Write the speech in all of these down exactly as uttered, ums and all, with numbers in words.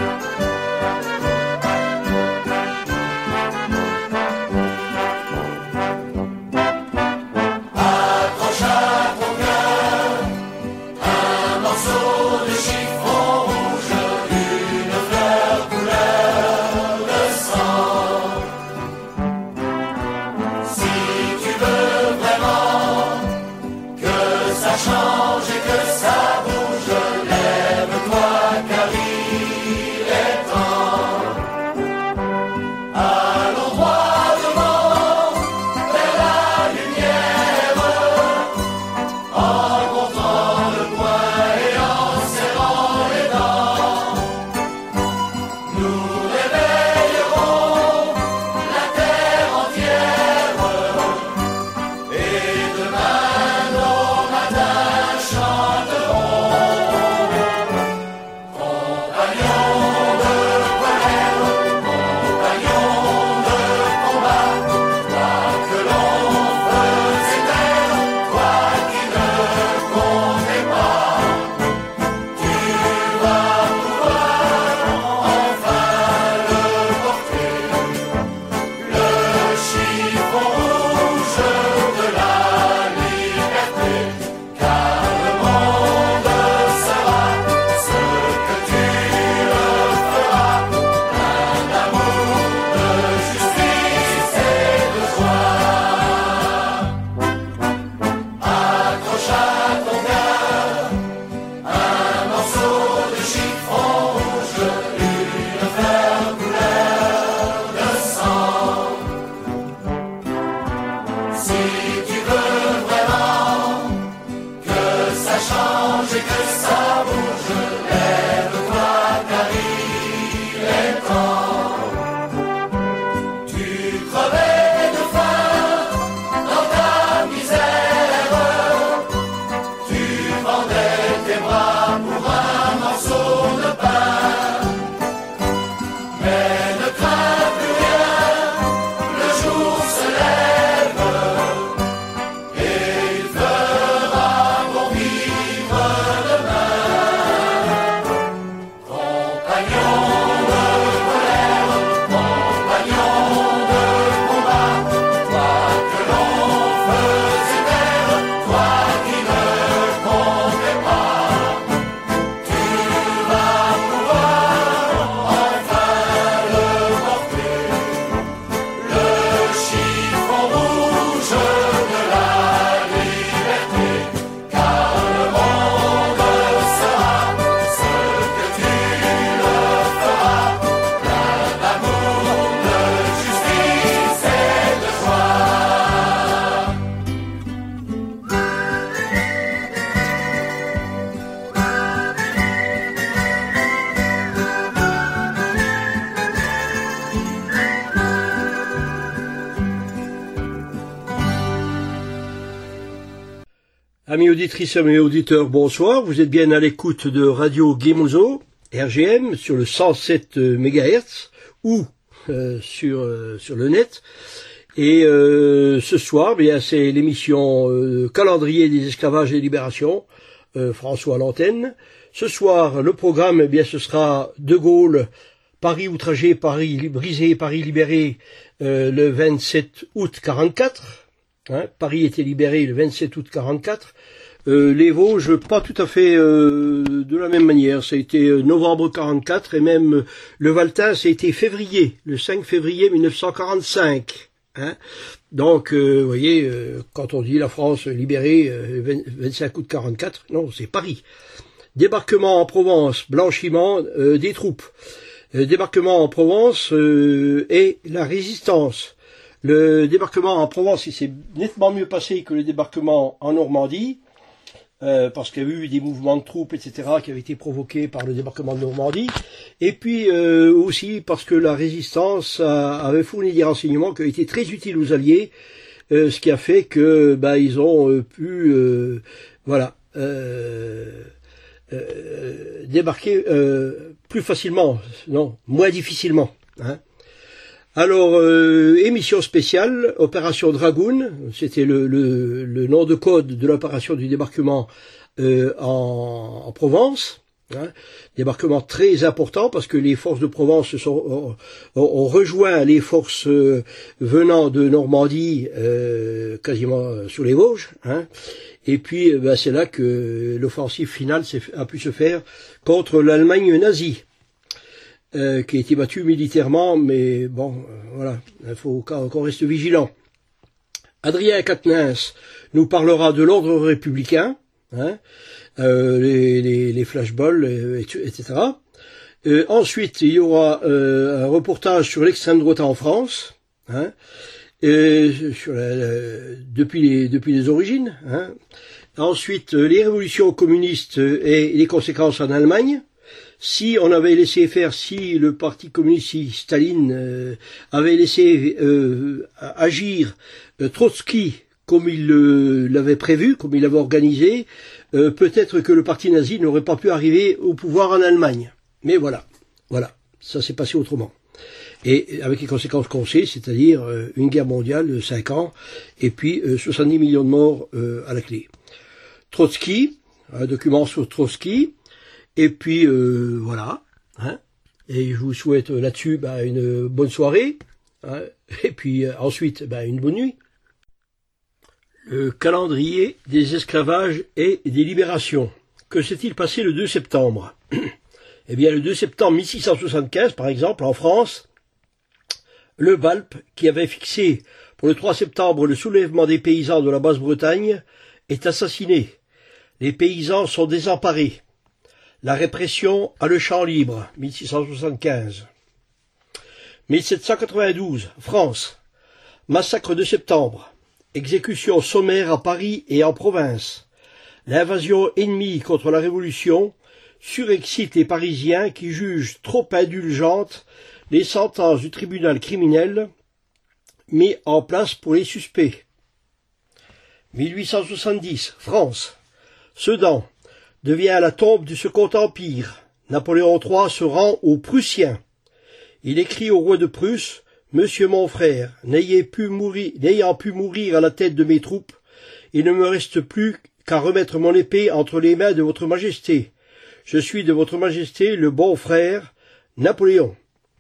Amis auditrices, amis auditeurs, bonsoir. Vous êtes bien à l'écoute de Radio Gemozo, R G M, sur le cent sept mégahertz ou euh, sur euh, sur le net. Et euh, ce soir, bien, c'est l'émission euh, Calendrier des esclavages et libérations, euh, François à l'antenne. Ce soir, le programme, eh bien, ce sera De Gaulle, Paris outragé, Paris brisé, Paris libéré, euh, le vingt-sept août quarante-quatre. Hein, Paris était libéré le vingt-sept août quarante-quatre. Euh, les Vosges, pas tout à fait euh, de la même manière. Ça a été euh, novembre quarante-quatre et même euh, le Valtin, ça a été février, le cinq février mille neuf cent quarante-cinq. Hein. Donc, euh, vous voyez, euh, quand on dit la France libérée, euh, vingt-cinq août quarante-quatre, non, c'est Paris. Débarquement en Provence, blanchiment euh, des troupes. Euh, débarquement en Provence euh, et la résistance. Le débarquement en Provence, il s'est nettement mieux passé que le débarquement en Normandie, euh, parce qu'il y a eu des mouvements de troupes, et cetera, qui avaient été provoqués par le débarquement de Normandie, et puis euh, aussi parce que la résistance a, avait fourni des renseignements qui ont été très utiles aux Alliés, euh, ce qui a fait que bah, ils ont euh, pu, euh, voilà, euh, euh, débarquer euh, plus facilement, non, moins difficilement, hein. Alors, euh, émission spéciale, Opération Dragoon, c'était le, le, le nom de code de l'opération du débarquement euh, en, en Provence, Hein, débarquement très important parce que les forces de Provence sont, ont, ont rejoint les forces euh, venant de Normandie, euh, quasiment sur les Vosges. Hein, et puis ben, c'est là que l'offensive finale a pu se faire contre l'Allemagne nazie, euh, qui a été battue militairement, mais bon, euh, voilà, il faut qu'on reste vigilant. Adrien Quatennens nous parlera de l'ordre républicain. Hein, Euh, les, les, les flashballs, et cetera. Euh, ensuite, il y aura euh, un reportage sur l'extrême droite en France, hein, et sur la, la, depuis, les, depuis les origines. Hein. Ensuite, euh, les révolutions communistes et les conséquences en Allemagne. Si on avait laissé faire, si le parti communiste, si Staline euh, avait laissé euh, agir euh, Trotsky comme il euh, l'avait prévu, comme il l'avait organisé, euh, peut-être que le parti nazi n'aurait pas pu arriver au pouvoir en Allemagne. Mais voilà, voilà, ça s'est passé autrement. Et avec les conséquences qu'on sait, c'est-à-dire euh, une guerre mondiale de cinq ans, et puis euh, soixante-dix millions de morts euh, à la clé. Trotsky, un document sur Trotsky, et puis euh, voilà, hein, et je vous souhaite là-dessus bah, une bonne soirée, hein, et puis euh, ensuite bah, une bonne nuit. Le calendrier des esclavages et des libérations. Que s'est-il passé le deux septembre? Eh bien, le deux septembre mille six cent soixante-quinze, par exemple, en France, le B A L P, qui avait fixé pour le trois septembre le soulèvement des paysans de la Basse-Bretagne, est assassiné. Les paysans sont désemparés. La répression a le champ libre, mille six cent soixante-quinze. mille sept cent quatre-vingt-douze, France. Massacre de septembre. Exécution sommaire à Paris et en province. L'invasion ennemie contre la Révolution surexcite les Parisiens qui jugent trop indulgentes les sentences du tribunal criminel mis en place pour les suspects. mille huit cent soixante-dix, France. Sedan devient la tombe du Second Empire. Napoléon trois se rend aux Prussiens. Il écrit au roi de Prusse: Monsieur mon frère, n'ayant pu mourir, n'ayant pu mourir à la tête de mes troupes, il ne me reste plus qu'à remettre mon épée entre les mains de votre majesté. Je suis de votre majesté le bon frère Napoléon.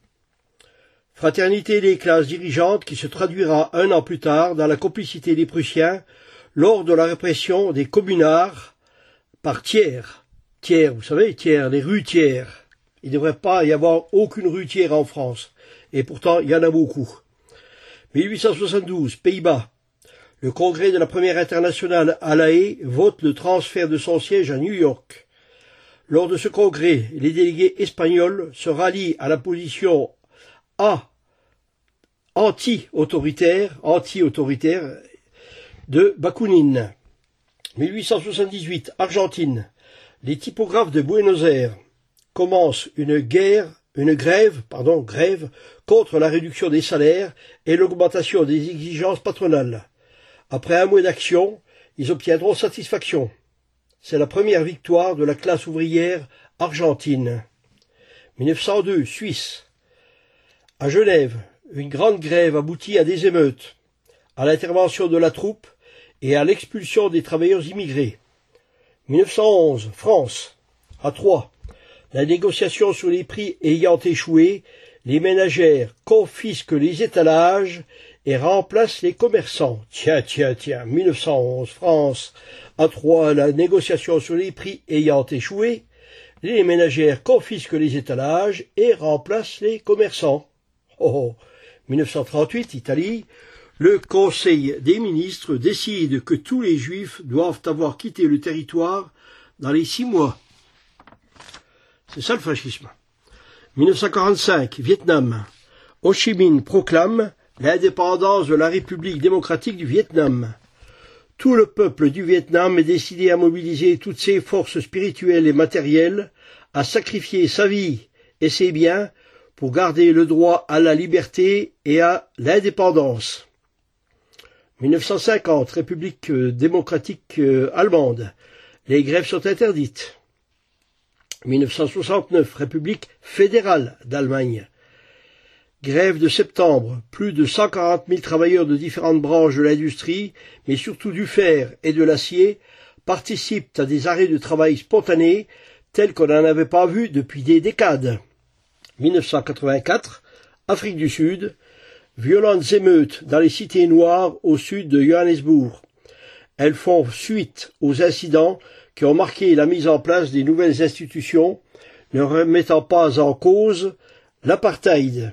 Fraternité des classes dirigeantes qui se traduira un an plus tard dans la complicité des Prussiens lors de la répression des communards par Thiers. Thiers, vous savez, Thiers, les rues Thiers. Il ne devrait pas y avoir aucune rue Thiers en France. Et pourtant, il y en a beaucoup. mille huit cent soixante-douze, Pays-Bas. Le congrès de la première internationale à La Haye vote le transfert de son siège à New York. Lors de ce congrès, les délégués espagnols se rallient à la position A, anti-autoritaire, anti-autoritaire de Bakounine. mille huit cent soixante-dix-huit, Argentine. Les typographes de Buenos Aires commencent une guerre Une grève, pardon, grève contre la réduction des salaires et l'augmentation des exigences patronales. Après un mois d'action, ils obtiendront satisfaction. C'est la première victoire de la classe ouvrière argentine. mille neuf cent deux, Suisse. À Genève, une grande grève aboutit à des émeutes, à l'intervention de la troupe et à l'expulsion des travailleurs immigrés. mille neuf cent onze, France. À Troyes. La négociation sur les prix ayant échoué, les ménagères confisquent les étalages et remplacent les commerçants. Tiens, tiens, tiens, mille neuf cent onze, France. À Troyes, la négociation sur les prix ayant échoué, les ménagères confisquent les étalages et remplacent les commerçants. Oh, oh. mille neuf cent trente-huit, Italie. Le Conseil des ministres décide que tous les Juifs doivent avoir quitté le territoire dans les six mois. C'est ça le fascisme. mille neuf cent quarante-cinq, Vietnam. Ho Chi Minh proclame l'indépendance de la République démocratique du Vietnam. Tout le peuple du Vietnam est décidé à mobiliser toutes ses forces spirituelles et matérielles, à sacrifier sa vie et ses biens pour garder le droit à la liberté et à l'indépendance. mille neuf cent cinquante, République démocratique allemande. Les grèves sont interdites. mille neuf cent soixante-neuf, République fédérale d'Allemagne. Grève de septembre, plus de cent quarante mille travailleurs de différentes branches de l'industrie, mais surtout du fer et de l'acier, participent à des arrêts de travail spontanés, tel qu'on n'en avait pas vu depuis des décades. dix-neuf cent quatre-vingt-quatre, Afrique du Sud, violentes émeutes dans les cités noires au sud de Johannesburg. Elles font suite aux incidents qui ont marqué la mise en place des nouvelles institutions, ne remettant pas en cause l'apartheid.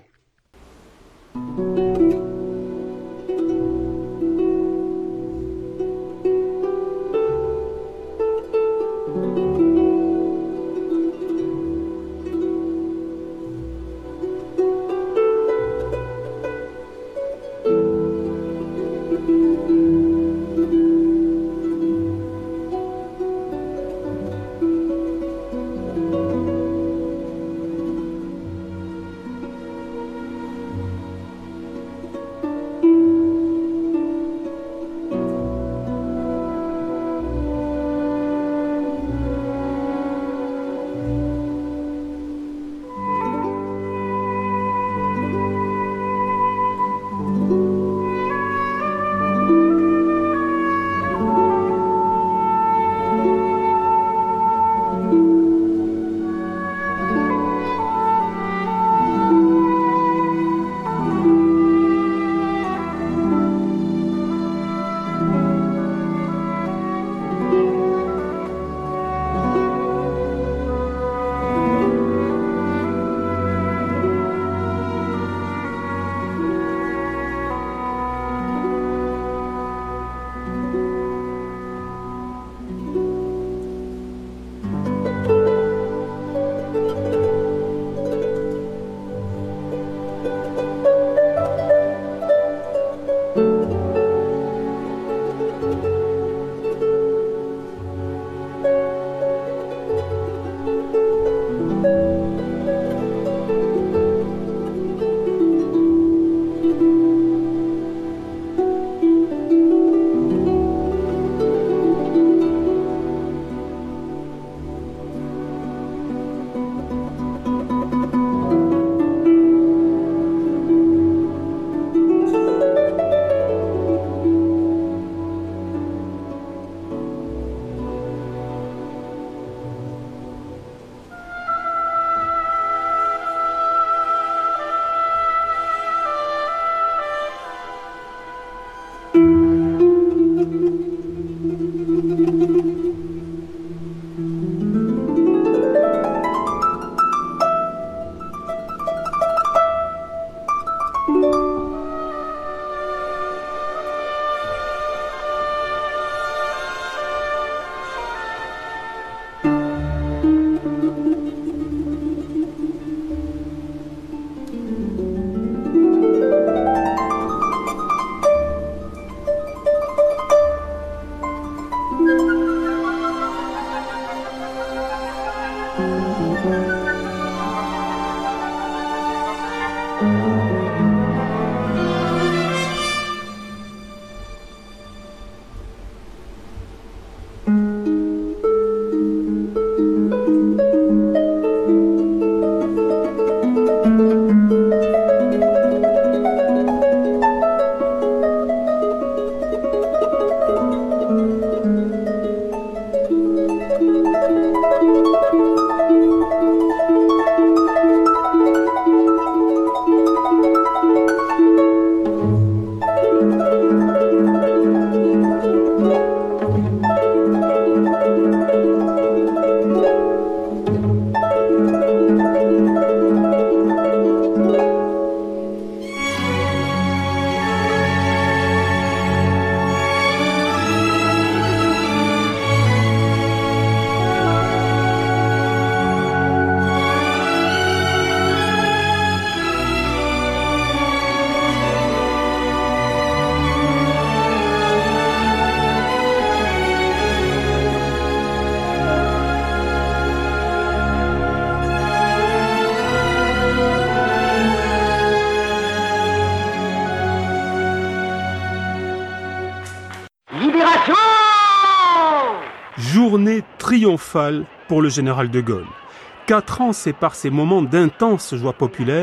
Journée triomphale pour le général de Gaulle. Quatre ans séparent ces moments d'intense joie populaire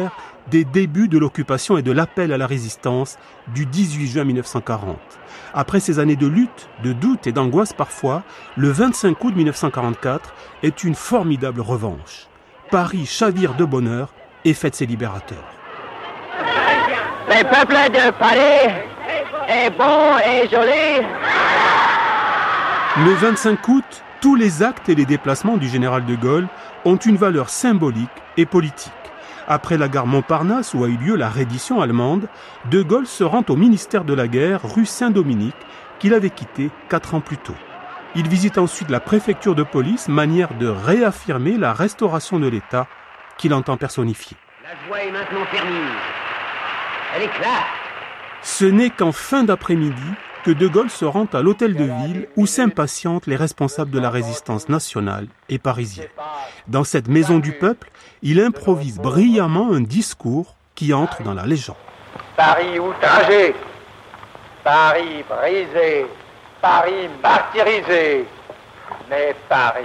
des débuts de l'occupation et de l'appel à la résistance du dix-huit juin mille neuf cent quarante. Après ces années de lutte, de doute et d'angoisse parfois, le vingt-cinq août mille neuf cent quarante-quatre est une formidable revanche. Paris chavire de bonheur et fête ses libérateurs. Le peuple de Paris est bon et joli. Le vingt-cinq août, tous les actes et les déplacements du général de Gaulle ont une valeur symbolique et politique. Après la gare Montparnasse où a eu lieu la reddition allemande, de Gaulle se rend au ministère de la Guerre, rue Saint-Dominique, qu'il avait quitté quatre ans plus tôt. Il visite ensuite la préfecture de police, manière de réaffirmer la restauration de l'État qu'il entend personnifier. La joie est maintenant permise. Elle éclate. Ce n'est qu'en fin d'après-midi que de Gaulle se rend à l'hôtel de ville où s'impatientent les responsables de la résistance nationale et parisienne. Dans cette maison du peuple, il improvise brillamment un discours qui entre dans la légende. Paris outragé, Paris brisé, Paris martyrisé, mais Paris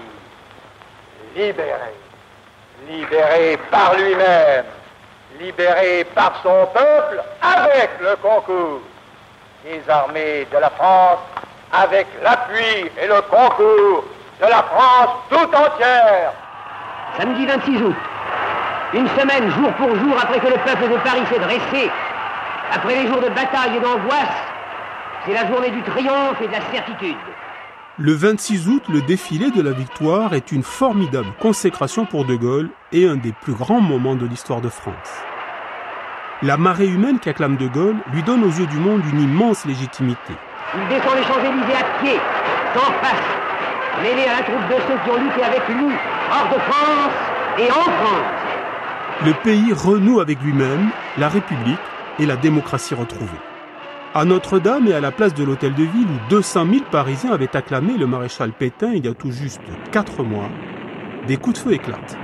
libéré, libéré par lui-même, libéré par son peuple avec le concours des armées de la France, avec l'appui et le concours de la France tout entière. Samedi vingt-six août, une semaine jour pour jour après que le peuple de Paris s'est dressé, après les jours de bataille et d'angoisse, c'est la journée du triomphe et de la certitude. Le vingt-six août, le défilé de la victoire est une formidable consécration pour de Gaulle et un des plus grands moments de l'histoire de France. La marée humaine qu'acclame de Gaulle lui donne aux yeux du monde une immense légitimité. Il descend les Champs-Élysées à pied, sans face, mêlé à la troupe de ceux qui ont lutté avec lui, hors de France et en France. Le pays renoue avec lui-même, la République et la démocratie retrouvée. À Notre-Dame et à la place de l'Hôtel de Ville où deux cent mille Parisiens avaient acclamé le maréchal Pétain il y a tout juste quatre mois, des coups de feu éclatent.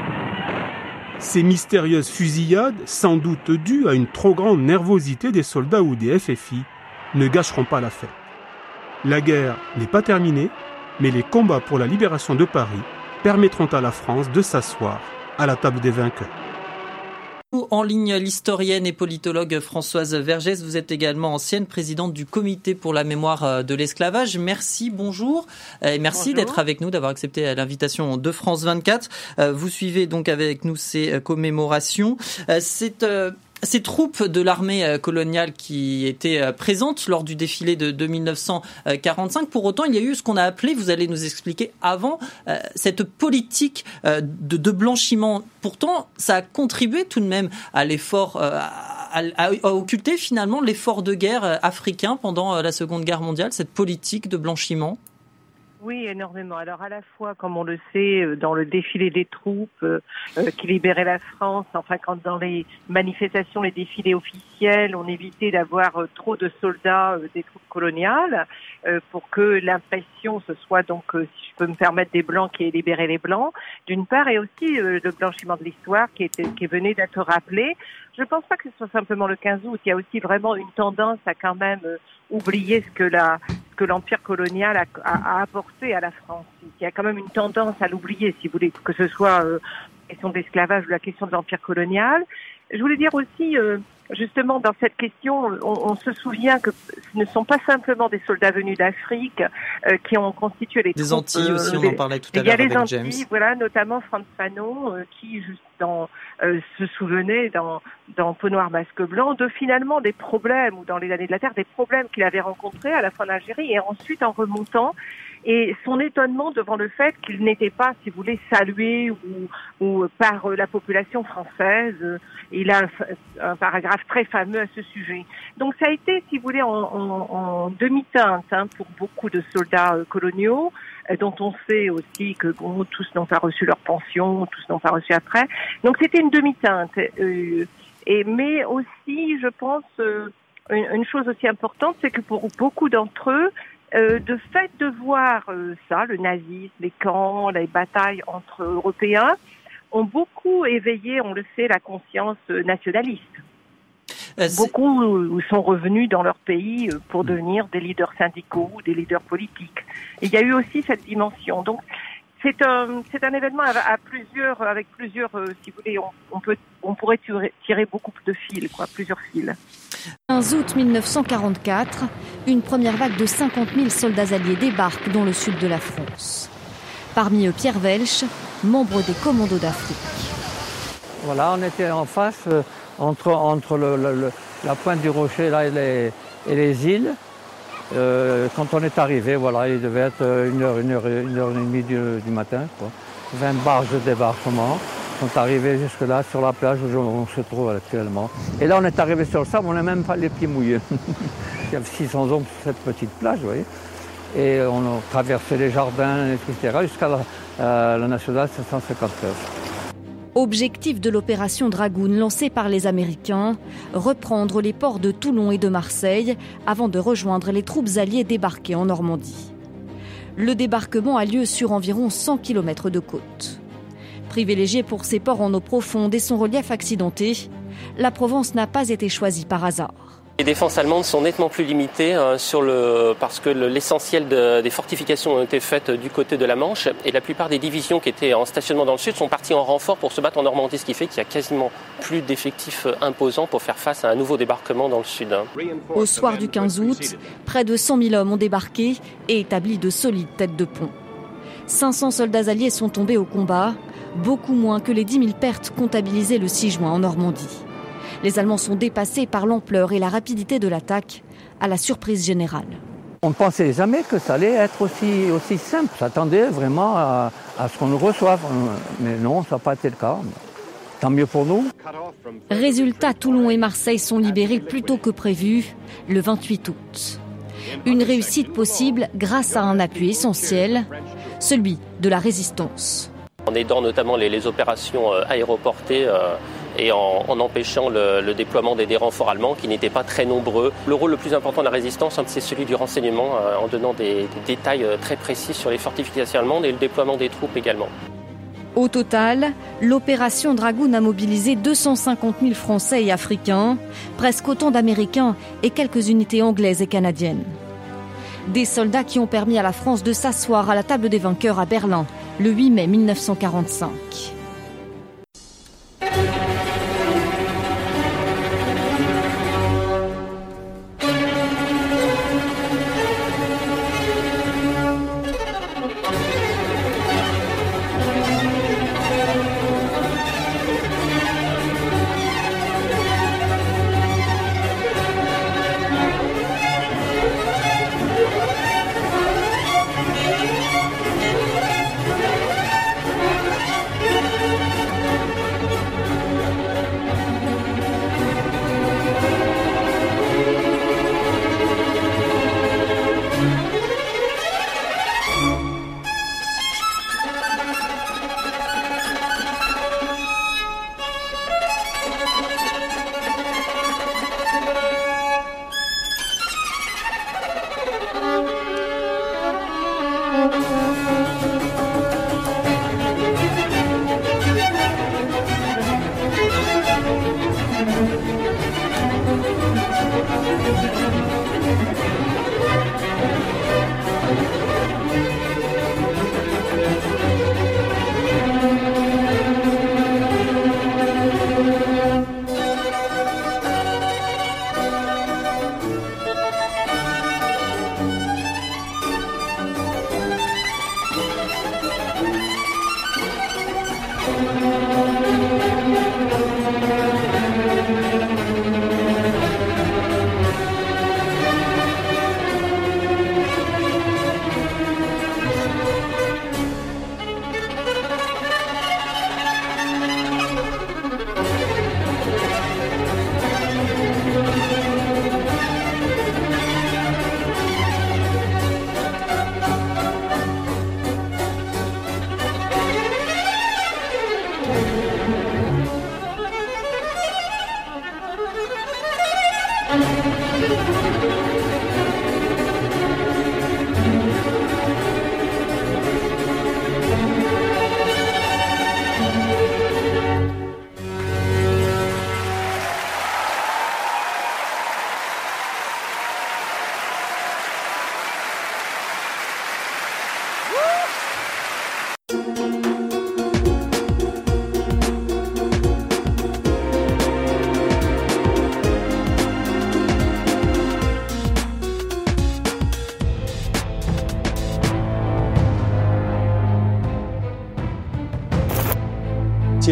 Ces mystérieuses fusillades, sans doute dues à une trop grande nervosité des soldats ou des F F I, ne gâcheront pas la fête. La guerre n'est pas terminée, mais les combats pour la libération de Paris permettront à la France de s'asseoir à la table des vainqueurs. En ligne, l'historienne et politologue Françoise Vergès. Vous êtes également ancienne présidente du Comité pour la mémoire de l'esclavage. Merci, bonjour. Et merci bonjour. D'être avec nous, d'avoir accepté l'invitation de France vingt-quatre. Vous suivez donc avec nous ces commémorations. C'est... Ces troupes de l'armée coloniale qui étaient présentes lors du défilé de, de mille neuf cent quarante-cinq, pour autant, il y a eu ce qu'on a appelé, vous allez nous expliquer avant, euh, cette politique euh, de, de blanchiment. Pourtant, ça a contribué tout de même à l'effort, euh, à, à, à occulter finalement l'effort de guerre africain pendant la Seconde Guerre mondiale, cette politique de blanchiment. Oui, énormément. Alors à la fois, comme on le sait, dans le défilé des troupes euh, qui libéraient la France, enfin quand dans les manifestations, les défilés officiels, on évitait d'avoir euh, trop de soldats euh, des troupes coloniales euh, pour que l'impression ce soit donc, euh, si je peux me permettre, des Blancs qui aient libéré les Blancs, d'une part, et aussi euh, le blanchiment de l'histoire qui, était, qui venait d'être rappelé. Je ne pense pas que ce soit simplement le quinze août. Il y a aussi vraiment une tendance à quand même euh, oublier ce que la ce que l'empire colonial a, a, a apporté à la France. Il y a quand même une tendance à l'oublier, si vous voulez, que ce soit euh, la question de l'esclavage ou la question de l'empire colonial. Je voulais dire aussi, euh, justement, dans cette question, on, on se souvient que ce ne sont pas simplement des soldats venus d'Afrique euh, qui ont constitué les des troupes. Antilles euh, aussi, on les, en parlait tout à l'heure avec James. Il y a les Antilles, voilà, notamment Frantz Fanon, euh, qui juste dans, euh, se souvenait dans, dans Peau noire, masque blanc, de finalement des problèmes, ou dans les années de la Terre, des problèmes qu'il avait rencontrés à la fin d'Algérie, et ensuite en remontant, et son étonnement devant le fait qu'il n'était pas, si vous voulez, salué ou, ou par la population française. Il a un, un paragraphe très fameux à ce sujet. Donc ça a été, si vous voulez, en, en, en demi-teinte hein, pour beaucoup de soldats euh, coloniaux, euh, dont on sait aussi que bon, tous n'ont pas reçu leur pension, tous n'ont pas reçu après. Donc c'était une demi-teinte. Euh, et mais aussi, je pense, euh, une, une chose aussi importante, c'est que pour beaucoup d'entre eux, Euh, de fait de voir euh, ça, le nazisme, les camps, les batailles entre Européens, ont beaucoup éveillé, on le sait, la conscience nationaliste. Euh, beaucoup euh, sont revenus dans leur pays euh, pour devenir des leaders syndicaux ou des leaders politiques. Et il y a eu aussi cette dimension. Donc, c'est un, c'est un événement à, à plusieurs, avec plusieurs, euh, si vous voulez, on, on peut on pourrait tirer, tirer beaucoup de fils, quoi, plusieurs fils. quinze août mille neuf cent quarante-quatre, une première vague de cinquante mille soldats alliés débarque dans le sud de la France. Parmi eux, Pierre Welch, membre des commandos d'Afrique. Voilà, on était en face euh, entre, entre le, le, le, la pointe du rocher là, et, les, et les îles. Euh, quand on est arrivé, voilà, il devait être une heure, une heure, une heure et demie du, du matin, quoi. vingt barges de débarquement sont arrivées jusque-là sur la plage où on se trouve actuellement. Et là, on est arrivé sur le sable, on n'a même pas les pieds mouillés. Il y a six cents hommes sur cette petite plage, vous voyez. Et on a traversé les jardins, et cetera, jusqu'à la, euh, la nationale sept cent cinquante-neuf. Objectif de l'opération Dragoon lancée par les Américains, reprendre les ports de Toulon et de Marseille avant de rejoindre les troupes alliées débarquées en Normandie. Le débarquement a lieu sur environ cent kilomètres de côte. Privilégiée pour ses ports en eau profonde et son relief accidenté, la Provence n'a pas été choisie par hasard. Les défenses allemandes sont nettement plus limitées euh, sur le, parce que le, l'essentiel de, des fortifications ont été faites du côté de la Manche et la plupart des divisions qui étaient en stationnement dans le sud sont parties en renfort pour se battre en Normandie, ce qui fait qu'il y a quasiment plus d'effectifs imposants pour faire face à un nouveau débarquement dans le sud. Au soir du quinze août, près de cent mille hommes ont débarqué et établi de solides têtes de pont. cinq cents soldats alliés sont tombés au combat, beaucoup moins que les dix mille pertes comptabilisées le six juin en Normandie. Les Allemands sont dépassés par l'ampleur et la rapidité de l'attaque, à la surprise générale. On ne pensait jamais que ça allait être aussi, aussi simple. On s'attendait vraiment à, à ce qu'on nous reçoive. Mais non, ça n'a pas été le cas. Tant mieux pour nous. Résultat, Toulon et Marseille sont libérés plus tôt que prévu, le vingt-huit août. Une réussite possible grâce à un appui essentiel, celui de la résistance. En aidant notamment les, les opérations aéroportées euh, et en, en empêchant le, le déploiement des, des renforts allemands qui n'étaient pas très nombreux. Le rôle le plus important de la résistance, hein, c'est celui du renseignement euh, en donnant des, des détails euh, très précis sur les fortifications allemandes et le déploiement des troupes également. Au total, l'opération Dragoon a mobilisé deux cent cinquante mille Français et Africains, presque autant d'Américains et quelques unités anglaises et canadiennes. Des soldats qui ont permis à la France de s'asseoir à la table des vainqueurs à Berlin le huit mai mille neuf cent quarante-cinq.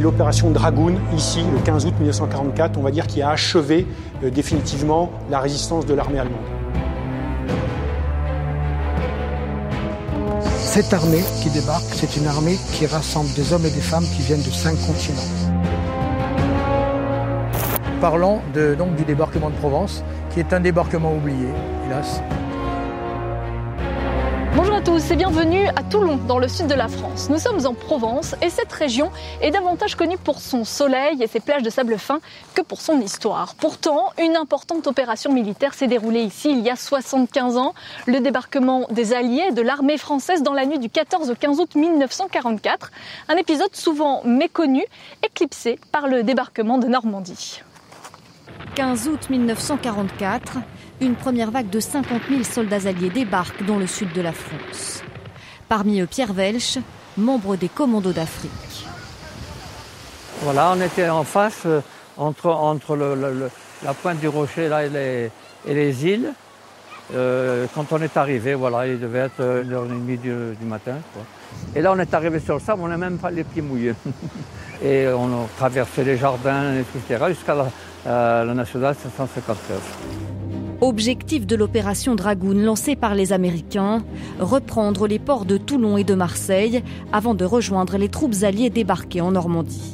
c'est l'opération Dragoon, ici, le quinze août mille neuf cent quarante-quatre, on va dire, qui a achevé euh, définitivement la résistance de l'armée allemande. Cette armée qui débarque, c'est une armée qui rassemble des hommes et des femmes qui viennent de cinq continents. Parlons de, donc, du débarquement de Provence, qui est un débarquement oublié, hélas. Bonjour à tous et bienvenue à Toulon, dans le sud de la France. Nous sommes en Provence et cette région est davantage connue pour son soleil et ses plages de sable fin que pour son histoire. Pourtant, une importante opération militaire s'est déroulée ici il y a soixante-quinze ans, le débarquement des Alliés de l'armée française dans la nuit du quatorze au quinze août mille neuf cent quarante-quatre. Un épisode souvent méconnu, éclipsé par le débarquement de Normandie. quinze août mille neuf cent quarante-quatre, une première vague de cinquante mille soldats alliés débarque dans le sud de la France. Parmi eux Pierre Welch, membre des commandos d'Afrique. Voilà, on était en face euh, entre, entre le, le, le, la pointe du rocher là, et, les, et les îles. Euh, quand on est arrivé, voilà, il devait être une heure trente du, du matin, quoi. Et là, on est arrivé sur le sable, on n'a même pas les pieds mouillés. Et on a traversé les jardins, et cetera, jusqu'à la, euh, la nationale sept cent cinquante-neuf. Objectif de l'opération Dragoon lancée par les Américains, reprendre les ports de Toulon et de Marseille avant de rejoindre les troupes alliées débarquées en Normandie.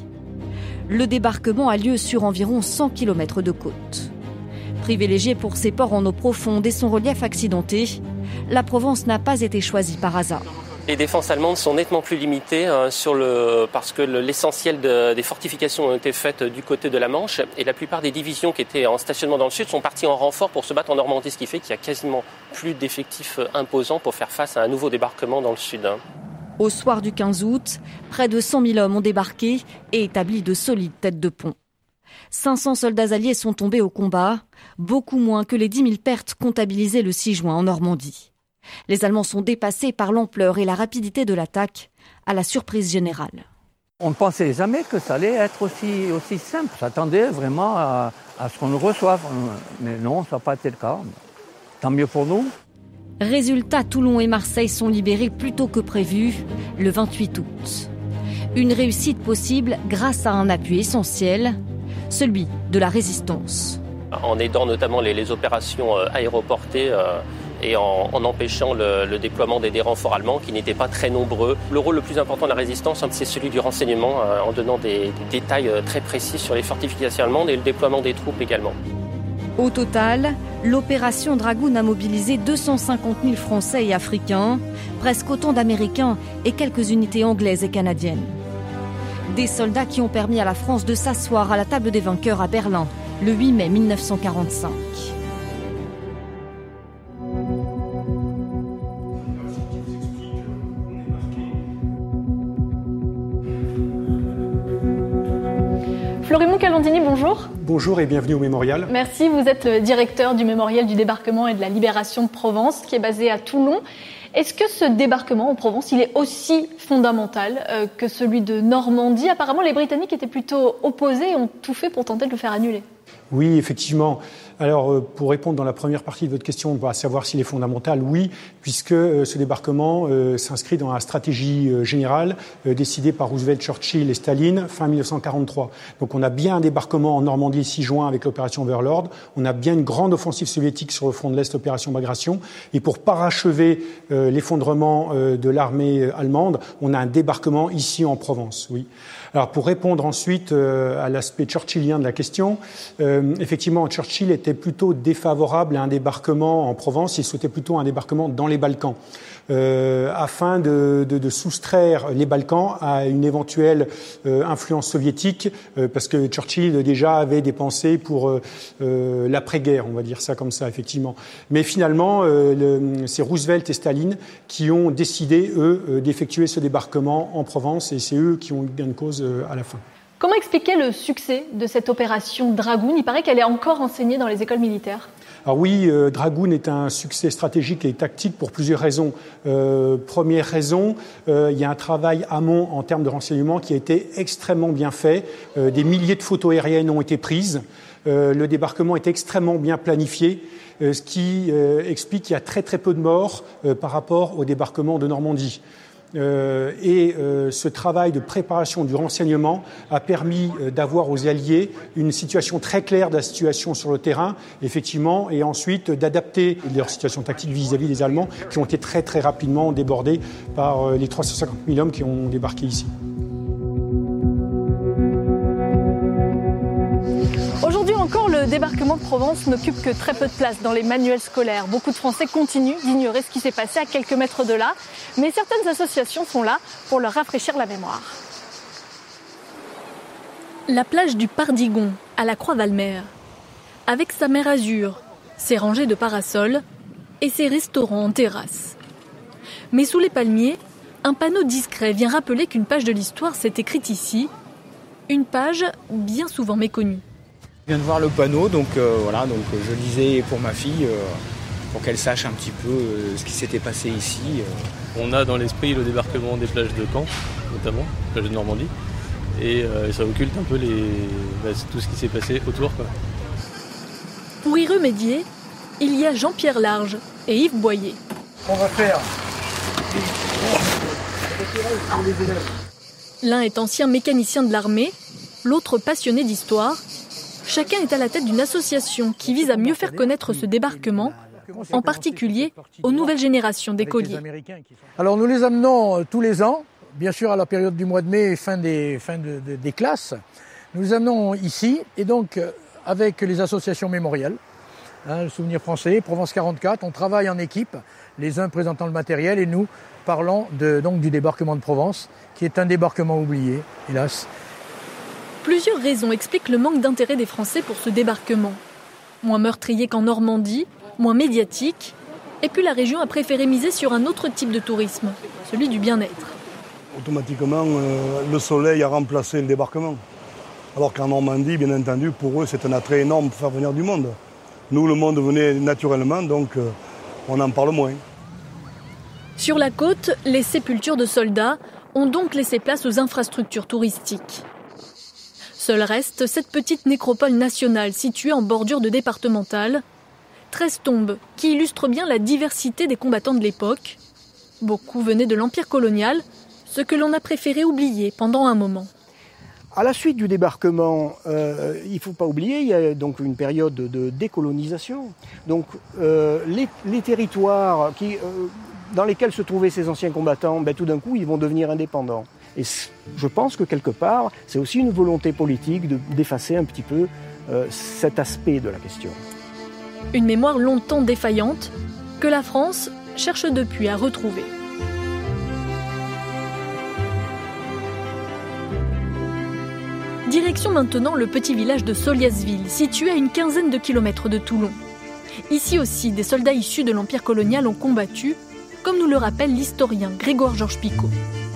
Le débarquement a lieu sur environ cent kilomètres de côte. Privilégiée pour ses ports en eau profonde et son relief accidenté, la Provence n'a pas été choisie par hasard. Les défenses allemandes sont nettement plus limitées euh, sur le, parce que le, l'essentiel de, des fortifications ont été faites du côté de la Manche et la plupart des divisions qui étaient en stationnement dans le sud sont parties en renfort pour se battre en Normandie, ce qui fait qu'il n'y a quasiment plus d'effectifs imposants pour faire face à un nouveau débarquement dans le sud. Au soir du quinze août, près de cent mille hommes ont débarqué et établi de solides têtes de pont. cinq cents soldats alliés sont tombés au combat, beaucoup moins que les dix mille pertes comptabilisées le six juin en Normandie. Les Allemands sont dépassés par l'ampleur et la rapidité de l'attaque, à la surprise générale. On ne pensait jamais que ça allait être aussi, aussi simple. On s'attendait vraiment à, à ce qu'on nous reçoive. Mais non, ça n'a pas été le cas. Tant mieux pour nous. Résultat, Toulon et Marseille sont libérés plus tôt que prévu, le vingt-huit août. Une réussite possible grâce à un appui essentiel, celui de la résistance. En aidant notamment les, les opérations aéroportées euh, et en, en empêchant le, le déploiement des, des renforts allemands qui n'étaient pas très nombreux. Le rôle le plus important de la résistance, c'est celui du renseignement, euh, en donnant des, des détails très précis sur les fortifications allemandes et le déploiement des troupes également. Au total, l'opération Dragoon a mobilisé deux cent cinquante mille Français et Africains, presque autant d'Américains et quelques unités anglaises et canadiennes. Des soldats qui ont permis à la France de s'asseoir à la table des vainqueurs à Berlin, le huit mai mille neuf cent quarante-cinq. Florimond Calandini, bonjour. Bonjour et bienvenue au Mémorial. Merci, vous êtes le directeur du Mémorial du débarquement et de la libération de Provence, qui est basé à Toulon. Est-ce que ce débarquement en Provence, il est aussi fondamental euh, que celui de Normandie ? Apparemment, les Britanniques étaient plutôt opposés et ont tout fait pour tenter de le faire annuler. Oui, effectivement. Alors, pour répondre dans la première partie de votre question, on va savoir s'il est fondamental, oui, puisque ce débarquement euh, s'inscrit dans la stratégie euh, générale euh, décidée par Roosevelt, Churchill et Staline fin mille neuf cent quarante-trois. Donc, on a bien un débarquement en Normandie le six juin avec l'opération Overlord. On a bien une grande offensive soviétique sur le front de l'Est, l'opération Bagration. Et pour parachever euh, l'effondrement euh, de l'armée allemande, on a un débarquement ici en Provence, oui. Alors, pour répondre ensuite euh, à l'aspect churchillien de la question, euh, effectivement, Churchill était plutôt défavorable à un débarquement en Provence. Il souhaitait plutôt un débarquement dans les Balkans, euh, afin de, de, de soustraire les Balkans à une éventuelle euh, influence soviétique, euh, parce que Churchill déjà avait des pensées pour euh, euh, l'après-guerre, on va dire ça comme ça, effectivement. Mais finalement, euh, le, c'est Roosevelt et Staline qui ont décidé, eux, euh, d'effectuer ce débarquement en Provence, et c'est eux qui ont eu gain de cause euh, à la fin. Comment expliquer le succès de cette opération Dragoon ? Il paraît qu'elle est encore enseignée dans les écoles militaires. Alors oui, euh, Dragoon est un succès stratégique et tactique pour plusieurs raisons. Euh, première raison, euh, il y a un travail amont en termes de renseignement qui a été extrêmement bien fait. Euh, des milliers de photos aériennes ont été prises. Euh, le débarquement est extrêmement bien planifié, euh, ce qui euh, explique qu'il y a très très peu de morts euh, par rapport au débarquement de Normandie. Euh, et euh, ce travail de préparation du renseignement a permis euh, d'avoir aux Alliés une situation très claire de la situation sur le terrain, effectivement, et ensuite euh, d'adapter leur situation tactique vis-à-vis des Allemands qui ont été très très rapidement débordés par euh, les trois cent cinquante mille hommes qui ont débarqué ici. Aujourd'hui encore, le débarquement de Provence n'occupe que très peu de place dans les manuels scolaires. Beaucoup de Français continuent d'ignorer ce qui s'est passé à quelques mètres de là, mais certaines associations sont là pour leur rafraîchir la mémoire. La plage du Pardigon, à la Croix-Valmer, avec sa mer azur, ses rangées de parasols et ses restaurants en terrasse. Mais sous les palmiers, un panneau discret vient rappeler qu'une page de l'histoire s'est écrite ici, une page bien souvent méconnue. Je viens de voir le panneau, donc euh, voilà, donc euh, je lisais pour ma fille, euh, pour qu'elle sache un petit peu euh, ce qui s'était passé ici. Euh. On a dans l'esprit le débarquement des plages de Caen, notamment, plage de Normandie, et euh, ça occulte un peu les, bah, tout ce qui s'est passé autour, quoi. Pour y remédier, il y a Jean-Pierre Large et Yves Boyer. On va faire. L'un est ancien mécanicien de l'armée, l'autre passionné d'histoire. Chacun est à la tête d'une association qui vise à mieux faire connaître ce débarquement, en particulier aux nouvelles générations d'écoliers. Alors nous les amenons tous les ans, bien sûr à la période du mois de mai, fin des, fin de, de, des classes. Nous les amenons ici, et donc avec les associations mémorielles, hein, le Souvenir français, Provence quarante-quatre, on travaille en équipe, les uns présentant le matériel et nous parlons de, donc, du débarquement de Provence, qui est un débarquement oublié, hélas. Plusieurs raisons expliquent le manque d'intérêt des Français pour ce débarquement. Moins meurtrier qu'en Normandie, moins médiatique, et puis la région a préféré miser sur un autre type de tourisme, celui du bien-être. Automatiquement, euh, le soleil a remplacé le débarquement. Alors qu'en Normandie, bien entendu, pour eux, c'est un attrait énorme pour faire venir du monde. Nous, le monde venait naturellement, donc euh, on en parle moins. Sur la côte, les sépultures de soldats ont donc laissé place aux infrastructures touristiques. Seul reste cette petite nécropole nationale située en bordure de départementale. treize tombes qui illustrent bien la diversité des combattants de l'époque. Beaucoup venaient de l'Empire colonial, ce que l'on a préféré oublier pendant un moment. À la suite du débarquement, euh, il ne faut pas oublier, il y a donc une période de décolonisation. Donc euh, les, les territoires qui, euh, dans lesquels se trouvaient ces anciens combattants, ben, tout d'un coup, ils vont devenir indépendants. Et je pense que quelque part, c'est aussi une volonté politique de, d'effacer un petit peu euh, cet aspect de la question. Une mémoire longtemps défaillante que la France cherche depuis à retrouver. Direction maintenant le petit village de Soliasville, situé à une quinzaine de kilomètres de Toulon. Ici aussi, des soldats issus de l'Empire colonial ont combattu, comme nous le rappelle l'historien Grégoire-Georges Picot.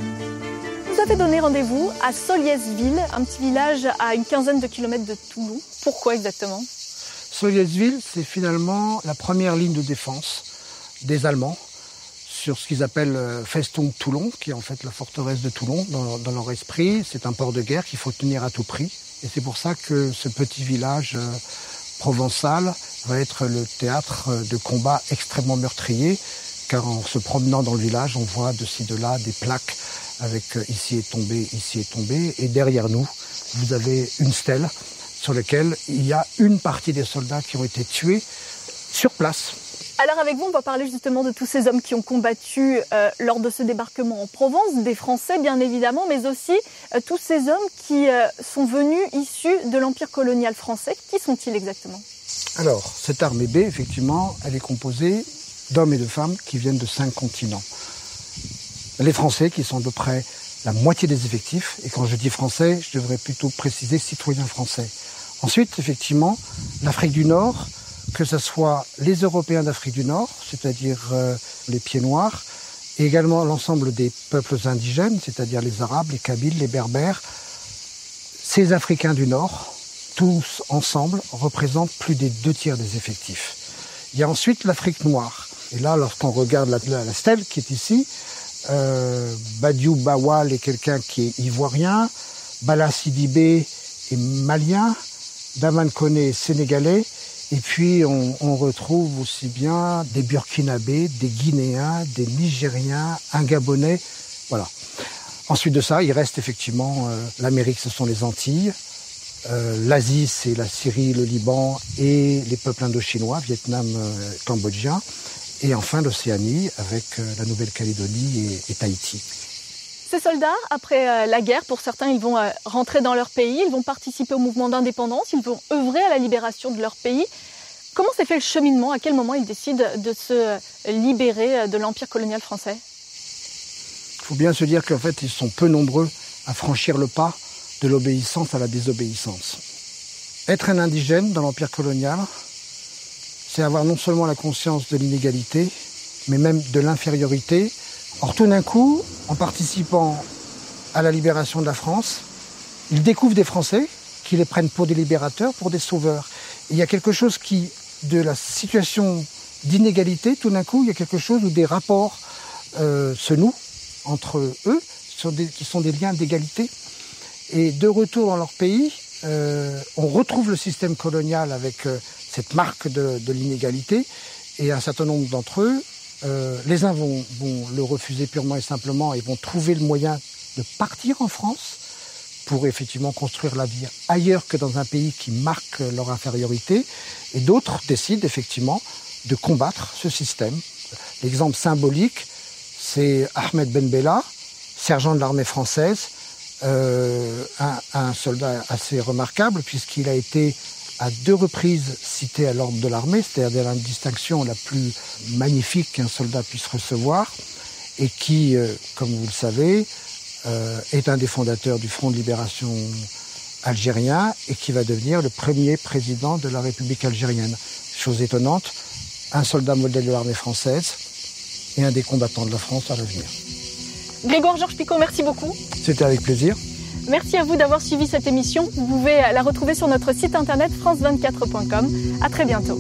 Vous avez donné rendez-vous à Soliasville, un petit village à une quinzaine de kilomètres de Toulon. Pourquoi exactement ? Soliasville, c'est finalement la première ligne de défense des Allemands sur ce qu'ils appellent Festung Toulon, qui est en fait la forteresse de Toulon. Dans, dans leur esprit, c'est un port de guerre qu'il faut tenir à tout prix. Et c'est pour ça que ce petit village euh, provençal va être le théâtre de combats extrêmement meurtriers, car en se promenant dans le village, on voit de ci, de là des plaques avec euh, « ici est tombé, ici est tombé ». Et derrière nous, vous avez une stèle sur laquelle il y a une partie des soldats qui ont été tués sur place. Alors avec vous, on va parler justement de tous ces hommes qui ont combattu euh, lors de ce débarquement en Provence, des Français bien évidemment, mais aussi euh, tous ces hommes qui euh, sont venus issus de l'Empire colonial français. Qui sont-ils exactement ? Alors, cette armée B, effectivement, elle est composée d'hommes et de femmes qui viennent de cinq continents. Les Français, qui sont à peu près la moitié des effectifs, et quand je dis Français, je devrais plutôt préciser citoyens français. Ensuite, effectivement, l'Afrique du Nord, que ce soit les Européens d'Afrique du Nord, c'est-à-dire euh, les Pieds-Noirs, et également l'ensemble des peuples indigènes, c'est-à-dire les Arabes, les Kabyles, les Berbères, ces Africains du Nord, tous ensemble, représentent plus des deux tiers des effectifs. Il y a ensuite l'Afrique noire. Et là, lorsqu'on regarde la, la, la stèle qui est ici, euh, Badiou Bawal est quelqu'un qui est ivoirien, Bala Sidibé est malien, Daman Koné est sénégalais, et puis on, on retrouve aussi bien des Burkinabés, des Guinéens, des Nigériens, un Gabonais Voilà. Ensuite de ça, il reste effectivement euh, l'Amérique, ce sont les Antilles. Euh, L'Asie, c'est la Syrie, le Liban et les peuples indo-chinois, Vietnam, euh, cambodgien. Et enfin l'Océanie avec euh, la Nouvelle-Calédonie et, et Tahiti. Ces soldats, après euh, la guerre, pour certains, ils vont euh, rentrer dans leur pays, ils vont participer au mouvement d'indépendance, ils vont œuvrer à la libération de leur pays. Comment s'est fait le cheminement? À quel moment ils décident de se libérer de l'empire colonial français? Il faut bien se dire qu'en fait, ils sont peu nombreux à franchir le pas de l'obéissance à la désobéissance. Être un indigène dans l'empire colonial, c'est avoir non seulement la conscience de l'inégalité, mais même de l'infériorité. Or, tout d'un coup, en participant à la libération de la France, ils découvrent des Français qui les prennent pour des libérateurs, pour des sauveurs. Et il y a quelque chose qui, de la situation d'inégalité, tout d'un coup, il y a quelque chose où des rapports euh, se nouent entre eux, qui sont des liens d'égalité. Et de retour dans leur pays, euh, on retrouve le système colonial avec euh, cette marque de, de l'inégalité. Et un certain nombre d'entre eux, euh, les uns vont, vont le refuser purement et simplement et vont trouver le moyen de partir en France pour effectivement construire la vie ailleurs que dans un pays qui marque leur infériorité. Et d'autres décident effectivement de combattre ce système. L'exemple symbolique, c'est Ahmed Ben Bella, sergent de l'armée française, euh, un, un soldat assez remarquable puisqu'il a été à deux reprises cité à l'ordre de l'armée, c'est-à-dire la distinction la plus magnifique qu'un soldat puisse recevoir, et qui, euh, comme vous le savez, euh, est un des fondateurs du Front de libération algérien et qui va devenir le premier président de la République algérienne. Chose étonnante, un soldat modèle de l'armée française et un des combattants de la France à l'avenir. Grégoire Georges Picot, merci beaucoup. C'était avec plaisir. Merci à vous d'avoir suivi cette émission. Vous pouvez la retrouver sur notre site internet france vingt-quatre point com. À très bientôt.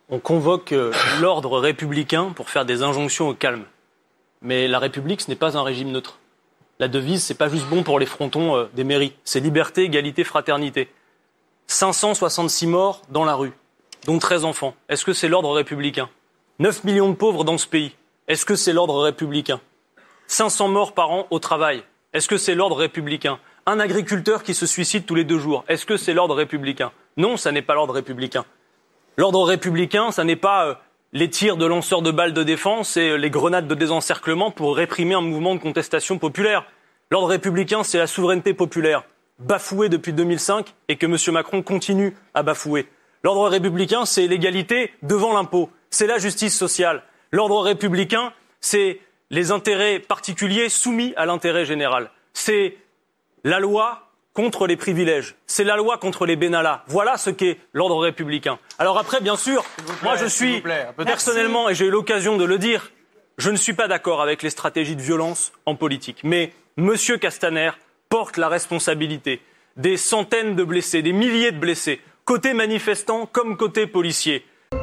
On convoque l'ordre républicain pour faire des injonctions au calme. Mais la République, ce n'est pas un régime neutre. La devise, c'est pas juste bon pour les frontons des mairies. C'est liberté, égalité, fraternité. cinq cent soixante-six morts dans la rue, dont treize enfants. Est-ce que c'est l'ordre républicain ? neuf millions de pauvres dans ce pays. Est-ce que c'est l'ordre républicain ? cinq cents morts par an au travail. Est-ce que c'est l'ordre républicain ? Un agriculteur qui se suicide tous les deux jours. Est-ce que c'est l'ordre républicain ? Non, ça n'est pas l'ordre républicain. L'ordre républicain, ça n'est pas euh, les tirs de lanceurs de balles de défense et euh, les grenades de désencerclement pour réprimer un mouvement de contestation populaire. L'ordre républicain, c'est la souveraineté populaire, bafouée depuis deux mille cinq et que M. Macron continue à bafouer. L'ordre républicain, c'est l'égalité devant l'impôt, c'est la justice sociale. L'ordre républicain, c'est les intérêts particuliers soumis à l'intérêt général. C'est la loi contre les privilèges. C'est la loi contre les bénalas. Voilà ce qu'est l'ordre républicain. Alors après, bien sûr, plaît, moi je suis personnellement, et j'ai eu l'occasion de le dire, je ne suis pas d'accord avec les stratégies de violence en politique. Mais M. Castaner porte la responsabilité des centaines de blessés, des milliers de blessés, côté manifestants comme côté policiers.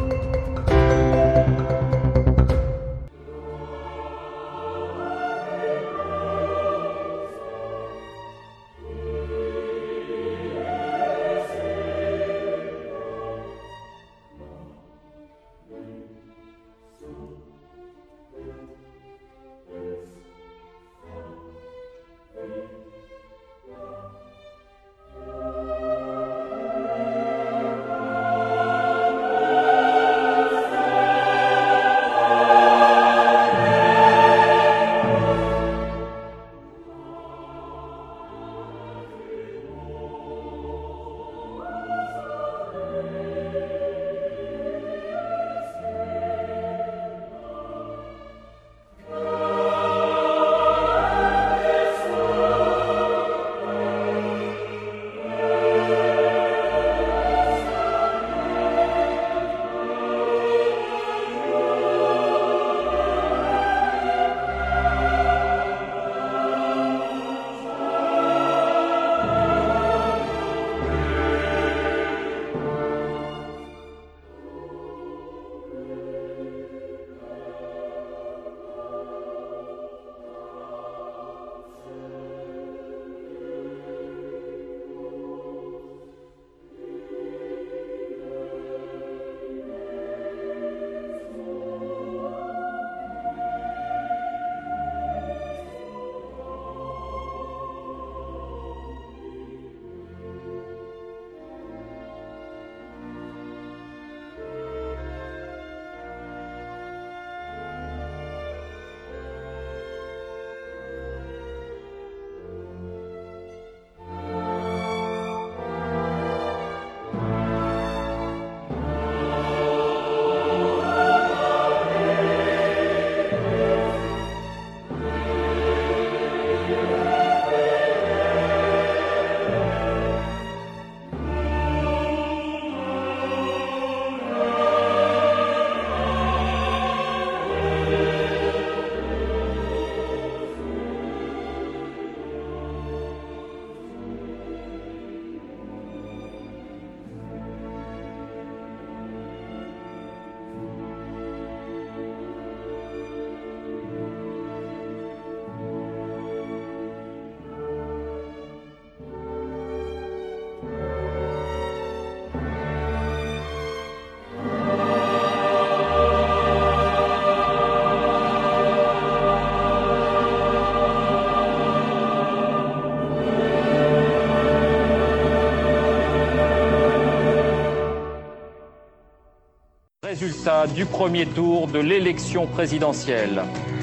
Résultat du premier tour de l'élection présidentielle.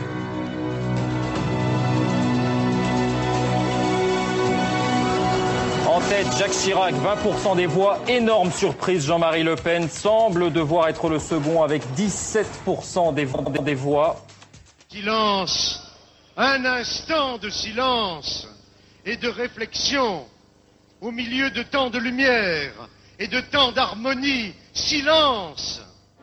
En tête, Jacques Chirac, vingt pour cent des voix. Énorme surprise, Jean-Marie Le Pen semble devoir être le second avec dix-sept pour cent des voix. Silence, un instant de silence et de réflexion au milieu de tant de lumière et de tant d'harmonie. Silence!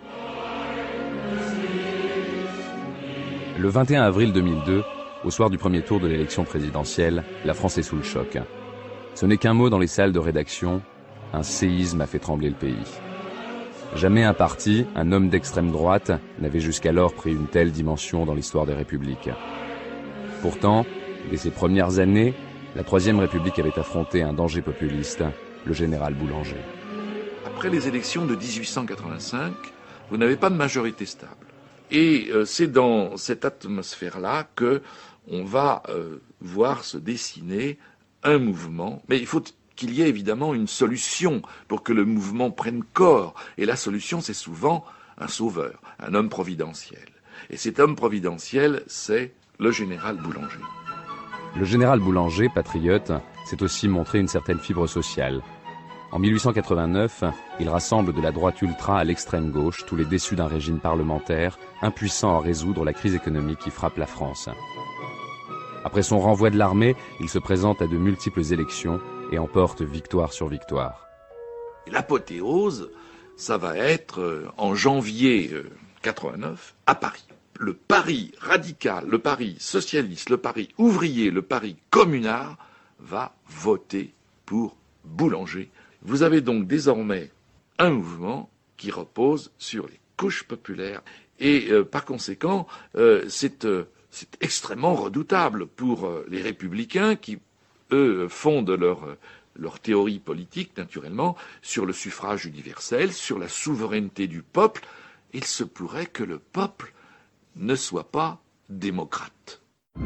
Le vingt et un avril deux mille deux, au soir du premier tour de l'élection présidentielle, la France est sous le choc. Ce n'est qu'un mot dans les salles de rédaction, un séisme a fait trembler le pays. Jamais un parti, un homme d'extrême droite, n'avait jusqu'alors pris une telle dimension dans l'histoire des républiques. Pourtant, dès ses premières années, la Troisième République avait affronté un danger populiste, le général Boulanger. Après les élections de dix-huit cent quatre-vingt-cinq, vous n'avez pas de majorité stable. Et euh, c'est dans cette atmosphère-là que on va euh, voir se dessiner un mouvement. Mais il faut qu'il y ait évidemment une solution pour que le mouvement prenne corps. Et la solution, c'est souvent un sauveur, un homme providentiel. Et cet homme providentiel, c'est le général Boulanger. Le général Boulanger, patriote, s'est aussi montré une certaine fibre sociale. En mille huit cent quatre-vingt-neuf, il rassemble de la droite ultra à l'extrême gauche tous les déçus d'un régime parlementaire, impuissant à résoudre la crise économique qui frappe la France. Après son renvoi de l'armée, il se présente à de multiples élections et emporte victoire sur victoire. L'apothéose, ça va être en janvier quatre-vingt-neuf à Paris. Le Paris radical, le Paris socialiste, le Paris ouvrier, le Paris communard va voter pour Boulanger. Vous avez donc désormais un mouvement qui repose sur les couches populaires et euh, par conséquent euh, c'est, euh, c'est extrêmement redoutable pour euh, les républicains qui, eux, fondent leur, euh, leur théorie politique naturellement sur le suffrage universel, sur la souveraineté du peuple. Il se pourrait que le peuple ne soit pas démocrate.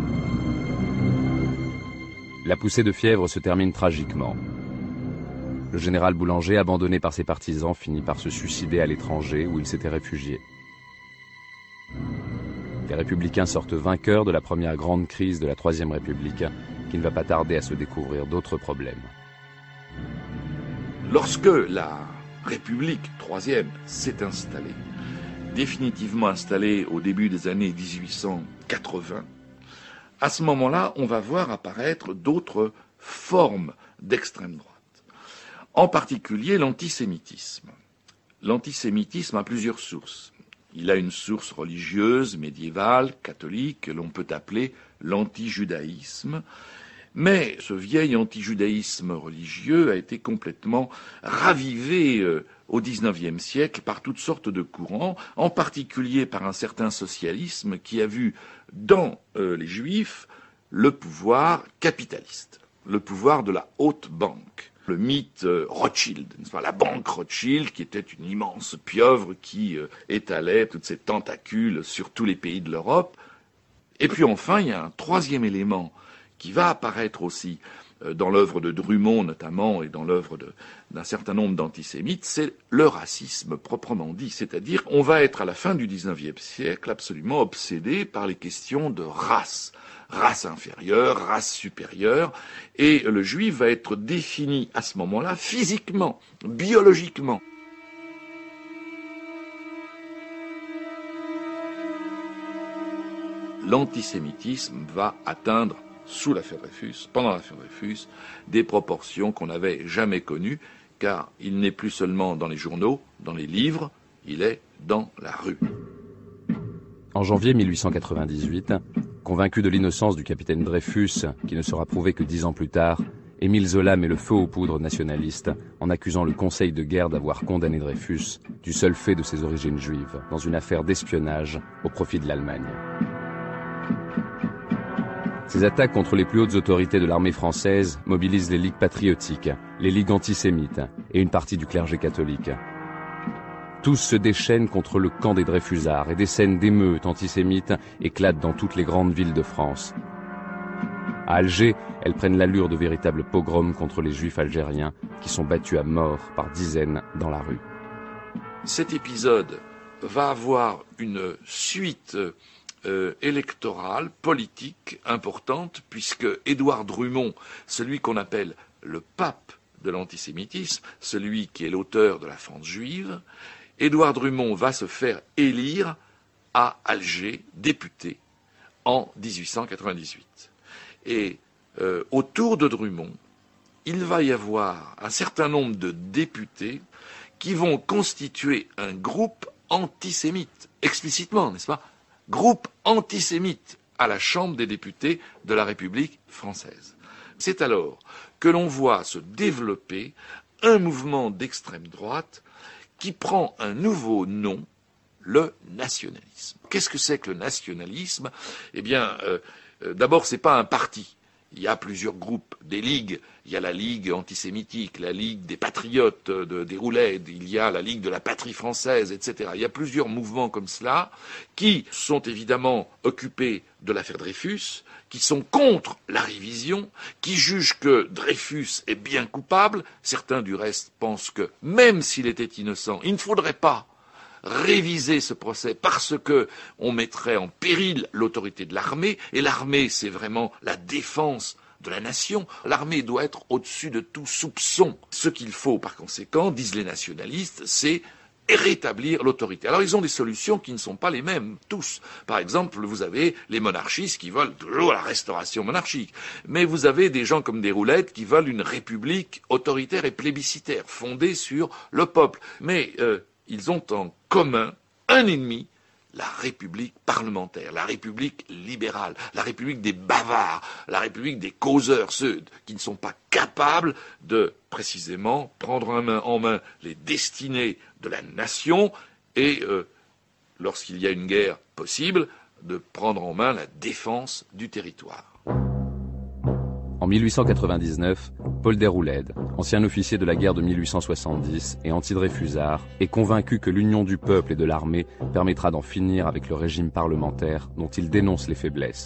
La poussée de fièvre se termine tragiquement. Le général Boulanger, abandonné par ses partisans, finit par se suicider à l'étranger où il s'était réfugié. Les républicains sortent vainqueurs de la première grande crise de la Troisième République, qui ne va pas tarder à se découvrir d'autres problèmes. Lorsque la République troisième s'est installée, définitivement installée au début des années dix-huit cent quatre-vingts, à ce moment-là, on va voir apparaître d'autres formes d'extrême droite. En particulier l'antisémitisme. L'antisémitisme a plusieurs sources. Il a une source religieuse, médiévale, catholique, que l'on peut appeler l'antijudaïsme. Mais ce vieil antijudaïsme religieux a été complètement ravivé euh, au dix-neuvième siècle par toutes sortes de courants, en particulier par un certain socialisme qui a vu dans euh, les Juifs le pouvoir capitaliste, le pouvoir de la haute banque. Le mythe euh, Rothschild, n'est-ce pas, la banque Rothschild, qui était une immense pieuvre qui euh, étalait toutes ses tentacules sur tous les pays de l'Europe. Et puis enfin, il y a un troisième élément qui va apparaître aussi euh, dans l'œuvre de Drummond notamment et dans l'œuvre de, d'un certain nombre d'antisémites, c'est le racisme proprement dit. C'est-à-dire, on va être à la fin du dix-neuvième siècle absolument obsédé par les questions de race. Race inférieure, race supérieure, et le juif va être défini à ce moment-là physiquement, biologiquement. L'antisémitisme va atteindre, sous l'affaire Dreyfus, pendant l'affaire Dreyfus, des proportions qu'on n'avait jamais connues, car il n'est plus seulement dans les journaux, dans les livres, il est dans la rue. En janvier mille huit cent quatre-vingt-dix-huit, convaincu de l'innocence du capitaine Dreyfus, qui ne sera prouvé que dix ans plus tard, Émile Zola met le feu aux poudres nationalistes en accusant le Conseil de guerre d'avoir condamné Dreyfus du seul fait de ses origines juives dans une affaire d'espionnage au profit de l'Allemagne. Ces attaques contre les plus hautes autorités de l'armée française mobilisent les ligues patriotiques, les ligues antisémites et une partie du clergé catholique. Tous se déchaînent contre le camp des Dreyfusards et des scènes d'émeutes antisémites éclatent dans toutes les grandes villes de France. À Alger, elles prennent l'allure de véritables pogroms contre les juifs algériens qui sont battus à mort par dizaines dans la rue. Cet épisode va avoir une suite euh, électorale, politique importante, puisque Édouard Drummond, celui qu'on appelle le pape de l'antisémitisme, celui qui est l'auteur de la France juive, Édouard Drummond va se faire élire à Alger, député, en dix-huit cent quatre-vingt-dix-huit. Et euh, autour de Drummond, il va y avoir un certain nombre de députés qui vont constituer un groupe antisémite, explicitement, n'est-ce pas? Groupe antisémite à la Chambre des députés de la République française. C'est alors que l'on voit se développer un mouvement d'extrême droite qui prend un nouveau nom, le nationalisme. Qu'est-ce que c'est que le nationalisme? Eh bien, euh, euh, d'abord, c'est pas un parti. Il y a plusieurs groupes, des ligues. Il y a la Ligue antisémitique, la Ligue des patriotes de, des Roulèdes, il y a la Ligue de la patrie française, et cetera. Il y a plusieurs mouvements comme cela qui sont évidemment occupés de l'affaire Dreyfus, qui sont contre la révision, qui jugent que Dreyfus est bien coupable. Certains, du reste, pensent que même s'il était innocent, il ne faudrait pas réviser ce procès parce que on mettrait en péril l'autorité de l'armée, et l'armée, c'est vraiment la défense de la nation. L'armée doit être au-dessus de tout soupçon. Ce qu'il faut, par conséquent, disent les nationalistes, c'est rétablir l'autorité. Alors ils ont des solutions qui ne sont pas les mêmes, tous. Par exemple, vous avez les monarchistes qui veulent toujours la restauration monarchique. Mais vous avez des gens comme des Roulettes qui veulent une république autoritaire et plébiscitaire, fondée sur le peuple. Mais euh, ils ont en commun un ennemi, la République parlementaire, la République libérale, la République des bavards, la République des causeurs, ceux qui ne sont pas capables de, précisément, prendre en main, en main les destinées de la nation et, euh, lorsqu'il y a une guerre possible, de prendre en main la défense du territoire. En mille huit cent quatre-vingt-dix-neuf, Paul Déroulède, ancien officier de la guerre de mille huit cent soixante-dix et anti-Dreyfusard, est convaincu que l'union du peuple et de l'armée permettra d'en finir avec le régime parlementaire dont il dénonce les faiblesses.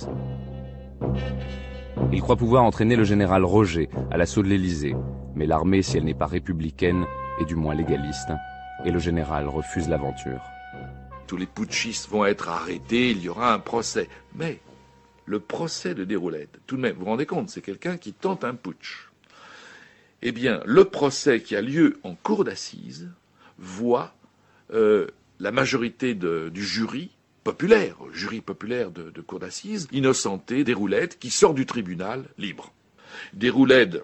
Il croit pouvoir entraîner le général Roger à l'assaut de l'Élysée, mais l'armée, si elle n'est pas républicaine, est du moins légaliste, et le général refuse l'aventure. Tous les putschistes vont être arrêtés, il y aura un procès. Mais le procès de Déroulède, tout de même, vous vous rendez compte, c'est quelqu'un qui tente un putsch. Eh bien, le procès qui a lieu en cour d'assises voit euh, la majorité de, du jury populaire, jury populaire de, de cour d'assises, innocenter Déroulède qui sort du tribunal libre. Déroulède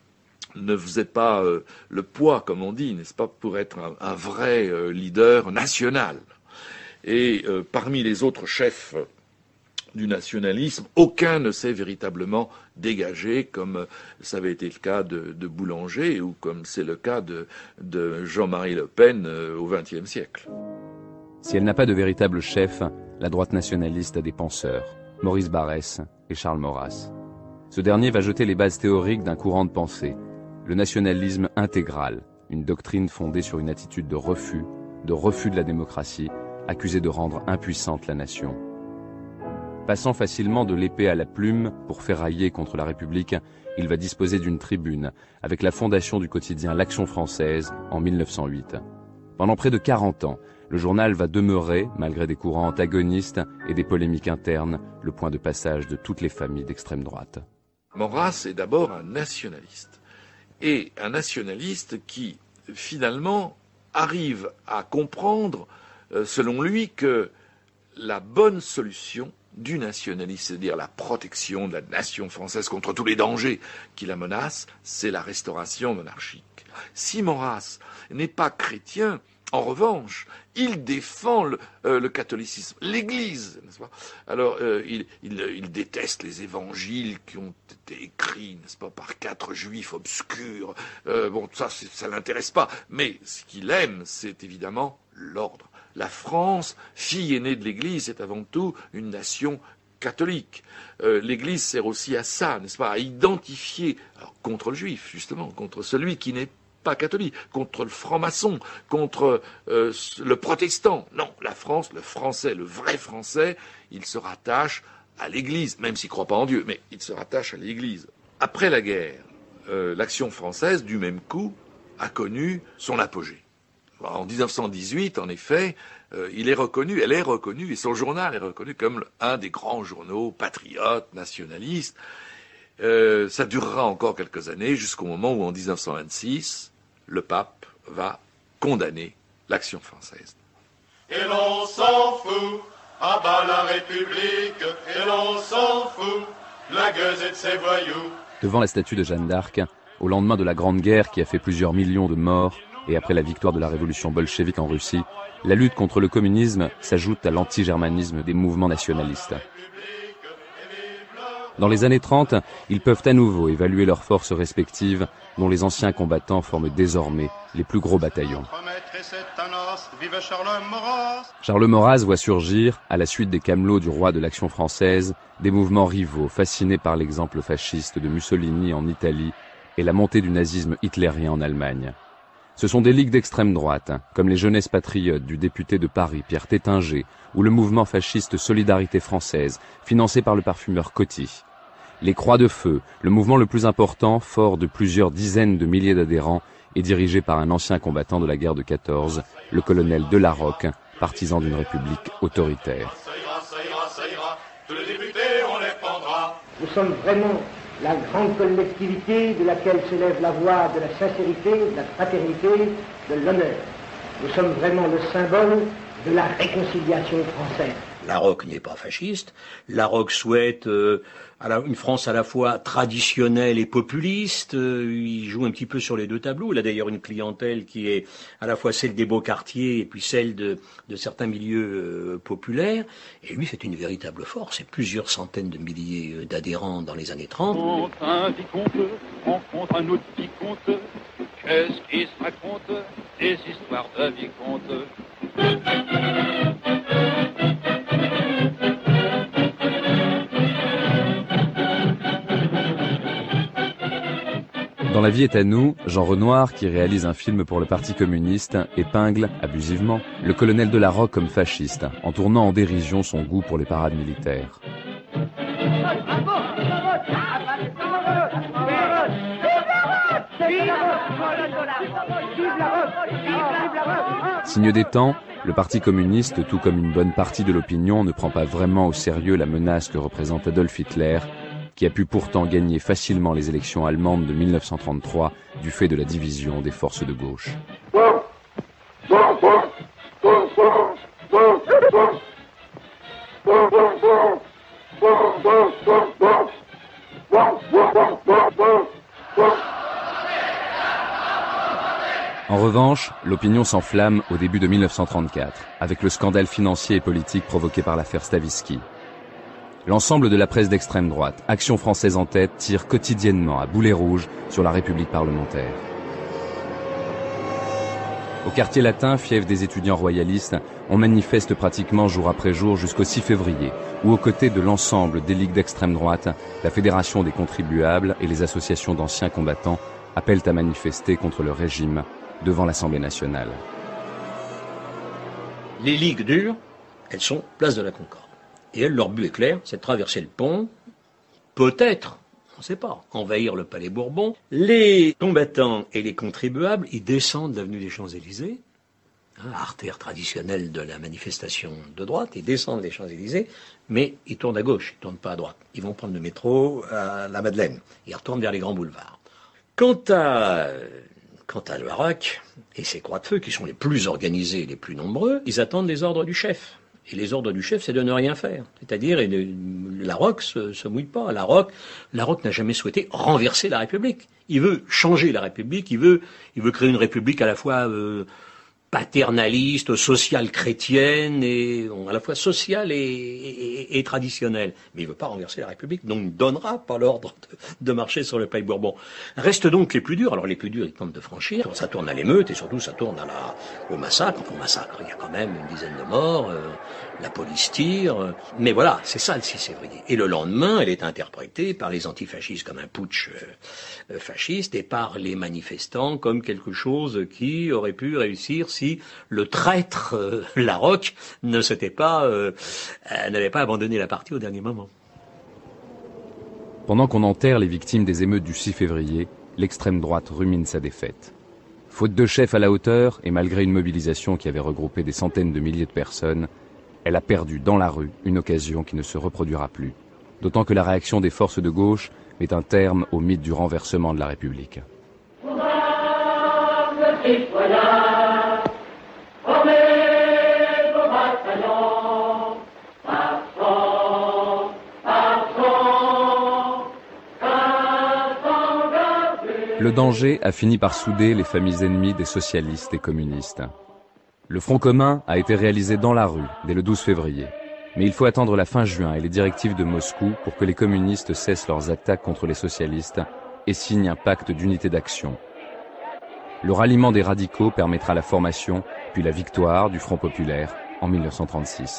ne faisait pas euh, le poids, comme on dit, n'est-ce pas, pour être un, un vrai euh, leader national. Et euh, parmi les autres chefs du nationalisme, aucun ne s'est véritablement dégagé, comme ça avait été le cas de, de Boulanger ou comme c'est le cas de, de Jean-Marie Le Pen euh, au vingtième siècle. Si elle n'a pas de véritable chef, la droite nationaliste a des penseurs, Maurice Barrès et Charles Maurras. Ce dernier va jeter les bases théoriques d'un courant de pensée, le nationalisme intégral, une doctrine fondée sur une attitude de refus, de refus de la démocratie, accusée de rendre impuissante la nation. Passant facilement de l'épée à la plume pour ferrailler contre la République, il va disposer d'une tribune avec la fondation du quotidien L'Action française en mille neuf cent huit. Pendant près de quarante ans, le journal va demeurer, malgré des courants antagonistes et des polémiques internes, le point de passage de toutes les familles d'extrême droite. Maurras est d'abord un nationaliste. Et un nationaliste qui, finalement, arrive à comprendre, euh, selon lui, que la bonne solution du nationalisme, c'est-à-dire la protection de la nation française contre tous les dangers qui la menacent, c'est la restauration monarchique. Si Maurras n'est pas chrétien, en revanche, il défend le, euh, le catholicisme, l'Église, n'est-ce pas? Alors, euh, il, il, il déteste les évangiles qui ont été écrits, n'est-ce pas, par quatre juifs obscurs. Euh, bon, ça, ça l'intéresse pas. Mais ce qu'il aime, c'est évidemment l'ordre. La France, fille aînée de l'Église, est avant tout une nation catholique. Euh, L'Église sert aussi à ça, n'est-ce pas, à identifier, alors, contre le juif, justement, contre celui qui n'est pas catholique, contre le franc-maçon, contre euh, le protestant. Non, la France, le français, le vrai français, il se rattache à l'Église, même s'il ne croit pas en Dieu, mais il se rattache à l'Église. Après la guerre, euh, l'Action française, du même coup, a connu son apogée. En dix-neuf cent dix-huit, en effet, euh, il est reconnu, elle est reconnue, et son journal est reconnu comme un des grands journaux patriotes, nationalistes. Euh, ça durera encore quelques années, jusqu'au moment où, en dix-neuf cent vingt-six, le pape va condamner l'Action française. Et l'on s'en fout, à bas la République, et l'on s'en fout, la gueuse et de ses voyous. Devant la statue de Jeanne d'Arc, au lendemain de la Grande Guerre qui a fait plusieurs millions de morts, et après la victoire de la révolution bolchevique en Russie, la lutte contre le communisme s'ajoute à l'anti-germanisme des mouvements nationalistes. Dans les années trente, ils peuvent à nouveau évaluer leurs forces respectives, dont les anciens combattants forment désormais les plus gros bataillons. Charles Maurras voit surgir, à la suite des camelots du roi de l'Action française, des mouvements rivaux fascinés par l'exemple fasciste de Mussolini en Italie et la montée du nazisme hitlérien en Allemagne. Ce sont des ligues d'extrême droite, comme les Jeunesses patriotes du député de Paris Pierre Tétinger, ou le mouvement fasciste Solidarité française, financé par le parfumeur Coty. Les Croix de Feu, le mouvement le plus important, fort de plusieurs dizaines de milliers d'adhérents, et dirigé par un ancien combattant de la guerre de quatorze, le colonel Delarocque, partisan d'une république autoritaire. Nous sommes vraiment la grande collectivité de laquelle s'élève la voix de la sincérité, de la fraternité, de l'honneur. Nous sommes vraiment le symbole de la réconciliation française. Larocque n'est pas fasciste. Larocque souhaite euh, à la, une France à la fois traditionnelle et populiste. Euh, il joue un petit peu sur les deux tableaux. Il a d'ailleurs une clientèle qui est à la fois celle des beaux quartiers et puis celle de, de certains milieux euh, populaires. Et lui, c'est une véritable force. C'est plusieurs centaines de milliers d'adhérents dans les années trente. Un vicomte rencontre un autre vicomte. Qu'est-ce qui se raconte? Des histoires de vicomte. Dans La vie est à nous, Jean Renoir, qui réalise un film pour le Parti communiste, épingle, abusivement, le colonel Delarocque comme fasciste, en tournant en dérision son goût pour les parades militaires. Signe des temps, le Parti communiste, tout comme une bonne partie de l'opinion, ne prend pas vraiment au sérieux la menace que représente Adolf Hitler, qui a pu pourtant gagner facilement les élections allemandes de mille neuf cent trente-trois du fait de la division des forces de gauche. En revanche, l'opinion s'enflamme au début de mille neuf cent trente-quatre, avec le scandale financier et politique provoqué par l'affaire Stavisky. L'ensemble de la presse d'extrême droite, Action française en tête, tire quotidiennement à boulet rouge sur la République parlementaire. Au quartier latin, fief des étudiants royalistes, on manifeste pratiquement jour après jour jusqu'au six février, où aux côtés de l'ensemble des ligues d'extrême droite, la Fédération des contribuables et les associations d'anciens combattants appellent à manifester contre le régime devant l'Assemblée nationale. Les ligues dures, elles sont place de la Concorde. Et elles, leur but est clair, c'est de traverser le pont, peut-être, on ne sait pas, envahir le Palais Bourbon. Les combattants et les contribuables, ils descendent l'avenue des Champs-Élysées, hein, artère traditionnelle de la manifestation de droite, ils descendent les Champs-Élysées, mais ils tournent à gauche, ils ne tournent pas à droite. Ils vont prendre le métro à la Madeleine, ils retournent vers les grands boulevards. Quant à... Quant à Delarocque et ses Croix de Feu, qui sont les plus organisés et les plus nombreux, ils attendent les ordres du chef. Et les ordres du chef, c'est de ne rien faire. C'est-à-dire, Larocque se, se mouille pas. Larocque, Larocque n'a jamais souhaité renverser la République. Il veut changer la République, il veut, il veut créer une République à la fois euh, paternaliste, sociale chrétienne, et bon, à la fois sociale et, et, et traditionnelle. Mais il ne veut pas renverser la République, donc ne donnera pas l'ordre de, de marcher sur le Palais Bourbon. Restent donc les plus durs. Alors les plus durs, ils tentent de franchir. Ça tourne à l'émeute et surtout ça tourne à la, au massacre. Enfin, au massacre, il y a quand même une dizaine de morts. Euh, la police tire. Euh, mais voilà, c'est ça le six février. Et le lendemain, elle est interprétée par les antifascistes comme un putsch euh, fasciste et par les manifestants comme quelque chose qui aurait pu réussir si Si le traître euh, Larocque ne s'était pas, euh, euh, n'avait pas abandonné la partie au dernier moment. Pendant qu'on enterre les victimes des émeutes du six février, l'extrême droite rumine sa défaite. Faute de chef à la hauteur, et malgré une mobilisation qui avait regroupé des centaines de milliers de personnes, elle a perdu dans la rue une occasion qui ne se reproduira plus. D'autant que la réaction des forces de gauche met un terme au mythe du renversement de la République. Le danger a fini par souder les familles ennemies des socialistes et communistes. Le Front commun a été réalisé dans la rue dès le douze février. Mais il faut attendre la fin juin et les directives de Moscou pour que les communistes cessent leurs attaques contre les socialistes et signent un pacte d'unité d'action. Le ralliement des radicaux permettra la formation puis la victoire du Front populaire en mille neuf cent trente-six.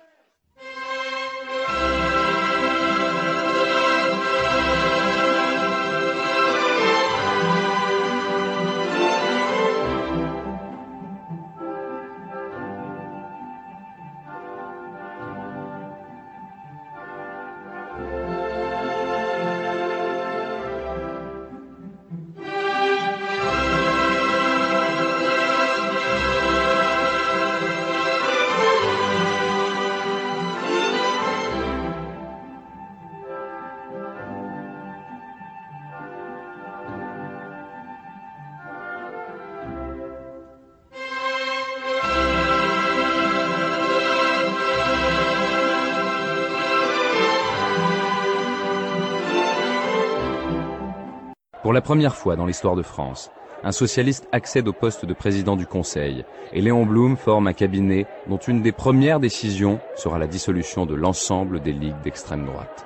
Pour la première fois dans l'histoire de France, un socialiste accède au poste de président du Conseil et Léon Blum forme un cabinet dont une des premières décisions sera la dissolution de l'ensemble des ligues d'extrême droite.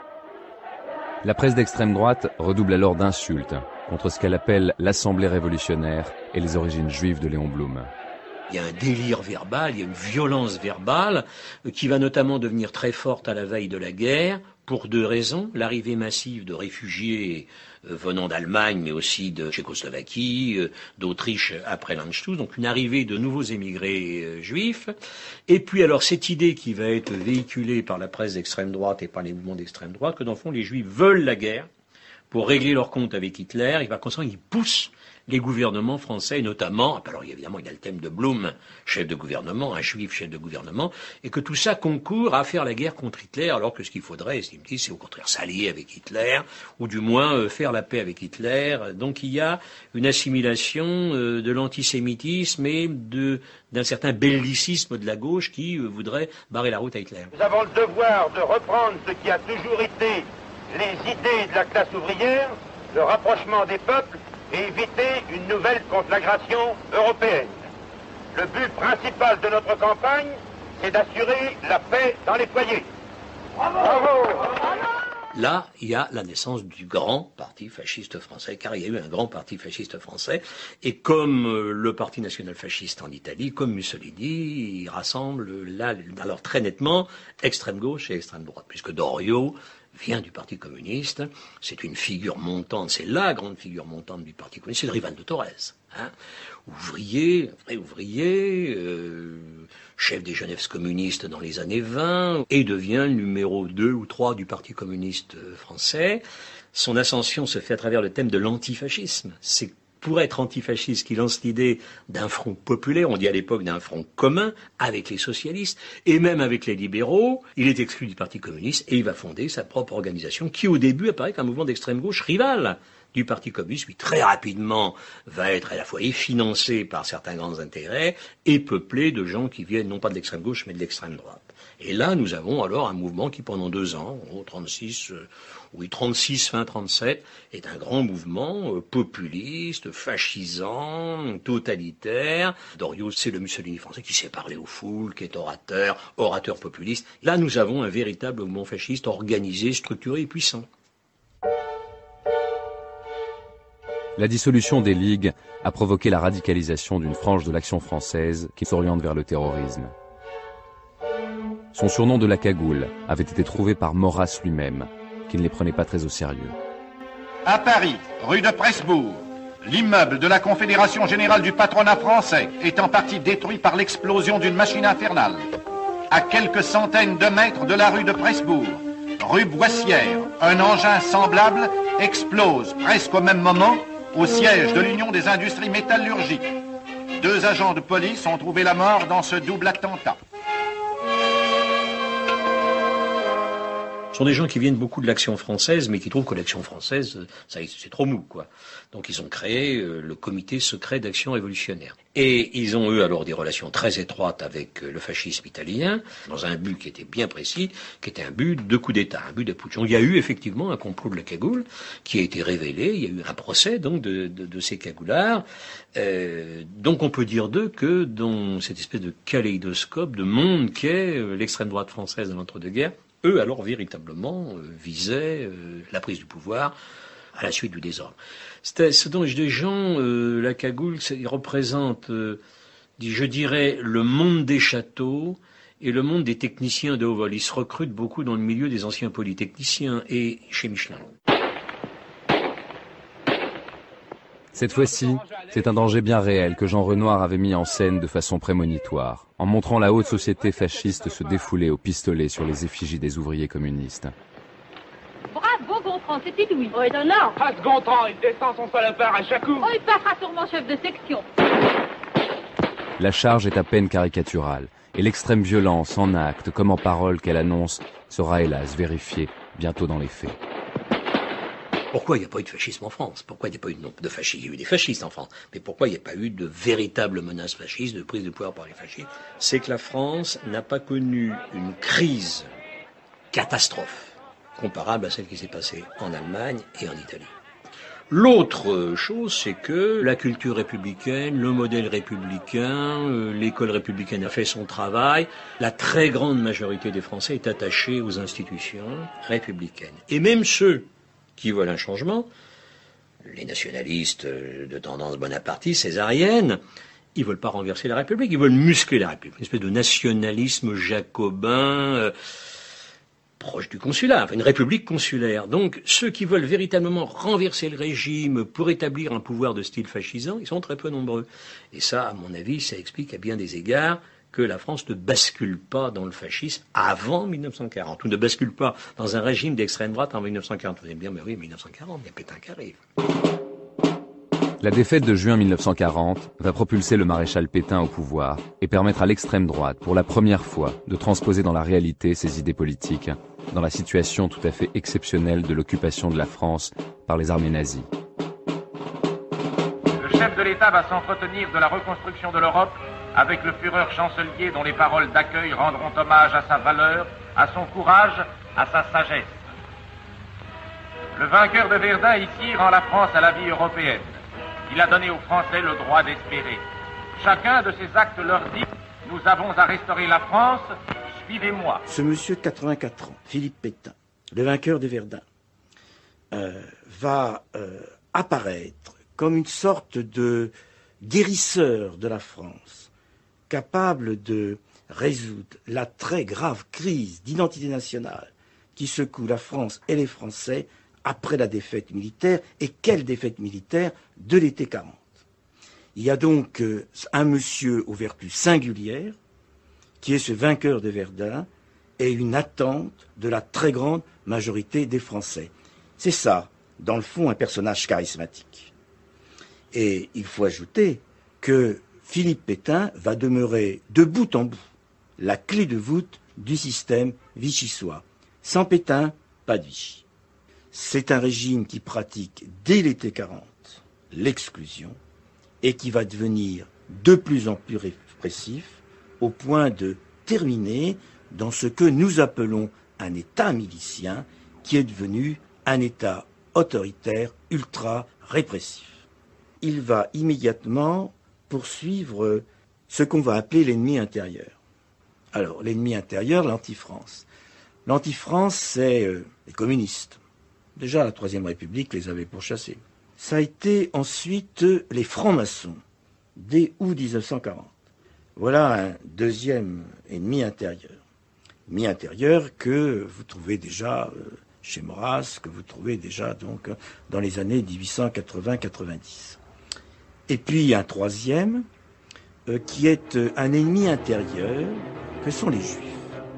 La presse d'extrême droite redouble alors d'insultes contre ce qu'elle appelle l'Assemblée révolutionnaire et les origines juives de Léon Blum. Il y a un délire verbal, il y a une violence verbale qui va notamment devenir très forte à la veille de la guerre pour deux raisons. L'arrivée massive de réfugiés venant d'Allemagne, mais aussi de Tchécoslovaquie, d'Autriche après l'Anschluss, donc une arrivée de nouveaux émigrés juifs. Et puis alors cette idée qui va être véhiculée par la presse d'extrême droite et par les mouvements d'extrême droite, que dans le fond les juifs veulent la guerre pour régler leur compte avec Hitler, il va constamment, il pousse les gouvernements français, notamment, alors évidemment il y a le thème de Blum, chef de gouvernement, un juif chef de gouvernement, et que tout ça concourt à faire la guerre contre Hitler, alors que ce qu'il faudrait, estime-t-il, c'est au contraire s'allier avec Hitler, ou du moins euh, faire la paix avec Hitler. Donc il y a une assimilation euh, de l'antisémitisme et de, d'un certain bellicisme de la gauche qui euh, voudrait barrer la route à Hitler. Nous avons le devoir de reprendre ce qui a toujours été les idées de la classe ouvrière, le rapprochement des peuples, et éviter une nouvelle conflagration européenne. Le but principal de notre campagne, c'est d'assurer la paix dans les foyers. Bravo, Bravo. Là, il y a la naissance du grand parti fasciste français, car il y a eu un grand parti fasciste français, et comme le parti national fasciste en Italie, comme Mussolini, il rassemble là, alors très nettement, extrême gauche et extrême droite, puisque Doriot vient du Parti communiste, c'est une figure montante, c'est la grande figure montante du Parti communiste, c'est le rival de Torres, hein, ouvrier, vrai ouvrier, euh, chef des Genèves communistes dans les années vingt, et devient le numéro deux ou trois du Parti communiste français. Son ascension se fait à travers le thème de l'antifascisme. C'est pour être antifasciste qui lance l'idée d'un front populaire, on dit à l'époque d'un front commun, avec les socialistes, et même avec les libéraux. Il est exclu du Parti communiste et il va fonder sa propre organisation qui au début apparaît comme un mouvement d'extrême gauche rival du Parti communiste, puis très rapidement va être à la fois financé par certains grands intérêts et peuplé de gens qui viennent non pas de l'extrême gauche mais de l'extrême droite. Et là, nous avons alors un mouvement qui, pendant deux ans, au trente-six, euh, oui, trente-six, fin trente-sept, est un grand mouvement euh, populiste, fascisant, totalitaire. Doriot, c'est le Mussolini français qui sait parler aux foules, qui est orateur, orateur populiste. Là, nous avons un véritable mouvement fasciste organisé, structuré et puissant. La dissolution des ligues a provoqué la radicalisation d'une frange de l'action française qui s'oriente vers le terrorisme. Son surnom de la cagoule avait été trouvé par Maurras lui-même, qui ne les prenait pas très au sérieux. À Paris, rue de Presbourg, l'immeuble de la Confédération Générale du Patronat Français est en partie détruit par l'explosion d'une machine infernale. À quelques centaines de mètres de la rue de Presbourg, rue Boissière, un engin semblable explose presque au même moment au siège de l'Union des industries métallurgiques. Deux agents de police ont trouvé la mort dans ce double attentat. Ce sont des gens qui viennent beaucoup de l'Action française, mais qui trouvent que l'Action française, ça, c'est trop mou, quoi. Donc ils ont créé euh, le comité secret d'action révolutionnaire. Et ils ont eu alors des relations très étroites avec euh, le fascisme italien, dans un but qui était bien précis, qui était un but de coup d'État, un but de putsch. Il y a eu effectivement un complot de la cagoule qui a été révélé, il y a eu un procès donc de, de, de ces cagoulards. Euh, donc on peut dire d'eux que dans cette espèce de kaléidoscope, de monde qu'est euh, l'extrême droite française de l'entre-deux-guerres, eux, alors, véritablement, euh, visaient euh, la prise du pouvoir à la suite du désordre. C'est, ce dont des gens, euh, la cagoule, ils représentent, euh, je dirais, le monde des châteaux et le monde des techniciens de haut vol. Ils se recrutent beaucoup dans le milieu des anciens polytechniciens et chez Michelin. Cette fois-ci, c'est un danger bien réel que Jean Renoir avait mis en scène de façon prémonitoire, en montrant la haute société fasciste se défouler au pistolet sur les effigies des ouvriers communistes. Bravo Gontran, c'est inouï. Oh, étonnant. Ah, ce Gontran, il descend son salopard à chaque coup. Oh, il passera sûrement chef de section. La charge est à peine caricaturale, et l'extrême violence en actes comme en paroles qu'elle annonce sera hélas vérifiée bientôt dans les faits. Pourquoi il n'y a pas eu de fascisme en France? Pourquoi il n'y a pas eu de, non, de fascistes? Il y a eu des fascistes en France. Mais pourquoi il n'y a pas eu de véritable menace fasciste, de prise de pouvoir par les fascistes? C'est que la France n'a pas connu une crise catastrophe comparable à celle qui s'est passée en Allemagne et en Italie. L'autre chose, c'est que la culture républicaine, le modèle républicain, euh, l'école républicaine a fait son travail. La très grande majorité des Français est attachée aux institutions républicaines. Et même ceux qui veulent un changement, les nationalistes de tendance bonapartiste, césarienne, ils veulent pas renverser la République, ils veulent muscler la République. Une espèce de nationalisme jacobin, euh, proche du consulat, enfin une république consulaire. Donc ceux qui veulent véritablement renverser le régime pour établir un pouvoir de style fascisant, ils sont très peu nombreux. Et ça, à mon avis, ça explique à bien des égards que la France ne bascule pas dans le fascisme avant mille neuf cent quarante, ou ne bascule pas dans un régime d'extrême droite en mille neuf cent quarante. Vous allez me dire, mais oui, mille neuf cent quarante, il y a Pétain qui arrive. La défaite de juin mille neuf cent quarante va propulser le maréchal Pétain au pouvoir et permettre à l'extrême droite, pour la première fois, de transposer dans la réalité ses idées politiques, dans la situation tout à fait exceptionnelle de l'occupation de la France par les armées nazies. Le chef de l'État va s'entretenir de la reconstruction de l'Europe avec le Führer chancelier dont les paroles d'accueil rendront hommage à sa valeur, à son courage, à sa sagesse. Le vainqueur de Verdun ici rend la France à la vie européenne. Il a donné aux Français le droit d'espérer. Chacun de ces actes leur dit « Nous avons à restaurer la France, suivez-moi ». Ce monsieur de quatre-vingt-quatre ans, Philippe Pétain, le vainqueur de Verdun, euh, va euh, apparaître comme une sorte de guérisseur de la France, capable de résoudre la très grave crise d'identité nationale qui secoue la France et les Français après la défaite militaire. Et quelle défaite militaire de l'été quarante. Il y a donc euh, un monsieur aux vertus singulières, qui est ce vainqueur de Verdun, et une attente de la très grande majorité des Français. C'est ça, dans le fond, un personnage charismatique. Et il faut ajouter que Philippe Pétain va demeurer de bout en bout la clé de voûte du système vichysois. Sans Pétain, pas de Vichy. C'est un régime qui pratique dès l'été quarante l'exclusion et qui va devenir de plus en plus répressif au point de terminer dans ce que nous appelons un État milicien qui est devenu un État autoritaire ultra répressif. Il va immédiatement poursuivre ce qu'on va appeler l'ennemi intérieur. Alors, l'ennemi intérieur, l'anti-France. L'anti-France, c'est euh, les communistes. Déjà, la Troisième République les avait pourchassés. Ça a été ensuite euh, les francs-maçons, dès août mille neuf cent quarante. Voilà un deuxième ennemi intérieur. Ennemi intérieur que vous trouvez déjà euh, chez Maurras, que vous trouvez déjà donc dans les années mille huit cent quatre-vingts quatre-vingt-dix. Et puis un troisième, euh, qui est euh, un ennemi intérieur, que sont les Juifs.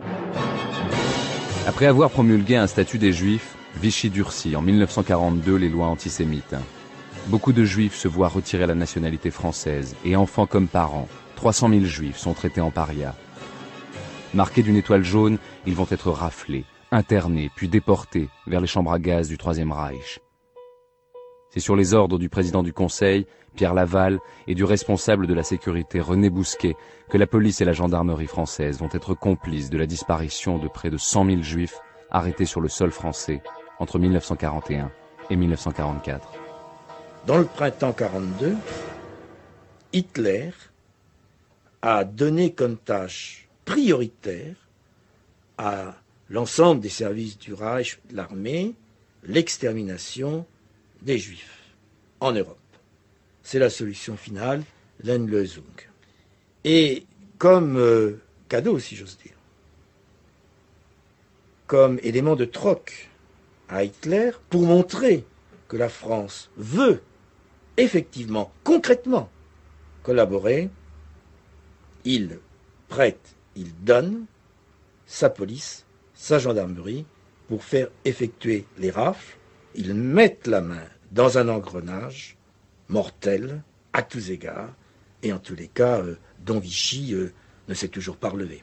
Après avoir promulgué un statut des Juifs, Vichy durcit en mille neuf cent quarante-deux les lois antisémites. Beaucoup de Juifs se voient retirer la nationalité française, et enfants comme parents, trois cent mille Juifs sont traités en paria. Marqués d'une étoile jaune, ils vont être raflés, internés puis déportés vers les chambres à gaz du Troisième Reich. C'est sur les ordres du président du Conseil, Pierre Laval, et du responsable de la sécurité, René Bousquet, que la police et la gendarmerie française vont être complices de la disparition de près de cent mille juifs arrêtés sur le sol français entre mille neuf cent quarante et un et mille neuf cent quarante-quatre. Dans le printemps quarante-deux, Hitler a donné comme tâche prioritaire à l'ensemble des services du Reich, de l'armée, l'extermination des Juifs en Europe. C'est la solution finale, l'Endlösung. Et comme euh, cadeau, si j'ose dire, comme élément de troc à Hitler, pour montrer que la France veut effectivement, concrètement, collaborer, il prête, il donne sa police, sa gendarmerie, pour faire effectuer les rafles. Ils mettent la main dans un engrenage mortel, à tous égards, et en tous les cas, euh, dont Vichy euh, ne s'est toujours pas relevé.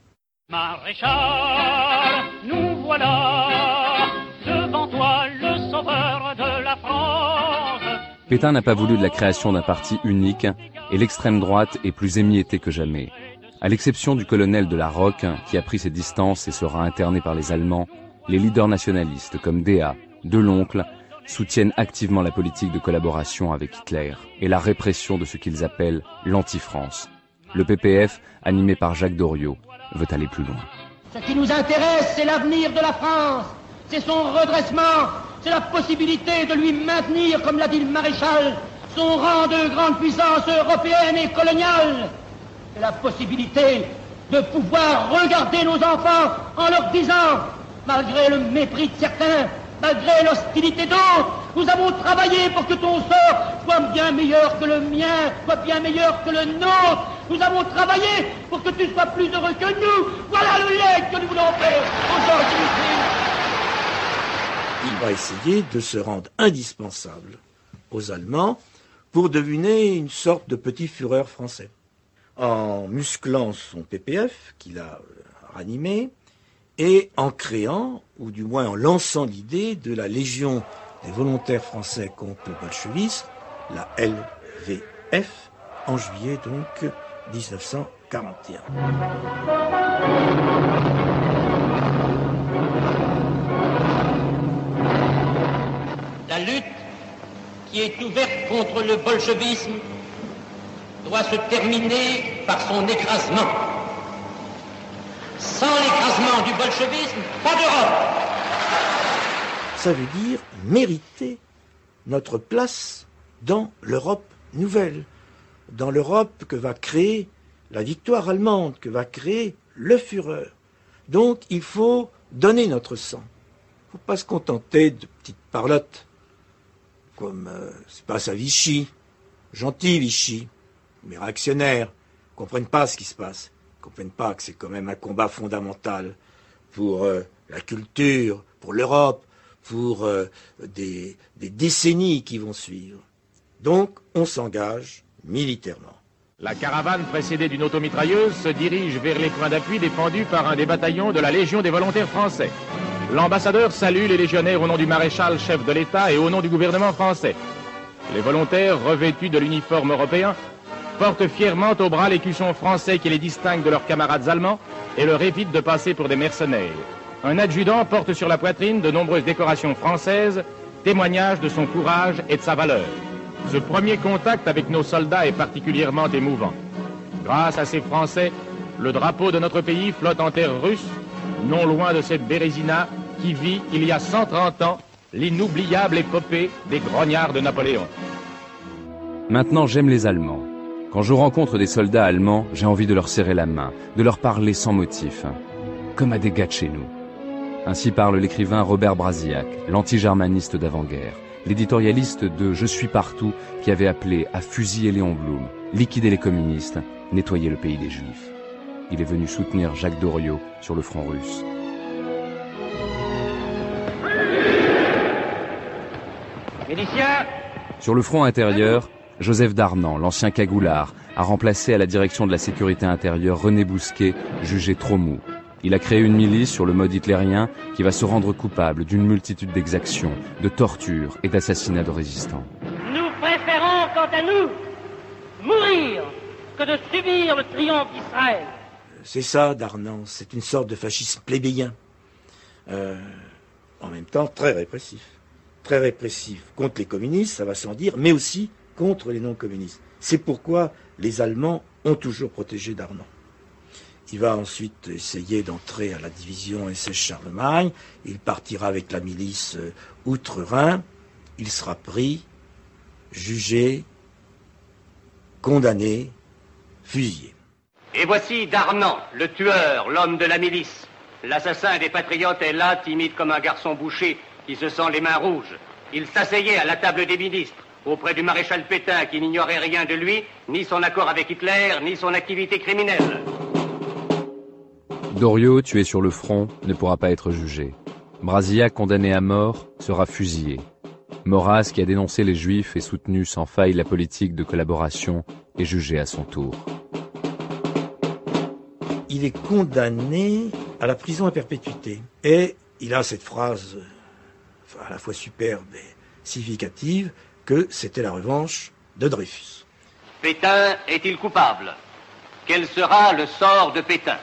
Maréchal, nous voilà, devant toi le sauveur de la France. Pétain n'a pas voulu de la création d'un parti unique, et l'extrême droite est plus émiettée que jamais. À l'exception du colonel de la Roque, qui a pris ses distances et sera interné par les Allemands, les leaders nationalistes comme Déa, Deloncle, soutiennent activement la politique de collaboration avec Hitler et la répression de ce qu'ils appellent l'anti-France. Le P P F, animé par Jacques Doriot, veut aller plus loin. Ce qui nous intéresse, c'est l'avenir de la France, c'est son redressement, c'est la possibilité de lui maintenir, comme l'a dit le maréchal, son rang de grande puissance européenne et coloniale. C'est la possibilité de pouvoir regarder nos enfants en leur disant, malgré le mépris de certains, malgré l'hostilité d'autres, nous avons travaillé pour que ton sort soit bien meilleur que le mien, soit bien meilleur que le nôtre. Nous avons travaillé pour que tu sois plus heureux que nous. Voilà le legs que nous voulons faire aujourd'hui. Il va essayer de se rendre indispensable aux Allemands pour devenir une sorte de petit Führer français. En musclant son P P F, qu'il a ranimé, et en créant, ou du moins en lançant l'idée de la Légion des volontaires français contre le bolchevisme, la L V F, en juillet donc dix-neuf cent quarante et un. La lutte qui est ouverte contre le bolchevisme doit se terminer par son écrasement. Sans l'écrasement du bolchevisme, pas d'Europe. Ça veut dire mériter notre place dans l'Europe nouvelle, dans l'Europe que va créer la victoire allemande, que va créer le Führer. Donc il faut donner notre sang. Il ne faut pas se contenter de petites parlottes, comme euh, se passe à Vichy, gentil Vichy, mais réactionnaires, ne comprennent pas ce qui se passe. Ne comprennent pas que c'est quand même un combat fondamental pour euh, la culture, pour l'Europe, pour euh, des, des décennies qui vont suivre. Donc, on s'engage militairement. La caravane précédée d'une automitrailleuse se dirige vers les points d'appui défendus par un des bataillons de la Légion des volontaires français. L'ambassadeur salue les légionnaires au nom du maréchal chef de l'État et au nom du gouvernement français. Les volontaires, revêtus de l'uniforme européen, portent fièrement au bras l'écusson français qui les distingue de leurs camarades allemands et leur évite de passer pour des mercenaires. Un adjudant porte sur la poitrine de nombreuses décorations françaises, témoignage de son courage et de sa valeur. Ce premier contact avec nos soldats est particulièrement émouvant. Grâce à ces Français, le drapeau de notre pays flotte en terre russe, non loin de cette Bérésina qui vit, il y a cent trente ans, l'inoubliable épopée des grognards de Napoléon. Maintenant, j'aime les Allemands. Quand je rencontre des soldats allemands, j'ai envie de leur serrer la main, de leur parler sans motif, comme à des gars de chez nous. Ainsi parle l'écrivain Robert Brasillac, l'anti-germaniste d'avant-guerre, l'éditorialiste de Je suis partout, qui avait appelé à fusiller Léon Blum, liquider les communistes, nettoyer le pays des Juifs. Il est venu soutenir Jacques Doriot sur le front russe. Miliciens ! Sur le front intérieur, Joseph Darnan, l'ancien cagoulard, a remplacé à la direction de la sécurité intérieure René Bousquet, jugé trop mou. Il a créé une milice sur le mode hitlérien qui va se rendre coupable d'une multitude d'exactions, de tortures et d'assassinats de résistants. Nous préférons, quant à nous, mourir que de subir le triomphe d'Israël. C'est ça, Darnan, c'est une sorte de fascisme plébéien. Euh, en même temps, très répressif. Très répressif contre les communistes, ça va sans dire, mais aussi contre les non-communistes. C'est pourquoi les Allemands ont toujours protégé Darnan. Il va ensuite essayer d'entrer à la division S S Charlemagne. Il partira avec la milice euh, outre-Rhin. Il sera pris, jugé, condamné, fusillé. Et voici Darnan, le tueur, l'homme de la milice. L'assassin des patriotes est là, timide comme un garçon bouché qui se sent les mains rouges. Il s'asseyait à la table des ministres, auprès du maréchal Pétain qui n'ignorait rien de lui, ni son accord avec Hitler, ni son activité criminelle. Doriot, tué sur le front, ne pourra pas être jugé. Brasillac, condamné à mort, sera fusillé. Maurras, qui a dénoncé les Juifs et soutenu sans faille la politique de collaboration, est jugé à son tour. Il est condamné à la prison à perpétuité. Et il a cette phrase à la fois superbe et significative que c'était la revanche de Dreyfus. Pétain est-il coupable? Quel sera le sort de Pétain?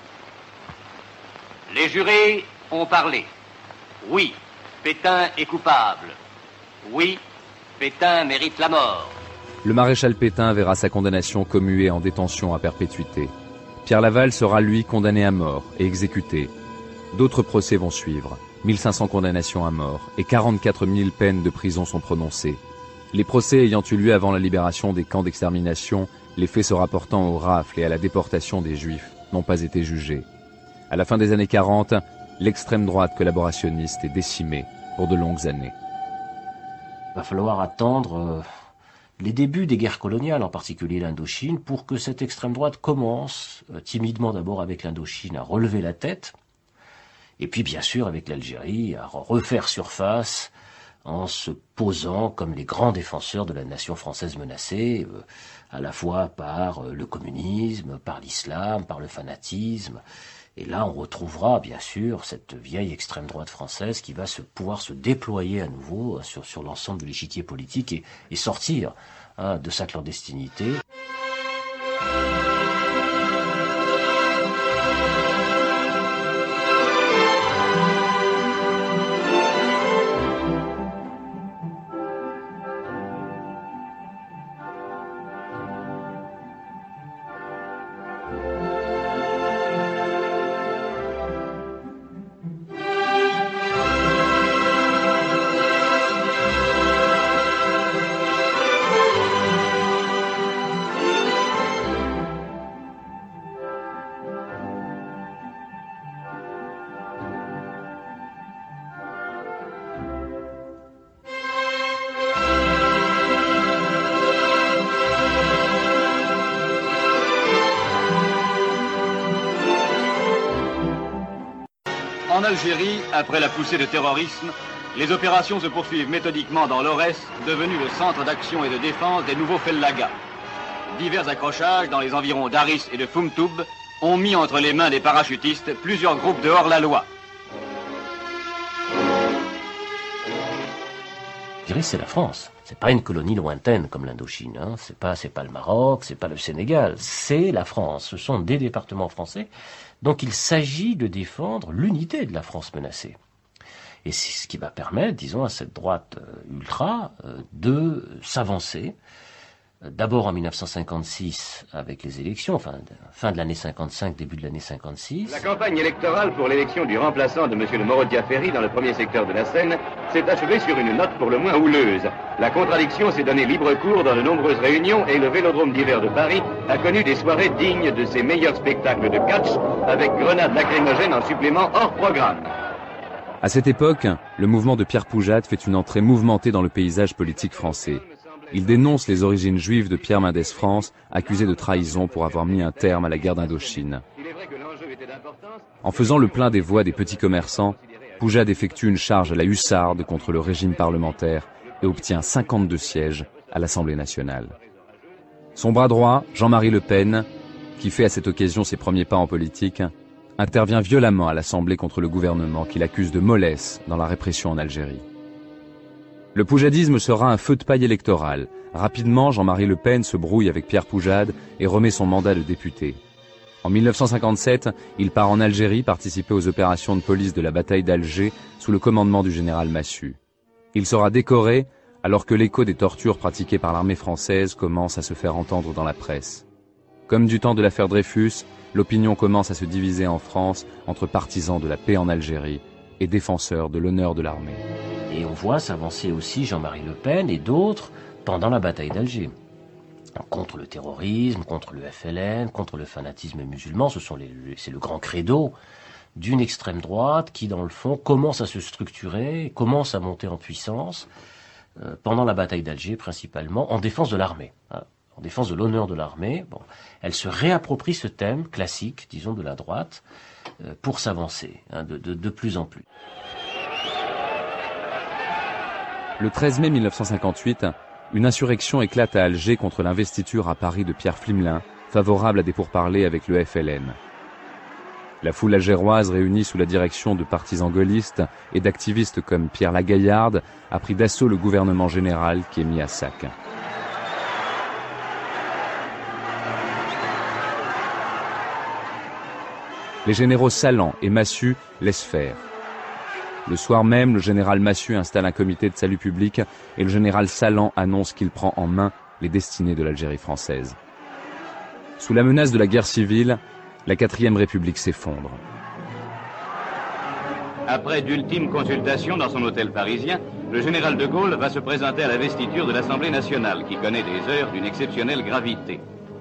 Les jurés ont parlé. Oui, Pétain est coupable. Oui, Pétain mérite la mort. Le maréchal Pétain verra sa condamnation commuée en détention à perpétuité. Pierre Laval sera, lui, condamné à mort et exécuté. D'autres procès vont suivre. mille cinq cents condamnations à mort et quarante-quatre mille peines de prison sont prononcées. Les procès ayant eu lieu avant la libération des camps d'extermination, les faits se rapportant aux rafles et à la déportation des Juifs n'ont pas été jugés. À la fin des années quarante, l'extrême droite collaborationniste est décimée pour de longues années. Il va falloir attendre euh, les débuts des guerres coloniales, en particulier l'Indochine, pour que cette extrême droite commence, euh, timidement d'abord avec l'Indochine, à relever la tête, et puis bien sûr avec l'Algérie, à refaire surface en se posant comme les grands défenseurs de la nation française menacée, euh, à la fois par euh, le communisme, par l'islam, par le fanatisme. Et là, on retrouvera, bien sûr, cette vieille extrême droite française qui va se, pouvoir se déployer à nouveau sur, sur l'ensemble de l'échiquier politique et, et sortir hein, de sa clandestinité. En Algérie, après la poussée de terrorisme, les opérations se poursuivent méthodiquement dans l'Aurès, devenu le centre d'action et de défense des nouveaux Fellagas. Divers accrochages dans les environs d'Aris et de Fumtoub ont mis entre les mains des parachutistes plusieurs groupes de hors-la-loi. L'Algérie, c'est la France. C'est pas une colonie lointaine comme l'Indochine. Hein. C'est pas, c'est pas le Maroc, c'est pas le Sénégal. C'est la France. Ce sont des départements français. Donc il s'agit de défendre l'unité de la France menacée. Et c'est ce qui va permettre, disons, à cette droite euh, ultra euh, de s'avancer. D'abord en mille neuf cent cinquante-six avec les élections, enfin fin de l'année cinquante-cinq, début de l'année cinquante-six. La campagne électorale pour l'élection du remplaçant de M. le Moreau-Diaferry dans le premier secteur de la Seine s'est achevée sur une note pour le moins houleuse. La contradiction s'est donnée libre cours dans de nombreuses réunions et le Vélodrome d'hiver de Paris a connu des soirées dignes de ses meilleurs spectacles de catch avec grenades lacrymogènes en supplément hors programme. À cette époque, le mouvement de Pierre Poujade fait une entrée mouvementée dans le paysage politique français. Il dénonce les origines juives de Pierre Mendès France, accusé de trahison pour avoir mis un terme à la guerre d'Indochine. En faisant le plein des voix des petits commerçants, Poujade effectue une charge à la hussarde contre le régime parlementaire et obtient cinquante-deux sièges à l'Assemblée nationale. Son bras droit, Jean-Marie Le Pen, qui fait à cette occasion ses premiers pas en politique, intervient violemment à l'Assemblée contre le gouvernement qui l'accuse de mollesse dans la répression en Algérie. Le poujadisme sera un feu de paille électoral. Rapidement, Jean-Marie Le Pen se brouille avec Pierre Poujade et remet son mandat de député. En mille neuf cent cinquante-sept, il part en Algérie participer aux opérations de police de la bataille d'Alger sous le commandement du général Massu. Il sera décoré alors que l'écho des tortures pratiquées par l'armée française commence à se faire entendre dans la presse. Comme du temps de l'affaire Dreyfus, l'opinion commence à se diviser en France entre partisans de la paix en Algérie et défenseurs de l'honneur de l'armée. Et on voit s'avancer aussi Jean-Marie Le Pen et d'autres pendant la bataille d'Alger. Contre le terrorisme, contre le F L N, contre le fanatisme musulman, ce sont les, c'est le grand credo d'une extrême droite qui, dans le fond, commence à se structurer, commence à monter en puissance euh, pendant la bataille d'Alger, principalement, en défense de l'armée, hein, en défense de l'honneur de l'armée. Bon, elle se réapproprie ce thème classique, disons, de la droite, euh, pour s'avancer hein, de, de, de plus en plus. Le treize mai mille neuf cent cinquante-huit, une insurrection éclate à Alger contre l'investiture à Paris de Pierre Flimelin, favorable à des pourparlers avec le F L N. La foule algéroise réunie sous la direction de partisans gaullistes et d'activistes comme Pierre Lagaillarde a pris d'assaut le gouvernement général qui est mis à sac. Les généraux Salan et Massu laissent faire. Le soir même, le général Massu installe un comité de salut public et le général Salan annonce qu'il prend en main les destinées de l'Algérie française. Sous la menace de la guerre civile, la quatrième République s'effondre. Après d'ultimes consultations dans son hôtel parisien, le général de Gaulle va se présenter à l'investiture de l'Assemblée nationale, qui connaît des heures d'une exceptionnelle gravité.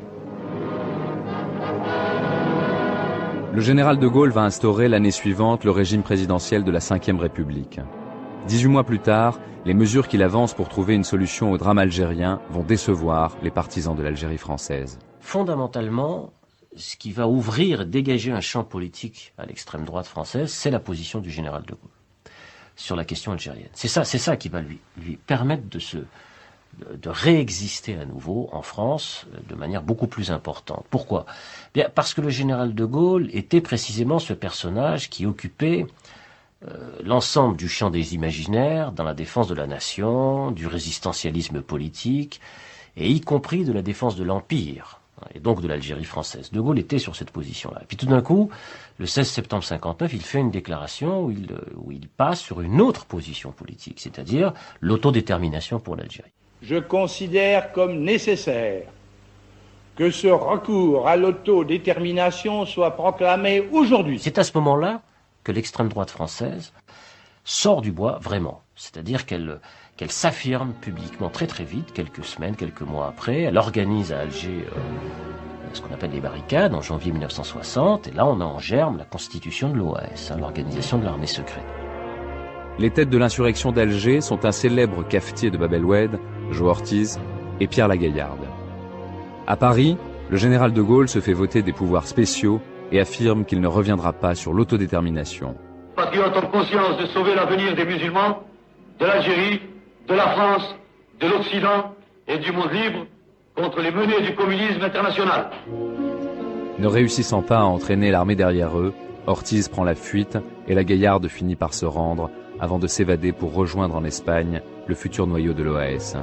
Le général de Gaulle va instaurer l'année suivante le régime présidentiel de la cinquième République. dix-huit mois plus tard, les mesures qu'il avance pour trouver une solution au drame algérien vont décevoir les partisans de l'Algérie française. Fondamentalement, ce qui va ouvrir et dégager un champ politique à l'extrême droite française, c'est la position du général de Gaulle sur la question algérienne. C'est ça, c'est ça qui va lui, lui permettre de se De, de réexister à nouveau en France de manière beaucoup plus importante. Pourquoi ? Bien, parce que le général de Gaulle était précisément ce personnage qui occupait euh, l'ensemble du champ des imaginaires dans la défense de la nation, du résistentialisme politique, et y compris de la défense de l'Empire, et donc de l'Algérie française. De Gaulle était sur cette position-là. Et puis tout d'un coup, le seize septembre cinquante-neuf, il fait une déclaration où il, où il passe sur une autre position politique, c'est-à-dire l'autodétermination pour l'Algérie. Je considère comme nécessaire que ce recours à l'autodétermination soit proclamé aujourd'hui. C'est à ce moment-là que l'extrême droite française sort du bois vraiment. C'est-à-dire qu'elle qu'elle s'affirme publiquement très très vite, quelques semaines, quelques mois après. Elle organise à Alger euh, ce qu'on appelle les barricades en janvier mille neuf cent soixante. Et là, on a en germe la constitution de l'O A S, hein, l'organisation de l'armée secrète. Les têtes de l'insurrection d'Alger sont un célèbre cafetier de Bab el-Oued, Jo Ortiz et Pierre Lagaillarde. À Paris, le général de Gaulle se fait voter des pouvoirs spéciaux et affirme qu'il ne reviendra pas sur l'autodétermination. Patriotes ont conscience de sauver l'avenir des musulmans, de l'Algérie, de la France, de l'Occident et du monde libre contre les menées du communisme international. Ne réussissant pas à entraîner l'armée derrière eux, Ortiz prend la fuite et Lagaillarde finit par se rendre avant de s'évader pour rejoindre en Espagne le futur noyau de l'O A S.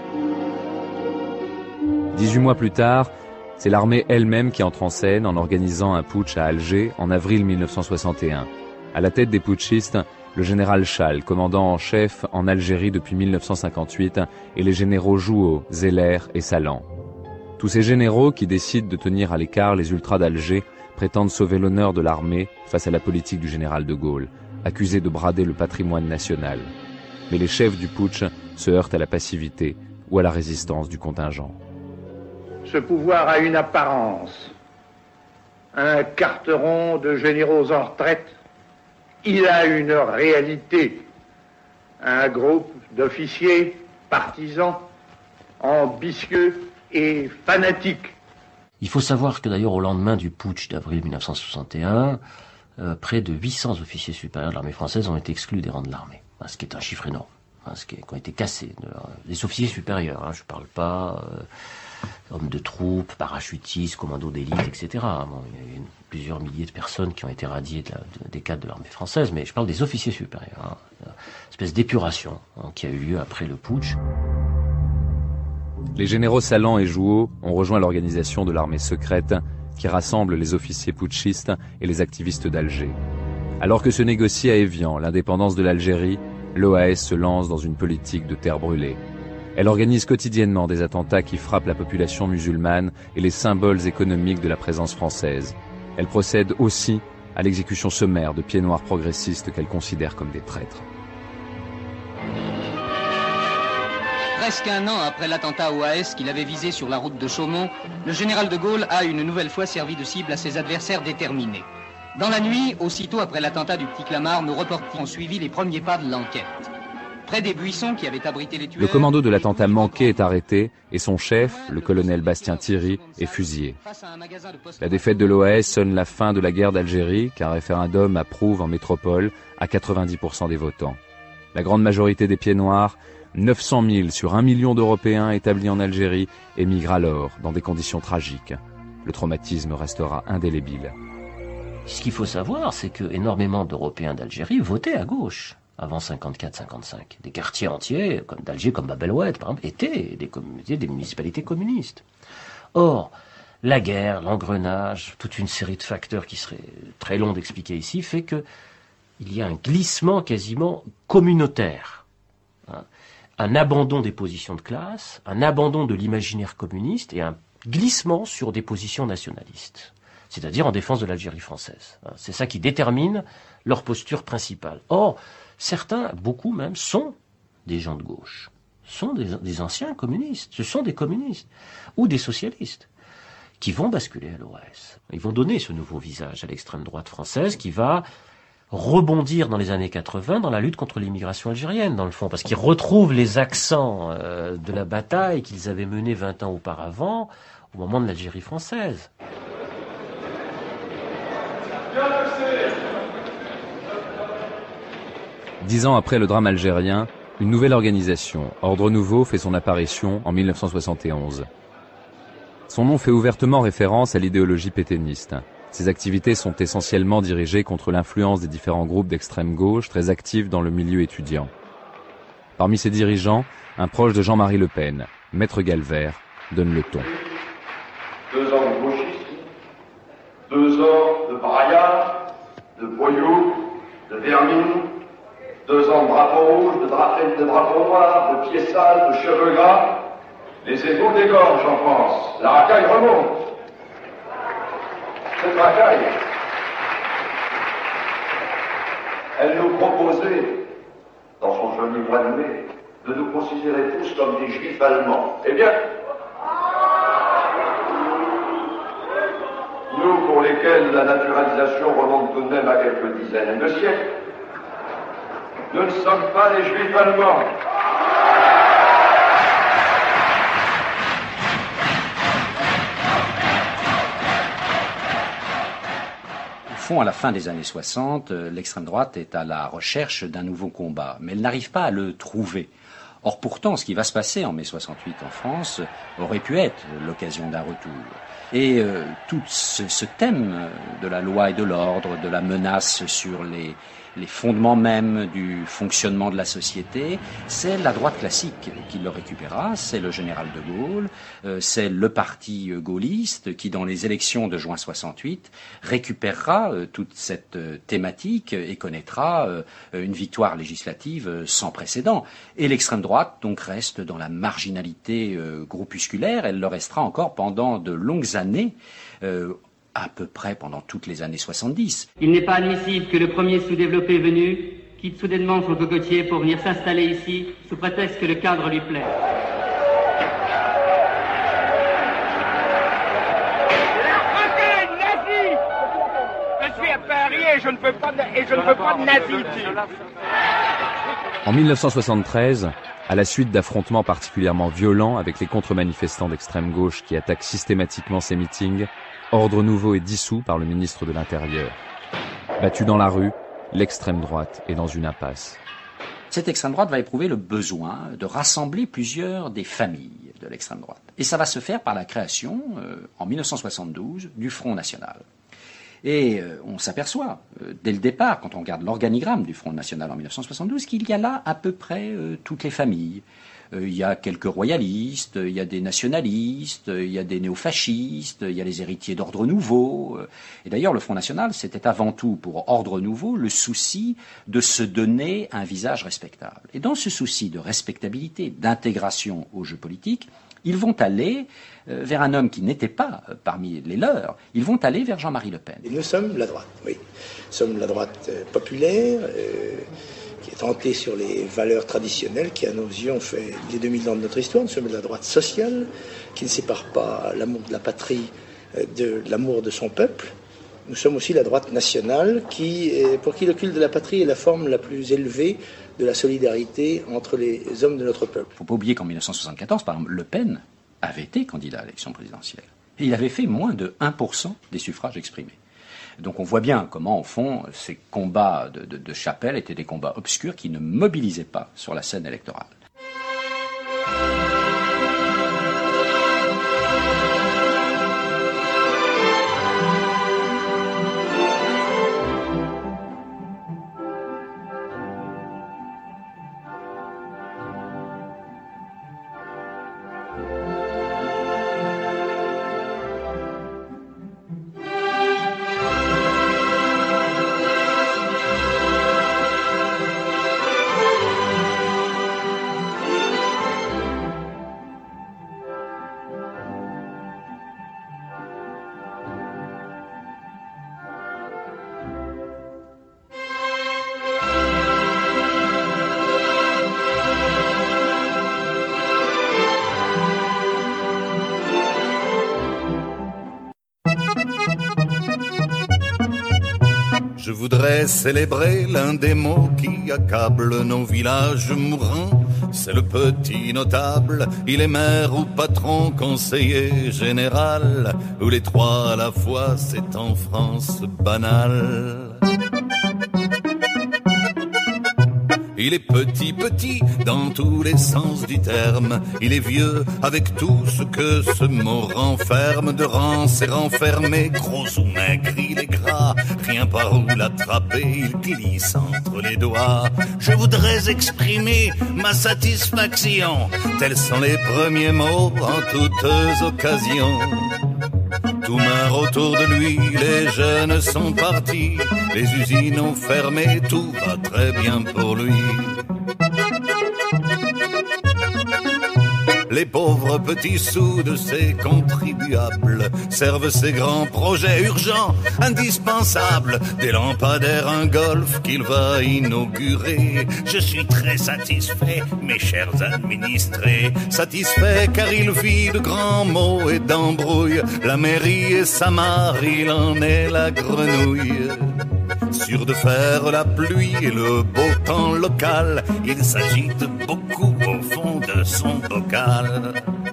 dix-huit mois plus tard, c'est l'armée elle-même qui entre en scène en organisant un putsch à Alger en avril mille neuf cent soixante et un. À la tête des putschistes, le général Chal, commandant en chef en Algérie depuis mille neuf cent cinquante-huit, et les généraux Jouot, Zeller et Salan. Tous ces généraux qui décident de tenir à l'écart les ultras d'Alger prétendent sauver l'honneur de l'armée face à la politique du général de Gaulle, accusé de brader le patrimoine national. Mais les chefs du putsch se heurtent à la passivité ou à la résistance du contingent. Ce pouvoir a une apparence, un carteron de généraux en retraite. Il a une réalité, un groupe d'officiers partisans, ambitieux et fanatiques. Il faut savoir que d'ailleurs au lendemain du putsch d'avril mille neuf cent soixante et un, euh, près de huit cents officiers supérieurs de l'armée française ont été exclus des rangs de l'armée, hein, ce qui est un chiffre énorme, hein, ce qui, est, qui ont été cassés, de, euh, des officiers supérieurs, hein, je ne parle pas euh, hommes de troupes, parachutistes, commandos d'élite, et cetera. Bon, il y a eu plusieurs milliers de personnes qui ont été radiées de la, de, des cadres de l'armée française, mais je parle des officiers supérieurs. Hein, une espèce d'épuration hein, qui a eu lieu après le putsch. Les généraux Salan et Jouot ont rejoint l'organisation de l'armée secrète qui rassemble les officiers putschistes et les activistes d'Alger. Alors que se négocie à Évian l'indépendance de l'Algérie, l'O A S se lance dans une politique de terre brûlée. Elle organise quotidiennement des attentats qui frappent la population musulmane et les symboles économiques de la présence française. Elle procède aussi à l'exécution sommaire de pieds noirs progressistes qu'elle considère comme des traîtres. Presque un an après l'attentat O A S qu'il avait visé sur la route de Chaumont, le général de Gaulle a une nouvelle fois servi de cible à ses adversaires déterminés. Dans la nuit, aussitôt après l'attentat du Petit Clamart, nos reporters ont suivi les premiers pas de l'enquête. Près des buissons qui avaient abrité les tueurs... Le commando de l'attentat manqué est arrêté et son chef, le colonel Bastien Thierry, est fusillé. La défaite de l'O A S sonne la fin de la guerre d'Algérie qu'un référendum approuve en métropole à quatre-vingt-dix pour cent des votants. La grande majorité des pieds noirs, neuf cent mille sur un million d'Européens établis en Algérie, émigrent alors dans des conditions tragiques. Le traumatisme restera indélébile. Ce qu'il faut savoir, c'est que énormément d'Européens d'Algérie votaient à gauche avant cinquante-quatre cinquante-cinq. Des quartiers entiers, comme d'Alger, comme Bab el-Oued, par exemple, étaient des communautés, des municipalités communistes. Or, la guerre, l'engrenage, toute une série de facteurs qui seraient très longs d'expliquer ici, fait que il y a un glissement quasiment communautaire. Hein, un abandon des positions de classe, un abandon de l'imaginaire communiste et un glissement sur des positions nationalistes, c'est-à-dire en défense de l'Algérie française. C'est ça qui détermine leur posture principale. Or, certains, beaucoup même, sont des gens de gauche, sont des, des anciens communistes, ce sont des communistes, ou des socialistes, qui vont basculer à l'O A S. Ils vont donner ce nouveau visage à l'extrême droite française qui va rebondir dans les années quatre-vingts dans la lutte contre l'immigration algérienne, dans le fond, parce qu'ils retrouvent les accents euh, de la bataille qu'ils avaient menée vingt ans auparavant, au moment de l'Algérie française. Dix ans après le drame algérien, une nouvelle organisation, Ordre Nouveau, fait son apparition en mille neuf cent soixante et onze. Son nom fait ouvertement référence à l'idéologie pétainiste. Ses activités sont essentiellement dirigées contre l'influence des différents groupes d'extrême gauche très actifs dans le milieu étudiant. Parmi ses dirigeants, un proche de Jean-Marie Le Pen, Maître Galvert, donne le ton. Deux ans de gauchisme, deux ans de braillards, de voyous, de vermine, deux ans de drapeau rouge, de drapeau, de drapeau noir, de pieds sales, de cheveux gras. Les égouts dégorgent en France. La racaille remonte. Cette racaille, elle nous proposait, dans son joli mois de mai, de nous considérer tous comme des juifs allemands. Eh bien, nous pour lesquels la naturalisation remonte tout de même à quelques dizaines de siècles, nous ne sommes pas des juifs allemands. Au fond, à la fin des années soixante, l'extrême droite est à la recherche d'un nouveau combat, mais elle n'arrive pas à le trouver. Or pourtant, ce qui va se passer en mai soixante-huit en France aurait pu être l'occasion d'un retour. Et euh, tout ce, ce thème de la loi et de l'ordre, de la menace sur les, les fondements même du fonctionnement de la société, c'est la droite classique qui le récupérera, c'est le général de Gaulle, euh, c'est le parti gaulliste qui, dans les élections de juin soixante-huit, récupérera euh, toute cette euh, thématique et connaîtra euh, une victoire législative euh, sans précédent. Et l'extrême droite, donc, reste dans la marginalité euh, groupusculaire, elle le restera encore pendant de longues années, euh, à peu près pendant toutes les années soixante-dix. Il n'est pas admissible que le premier sous-développé venu quitte soudainement son cocotier pour venir s'installer ici sous prétexte que le cadre lui plaît. Je suis à Paris et je ne peux pas de, et je ne veux pas de nazis. En mille neuf cent soixante-treize, à la suite d'affrontements particulièrement violents avec les contre-manifestants d'extrême gauche qui attaquent systématiquement ces meetings, Ordre Nouveau est dissous par le ministre de l'Intérieur. Battu dans la rue, l'extrême droite est dans une impasse. Cette extrême droite va éprouver le besoin de rassembler plusieurs des familles. de l'extrême droite. Et ça va se faire par la création, euh, en mille neuf cent soixante-douze, du Front National. Et euh, on s'aperçoit, euh, dès le départ, quand on regarde l'organigramme du Front National en mille neuf cent soixante-douze, qu'il y a là à peu près euh, toutes les familles. Euh, il y a quelques royalistes, il y a des nationalistes, il y a des néofascistes, il y a les héritiers d'Ordre Nouveau. Et d'ailleurs, le Front National, c'était avant tout, pour Ordre Nouveau, le souci de se donner un visage respectable. Et dans ce souci de respectabilité, d'intégration au jeu politique, ils vont aller euh, vers un homme qui n'était pas euh, parmi les leurs, ils vont aller vers Jean-Marie Le Pen. Et nous sommes la droite, oui. Nous sommes la droite euh, populaire, euh, qui est tentée sur les valeurs traditionnelles, qui à nos yeux ont fait les deux mille ans de notre histoire. Nous sommes la droite sociale, qui ne sépare pas l'amour de la patrie euh, de l'amour de son peuple. Nous sommes aussi la droite nationale, qui, euh, pour qui le culte de la patrie est la forme la plus élevée de la solidarité entre les hommes de notre peuple. Il ne faut pas oublier qu'en mille neuf cent soixante-quatorze, par exemple, Le Pen avait été candidat à l'élection présidentielle. Et il avait fait moins de un pour cent des suffrages exprimés. Donc on voit bien comment, au fond, ces combats de, de, de chapelle étaient des combats obscurs qui ne mobilisaient pas sur la scène électorale. Je voudrais célébrer l'un des mots qui accablent nos villages mourants. C'est le petit notable, il est maire ou patron, conseiller général, ou les trois à la fois, c'est en France banal. Il est petit, petit, dans tous les sens du terme. Il est vieux, avec tout ce que ce mot renferme. De rance et renfermé, gros ou maigre, il est gras. Rien par où l'attraper, il glisse entre les doigts. Je voudrais exprimer ma satisfaction. Tels sont les premiers mots en toutes occasions. Tout meurt autour de lui, les jeunes sont partis, les usines ont fermé, tout va très bien pour lui. Les pauvres petits sous de ces contribuables servent ces grands projets urgents, indispensables, des lampadaires, un golf qu'il va inaugurer. Je suis très satisfait, mes chers administrés, satisfait car il vit de grands mots et d'embrouilles. La mairie et sa mare, il en est la grenouille. Sûr de faire la pluie et le beau temps local, il s'agite beaucoup au fond de son bocal.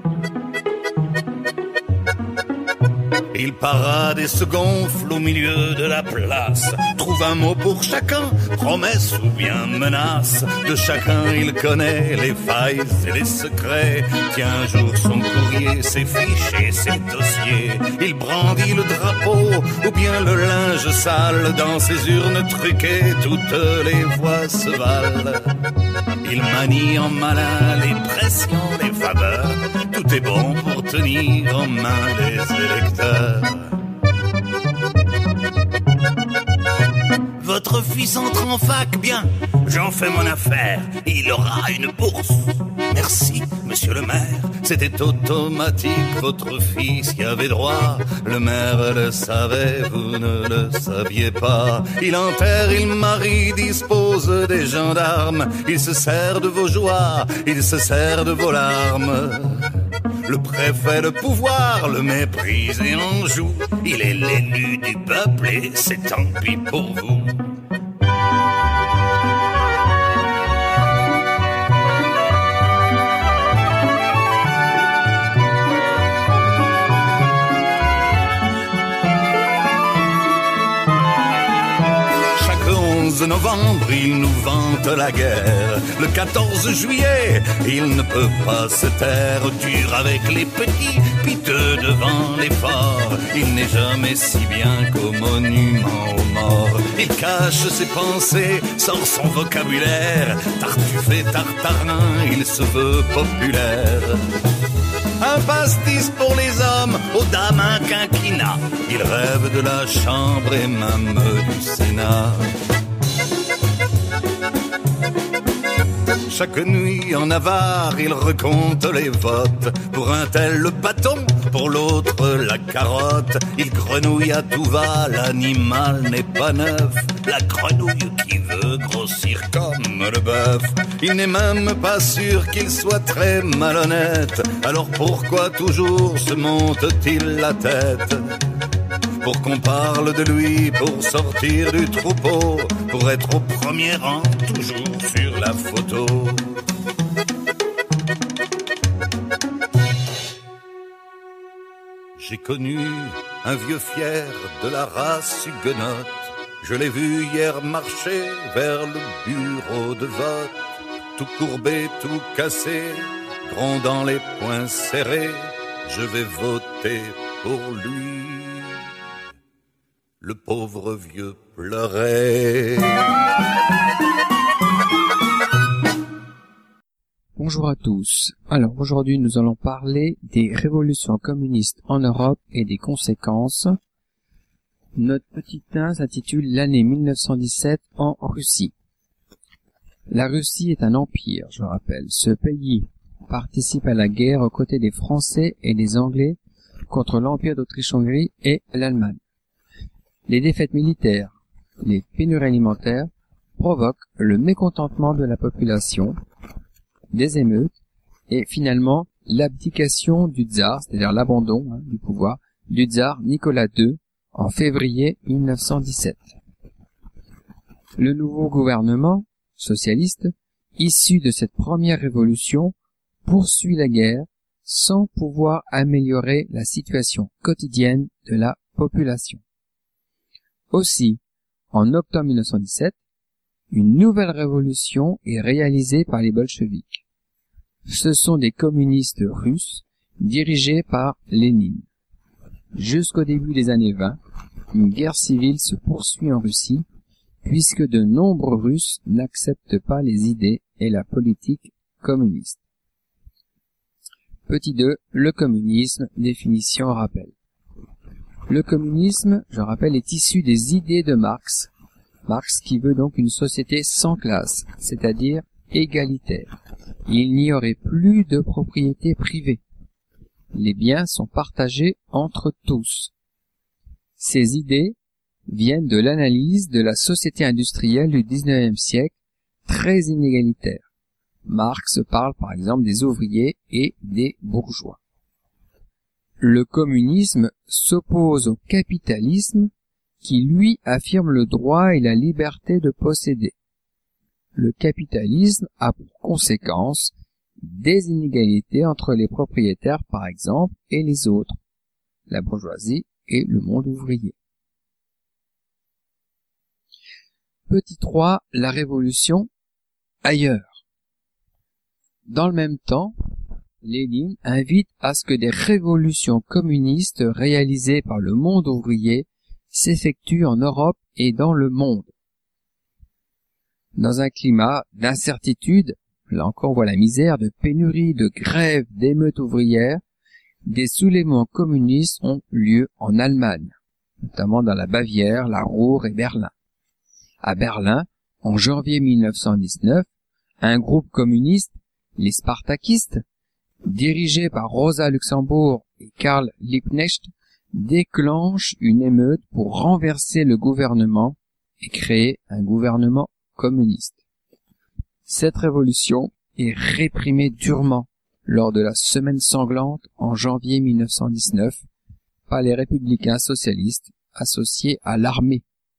Il parade et se gonfle au milieu de la place, trouve un mot pour chacun, promesse ou bien menace. De chacun il connaît les failles et les secrets. Tient un jour son courrier, ses fiches et ses dossiers. Il brandit le drapeau ou bien le linge sale. Dans ses urnes truquées, toutes les voix se valent. Il manie en malin les pressions, les faveurs. Tout est bon pour tenir en main les électeurs. Votre fils entre en fac, bien, j'en fais mon affaire. Il aura une bourse. Merci, monsieur le maire. C'était automatique, votre fils y avait droit. Le maire le savait, vous ne le saviez pas. Il enterre, il marie, dispose des gendarmes. Il se sert de vos joies, il se sert de vos larmes. Le préfet, le pouvoir, le méprise et en joue. Il est l'élu du peuple et c'est tant pis pour vous. onze novembre, il nous vante la guerre. Le quatorze juillet, il ne peut pas se taire. Dur avec les petits, piteux devant les forts. Il n'est jamais si bien qu'au monument aux morts. Il cache ses pensées, sort son vocabulaire. Tartuffe et tartarin, il se veut populaire. Un pastis pour les hommes, aux dames un quinquina. Il rêve de la chambre et même du Sénat. Chaque nuit en avare, il recompte les votes. Pour un tel le bâton, pour l'autre la carotte. Il grenouille à tout va, l'animal n'est pas neuf. La grenouille qui veut grossir comme le bœuf. Il n'est même pas sûr qu'il soit très malhonnête. Alors pourquoi toujours se monte-t-il la tête? Pour qu'on parle de lui, pour sortir du troupeau, pour être au premier rang, toujours sur la photo. J'ai connu un vieux fier de la race huguenote. Je l'ai vu hier marcher vers le bureau de vote. Tout courbé, tout cassé, grondant les poings serrés. Je vais voter pour lui. Le pauvre vieux pleurait. Bonjour à tous. Alors aujourd'hui nous allons parler des révolutions communistes en Europe et des conséquences. Notre petit un s'intitule l'année mille neuf cent dix-sept en Russie. La Russie est un empire, je rappelle. Ce pays participe à la guerre aux côtés des Français et des Anglais contre l'Empire d'Autriche-Hongrie et l'Allemagne. Les défaites militaires, les pénuries alimentaires provoquent le mécontentement de la population, des émeutes et finalement l'abdication du tsar, c'est-à-dire l'abandon hein, du pouvoir du tsar Nicolas deux en février mille neuf cent dix-sept. Le nouveau gouvernement socialiste, issu de cette première révolution, poursuit la guerre sans pouvoir améliorer la situation quotidienne de la population. Aussi, en octobre mille neuf cent dix-sept, une nouvelle révolution est réalisée par les bolcheviks. Ce sont des communistes russes dirigés par Lénine. Jusqu'au début des années vingt, une guerre civile se poursuit en Russie, puisque de nombreux Russes n'acceptent pas les idées et la politique communiste. Petit deux, le communisme, définition rappel. Le communisme, je rappelle, est issu des idées de Marx. Marx qui veut donc une société sans classe, c'est-à-dire égalitaire. Il n'y aurait plus de propriété privée. Les biens sont partagés entre tous. Ces idées viennent de l'analyse de la société industrielle du dix-neuvième siècle, très inégalitaire. Marx parle par exemple des ouvriers et des bourgeois. Le communisme s'oppose au capitalisme qui, lui, affirme le droit et la liberté de posséder. Le capitalisme a pour conséquence des inégalités entre les propriétaires, par exemple, et les autres, la bourgeoisie et le monde ouvrier. Petit trois, la révolution ailleurs. Dans le même temps, Lénine invite à ce que des révolutions communistes réalisées par le monde ouvrier s'effectuent en Europe et dans le monde. Dans un climat d'incertitude, là encore on voit la misère, de pénurie, de grève, d'émeutes ouvrières, des soulèvements communistes ont lieu en Allemagne, notamment dans la Bavière, la Ruhr et Berlin. À Berlin, en janvier mille neuf cent dix-neuf, un groupe communiste, les Spartakistes, dirigé par Rosa Luxembourg et Karl Liebknecht, déclenche une émeute pour renverser le gouvernement et créer un gouvernement communiste. Cette révolution est réprimée durement lors de la semaine sanglante en janvier mille neuf cent dix-neuf par les républicains socialistes associés à l'armée.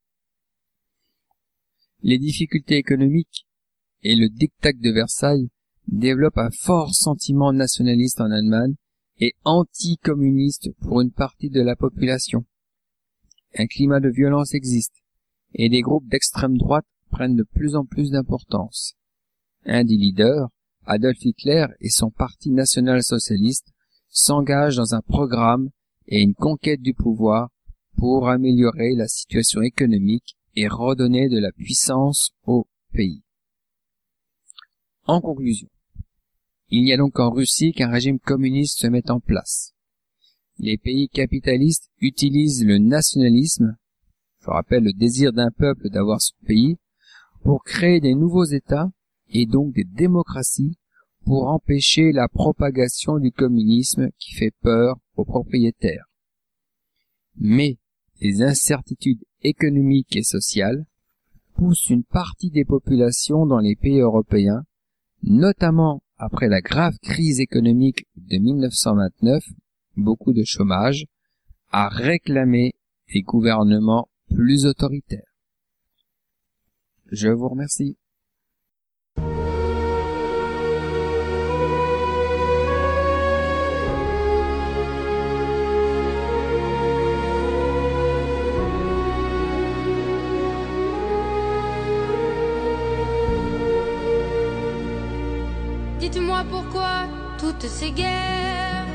Les difficultés économiques et le diktat de Versailles développent un fort sentiment nationaliste en Allemagne et anticommuniste pour une partie de la population. Un climat de violence existe et des groupes d'extrême droite prennent de plus en plus d'importance. Un des leaders, Adolf Hitler et son parti national-socialiste, s'engagent dans un programme et une conquête du pouvoir pour améliorer la situation économique et redonner de la puissance au pays. En conclusion, il n'y a donc en Russie qu'un régime communiste se met en place. Les pays capitalistes utilisent le nationalisme, je rappelle le désir d'un peuple d'avoir son pays, pour créer des nouveaux États et donc des démocraties pour empêcher la propagation du communisme qui fait peur aux propriétaires. Mais les incertitudes économiques et sociales poussent une partie des populations dans les pays européens, notamment après la grave crise économique de mille neuf cent vingt-neuf, beaucoup de chômage, à réclamer des gouvernements plus autoritaires. Je vous remercie. Dites-moi pourquoi toutes ces guerres,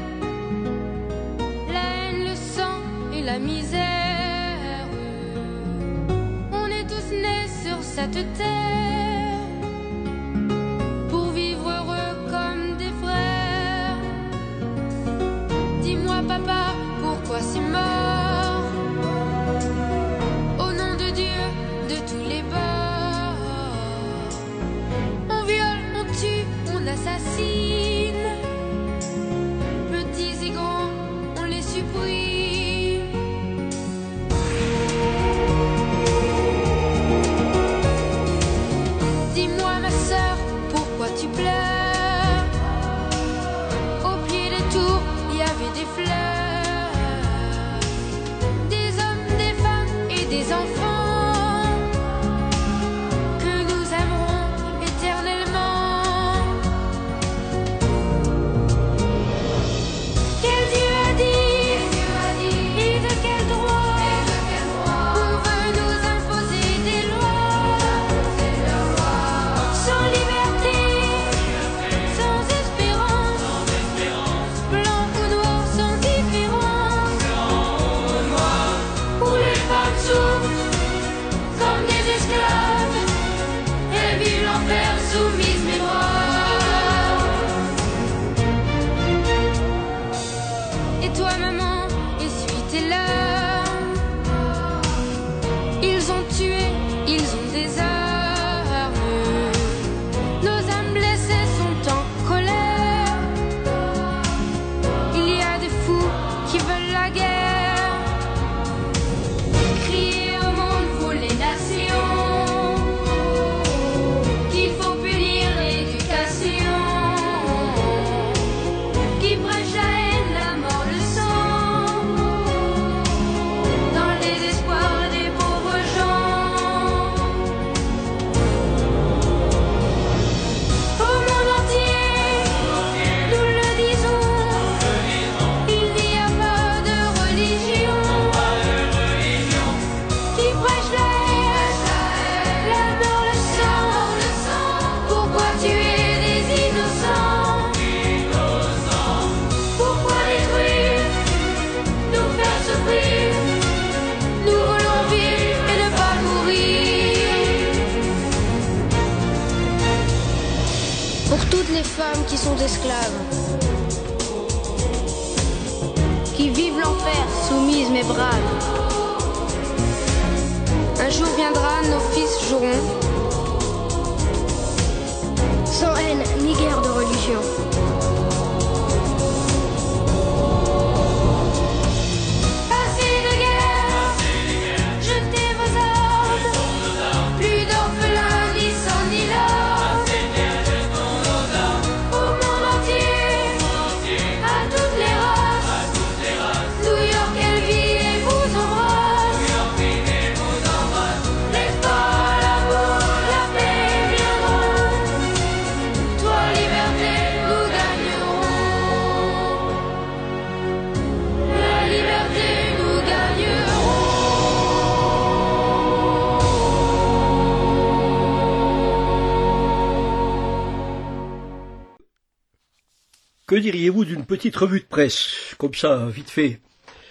la haine, le sang et la misère. On est tous nés sur cette terre pour vivre heureux comme des frères. Dis-moi papa, pourquoi c'est mort? Au nom de Dieu, de tous les bords, on viole, on tue, on assassine, petits et grands, on les supprime. Dis-moi ma sœur, pourquoi tu pleures? Au pied des tours, il y avait des fleurs, des hommes, des femmes et des enfants que nous aimerons éternellement. Quel Dieu a dit, et de quel droit, on veut nous imposer des lois, sans liberté, sans espérance, blanc ou noir, sans différence, où les femmes souffrent comme des esclaves, elles vivent l'enfer soumises mais braves. Et toi maman, essuie tes larmes, ils ont tué, ils ont des armes, nos âmes blessées sont en colère, il y a des fous qui veulent la guerre. Criez au monde, vous les nations, qu'il faut punir l'éducation, qui prêche la haine, la mort, le sang, dans les espoirs des pauvres gens. Au monde entier, nous le disons, il n'y a pas de religion qui prêche la haine, la mort, le sang. Pourquoi tuer des innocents? Pourquoi détruire, nous faire souffrir? Nous voulons vivre et ne pas mourir. Pour toutes les femmes qui sont esclaves, qui vivent l'enfer, soumises mais braves, un jour viendra, nos fils joueront, sans haine ni guerre de religion. Assez de guerre, jetez vos armes, plus d'orphelins ni sang ni larmes. Au monde entier, à toutes les races, New York, elle vit et vous embrasse. L'espoir, l'amour, Que diriez-vous d'une petite revue de presse, comme ça, vite fait?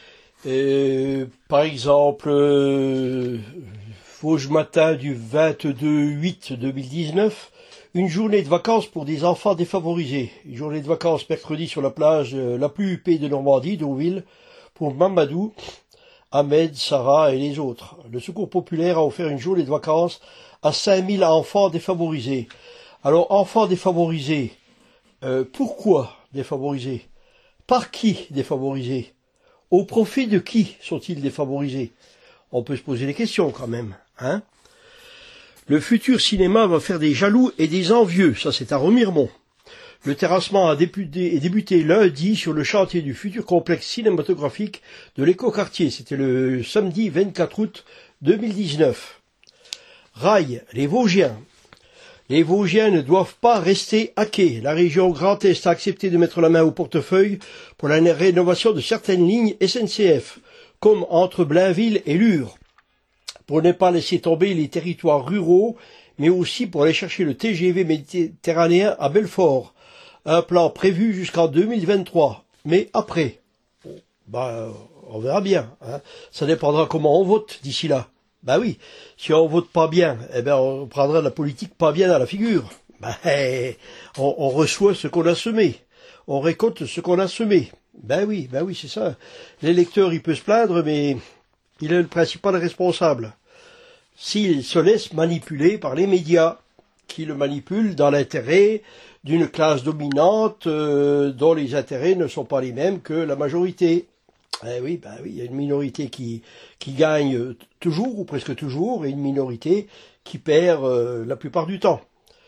Et, par exemple, euh, Vosges Matin du vingt-deux huit deux mille dix-neuf, une journée de vacances pour des enfants défavorisés. Une journée de vacances mercredi sur la plage euh, la plus huppée de Normandie, Deauville, pour Mamadou, Ahmed, Sarah et les autres. Le Secours populaire a offert une journée de vacances à cinq mille enfants défavorisés. Alors, enfants défavorisés, euh, pourquoi défavorisés? Par qui défavorisés? Au profit de qui sont-ils défavorisés? On peut se poser des questions quand même, hein? Le futur cinéma va faire des jaloux et des envieux, ça c'est à Remiremont. Le terrassement a débuté, débuté lundi sur le chantier du futur complexe cinématographique de l'écoquartier. C'était le samedi vingt-quatre août deux mille dix-neuf. Rail, les Vosgiens. Les Vosgiens ne doivent pas rester à quai. La région Grand Est a accepté de mettre la main au portefeuille pour la rénovation de certaines lignes S N C F, comme entre Blainville et Lure, pour ne pas laisser tomber les territoires ruraux, mais aussi pour aller chercher le T G V méditerranéen à Belfort. Un plan prévu jusqu'en deux mille vingt-trois. Mais après, bah, on verra bien, hein. Ça dépendra comment on vote d'ici là. Ben oui, si on vote pas bien, eh ben on prendra de la politique pas bien à la figure. Ben, on, on reçoit ce qu'on a semé, on récolte ce qu'on a semé. Ben oui, ben oui, c'est ça. L'électeur, il peut se plaindre, mais il est le principal responsable. S'il se laisse manipuler par les médias, qui le manipulent dans l'intérêt d'une classe dominante euh, dont les intérêts ne sont pas les mêmes que la majorité. Eh oui, ben oui, il y a une minorité qui, qui gagne toujours ou presque toujours et une minorité qui perd euh, la plupart du temps.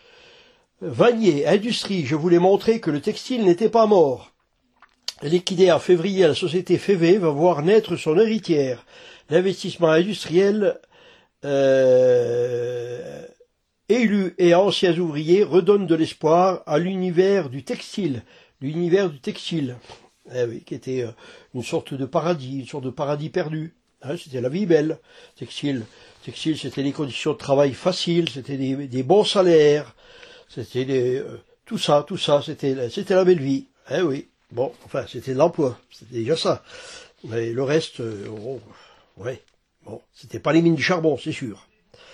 Vanier, industrie, je voulais montrer que le textile n'était pas mort. Liquidé en février, la société F E V va voir naître son héritière. L'investissement industriel, euh, élus et anciens ouvriers redonne de l'espoir à l'univers du textile. L'univers du textile. Eh oui, qui était euh, une sorte de paradis, une sorte de paradis perdu. Hein, c'était la vie belle. Textile, textile, c'était des conditions de travail faciles, c'était des, des bons salaires, c'était des, euh, tout ça, tout ça, c'était, c'était la belle vie. Eh oui, bon, enfin, c'était de l'emploi, c'était déjà ça. Mais le reste, euh, oh, ouais, bon, c'était pas les mines du charbon, c'est sûr.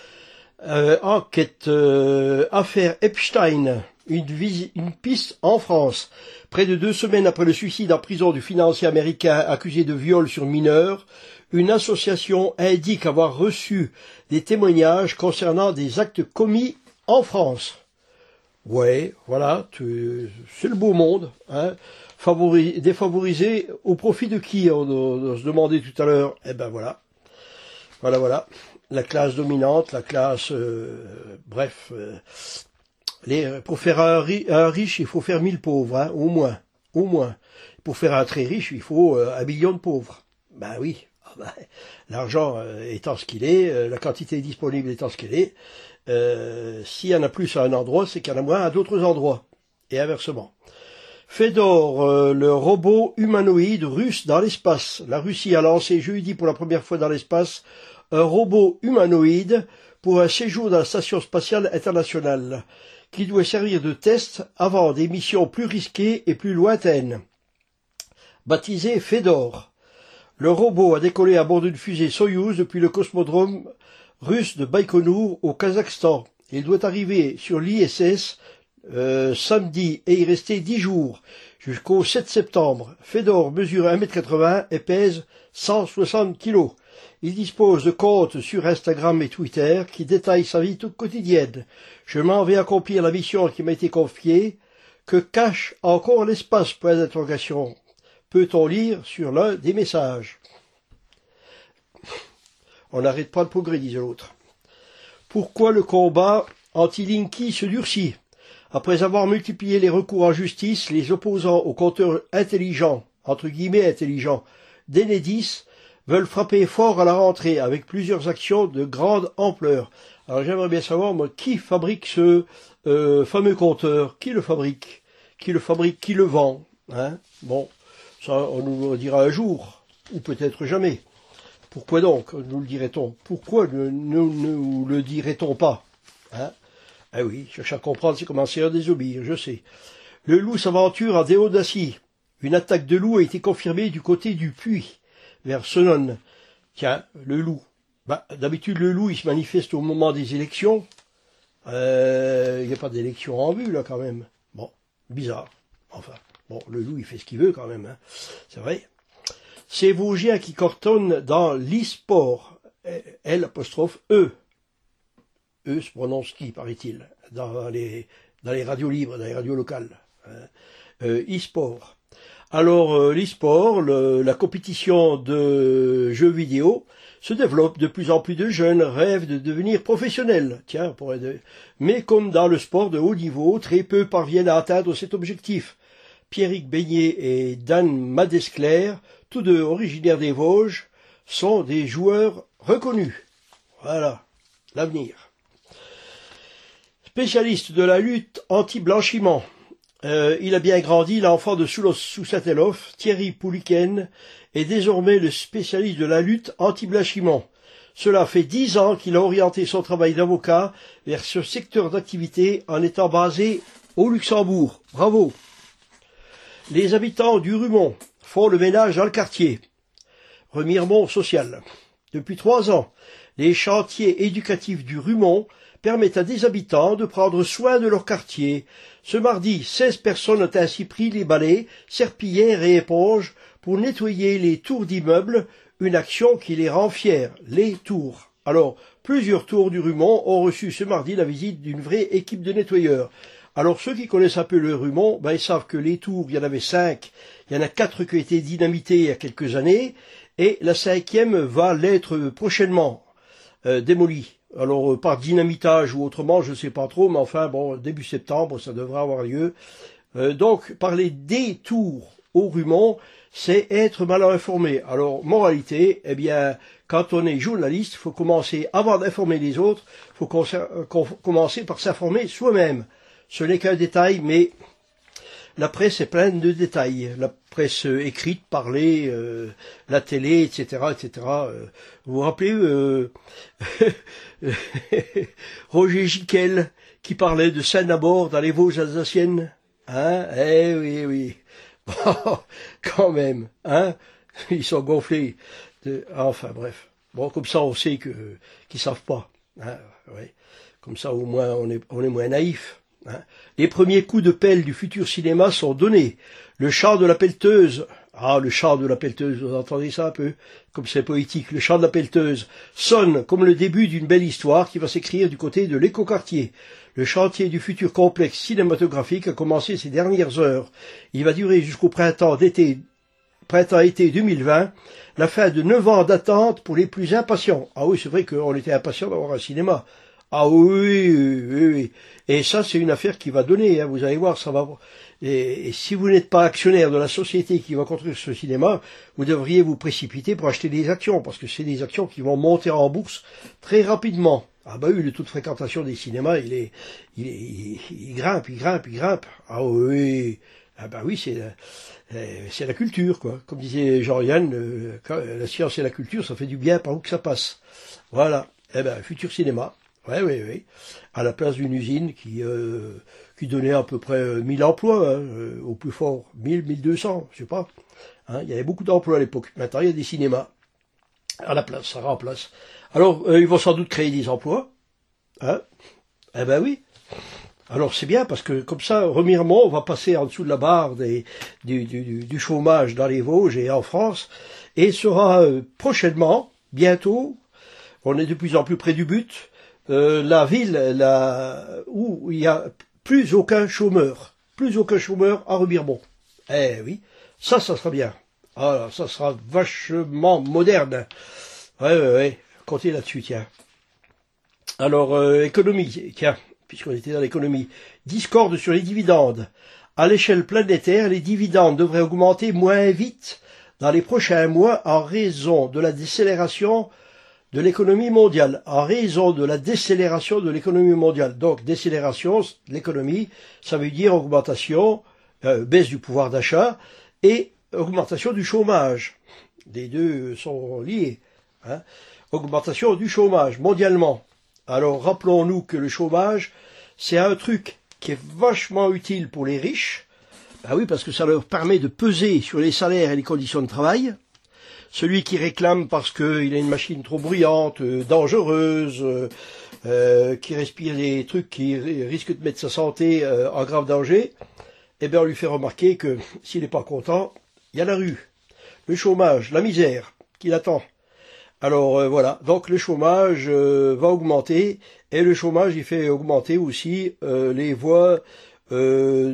Euh, enquête, euh, affaire Epstein. Une, vis- une piste en France. Près de deux semaines après le suicide en prison du financier américain accusé de viol sur mineur, une association indique avoir reçu des témoignages concernant des actes commis en France. Ouais, voilà, tu, c'est le beau monde, hein. Favori, défavorisé au profit de qui, on, on, on se demandait tout à l'heure. Eh ben voilà, voilà, voilà, la classe dominante, la classe, euh, bref. Euh, Les, pour faire un, ri, un riche, il faut faire mille pauvres, hein, au moins, au moins. Pour faire un très riche, il faut euh, un million de pauvres. Ben oui, ah ben, l'argent euh, étant ce qu'il est, euh, la quantité disponible étant ce qu'elle est, euh, s'il y en a plus à un endroit, c'est qu'il y en a moins à d'autres endroits, et inversement. Fedor, euh, le robot humanoïde russe dans l'espace. La Russie a lancé jeudi pour la première fois dans l'espace un robot humanoïde pour un séjour dans la Station spatiale internationale, qui doit servir de test avant des missions plus risquées et plus lointaines. Baptisé Fedor, le robot a décollé à bord d'une fusée Soyouz depuis le cosmodrome russe de Baïkonour au Kazakhstan. Il doit arriver sur l'I S S euh, samedi et y rester dix jours, jusqu'au sept septembre. Fedor mesure un mètre quatre-vingts et pèse cent soixante kilos. Il dispose de comptes sur Instagram et Twitter qui détaillent sa vie toute quotidienne. Je m'en vais accomplir la mission qui m'a été confiée. Que cache encore l'espace? Point d'interrogation. Peut-on lire sur l'un des messages? On n'arrête pas le progrès, disait l'autre. Pourquoi le combat anti-Linky se durcit? Après avoir multiplié les recours en justice, les opposants au compteur intelligent, entre guillemets intelligent, d'Enedis, veulent frapper fort à la rentrée avec plusieurs actions de grande ampleur. Alors j'aimerais bien savoir, moi, qui fabrique ce euh, fameux compteur? Qui le fabrique? Qui le fabrique? Qui le vend? Hein? Bon, ça on nous le dira un jour, ou peut-être jamais. Pourquoi donc nous le dirait-on? Pourquoi ne nous, nous le dirait-on pas? Hein? Ah oui, chercher à comprendre, c'est commencer à désobéir, je sais. Le loup s'aventure en déo d'Acier. Une attaque de loup a été confirmée du côté du Puy, vers Senones. Tiens, le loup. Bah, d'habitude, le loup, il se manifeste au moment des élections. Euh, il n'y a pas d'élection en vue, là, quand même. Bon, bizarre. Enfin, bon, le loup, il fait ce qu'il veut, quand même, hein. C'est vrai. C'est Vosgien qui cartonne dans l'e-sport. L apostrophe E. E se prononce qui, paraît-il, dans les, dans les radios libres, dans les radios locales. Euh, e-sport. Alors, euh, l'e-sport, le, la compétition de jeux vidéo, se développe. De plus en plus de jeunes rêvent de devenir professionnels. Tiens, pour aider. Mais comme dans le sport de haut niveau, très peu parviennent à atteindre cet objectif. Pierrick Beignet et Dan Madescler, tous deux originaires des Vosges, sont des joueurs reconnus. Voilà, l'avenir. Spécialiste de la lutte anti-blanchiment. Euh, il a bien grandi, l'enfant de Soulos sous Saint-Elof, Thierry Pouliken, est désormais le spécialiste de la lutte anti-blanchiment. Cela fait dix ans qu'il a orienté son travail d'avocat vers ce secteur d'activité en étant basé au Luxembourg. Bravo. Les habitants du Rumont font le ménage dans le quartier. Remiremont social. Depuis trois ans, les chantiers éducatifs du Rumont permettent à des habitants de prendre soin de leur quartier. Ce mardi, seize personnes ont ainsi pris les balais, serpillères et éponges pour nettoyer les tours d'immeubles, une action qui les rend fiers, les tours. Alors, plusieurs tours du Rumont ont reçu ce mardi la visite d'une vraie équipe de nettoyeurs. Alors, ceux qui connaissent un peu le Rumont, ben, ils savent que les tours, il y en avait cinq, il y en a quatre qui ont été dynamitées il y a quelques années, et la cinquième va l'être prochainement euh, démolie. Alors, euh, par dynamitage ou autrement, je ne sais pas trop, mais enfin, bon, début septembre, ça devrait avoir lieu. Euh, donc, parler des tours au Rumont, c'est être mal informé. Alors, moralité, eh bien, quand on est journaliste, il faut commencer, avant d'informer les autres, il faut commencer par s'informer soi-même. Ce n'est qu'un détail, mais la presse est pleine de détails. La presse écrite, parlée, euh, la télé, et cetera, et cetera. Euh, vous vous rappelez euh, Roger Giquel qui parlait de Saint-Nabord dans les Vosges alsaciennes, hein? Eh oui, oui. Bon, quand même, hein? Ils sont gonflés. De... Enfin, bref. Bon, comme ça, on sait que qu'ils savent pas. Hein? Ouais. Comme ça, au moins, on est, on est moins naïf. Hein. Les premiers coups de pelle du futur cinéma sont donnés. Le chant de la pelleteuse, ah, le chant de la pelleteuse, vous entendez ça un peu, comme c'est poétique, le chant de la pelleteuse sonne comme le début d'une belle histoire qui va s'écrire du côté de l'écoquartier. Le chantier du futur complexe cinématographique a commencé ces dernières heures. Il va durer jusqu'au printemps d'été, printemps-été deux mille vingt, la fin de neuf ans d'attente pour les plus impatients. Ah oui, c'est vrai qu'on était impatients d'avoir un cinéma. Ah oui, oui, oui, oui. Et ça, c'est une affaire qui va donner, hein, vous allez voir, ça va... Et, et si vous n'êtes pas actionnaire de la société qui va construire ce cinéma, vous devriez vous précipiter pour acheter des actions, parce que c'est des actions qui vont monter en bourse très rapidement. Ah bah oui, le taux de fréquentation des cinémas, il est... Il, est, il, il grimpe, il grimpe, il grimpe. Ah oui, ah bah oui, c'est... C'est la culture, quoi. Comme disait Jean-Yann, la science et la culture, ça fait du bien par où que ça passe. Voilà. Eh ben, futur cinéma. Oui, oui, oui. À la place d'une usine qui euh, qui donnait à peu près mille emplois, hein, euh, au plus fort, mille, mille deux cents, je sais pas. Hein, il y avait beaucoup d'emplois à l'époque. Maintenant, il y a des cinémas à la place, ça remplace. Alors, euh, ils vont sans doute créer des emplois. Hein. Eh ben oui. Alors c'est bien parce que comme ça, Remiremont, on va passer en dessous de la barre des, du, du, du chômage dans les Vosges et en France, et sera euh, prochainement, bientôt, on est de plus en plus près du but, euh, la ville la, où il n'y a plus aucun chômeur, plus aucun chômeur à Remiremont. Eh oui, ça, ça sera bien. Ah, ça sera vachement moderne. Ouais, ouais, ouais, comptez là-dessus, tiens. Alors, euh, économie, tiens. Puisqu'on était dans l'économie, discorde sur les dividendes. À l'échelle planétaire, les dividendes devraient augmenter moins vite dans les prochains mois en raison de la décélération de l'économie mondiale. En raison de la décélération de l'économie mondiale. Donc, décélération de l'économie, ça veut dire augmentation, euh, baisse du pouvoir d'achat et augmentation du chômage. Les deux sont liés. Hein. Augmentation du chômage mondialement. Alors, rappelons-nous que le chômage, c'est un truc qui est vachement utile pour les riches, Ah oui, parce que ça leur permet de peser sur les salaires et les conditions de travail. Celui qui réclame parce qu'il a une machine trop bruyante, euh, dangereuse, euh, euh, qui respire des trucs qui risquent de mettre sa santé euh, en grave danger, eh bien on lui fait remarquer que s'il n'est pas content, il y a la rue, le chômage, la misère qui l'attend. Alors euh, voilà, donc le chômage euh, va augmenter, et le chômage il fait augmenter aussi euh, les voix euh,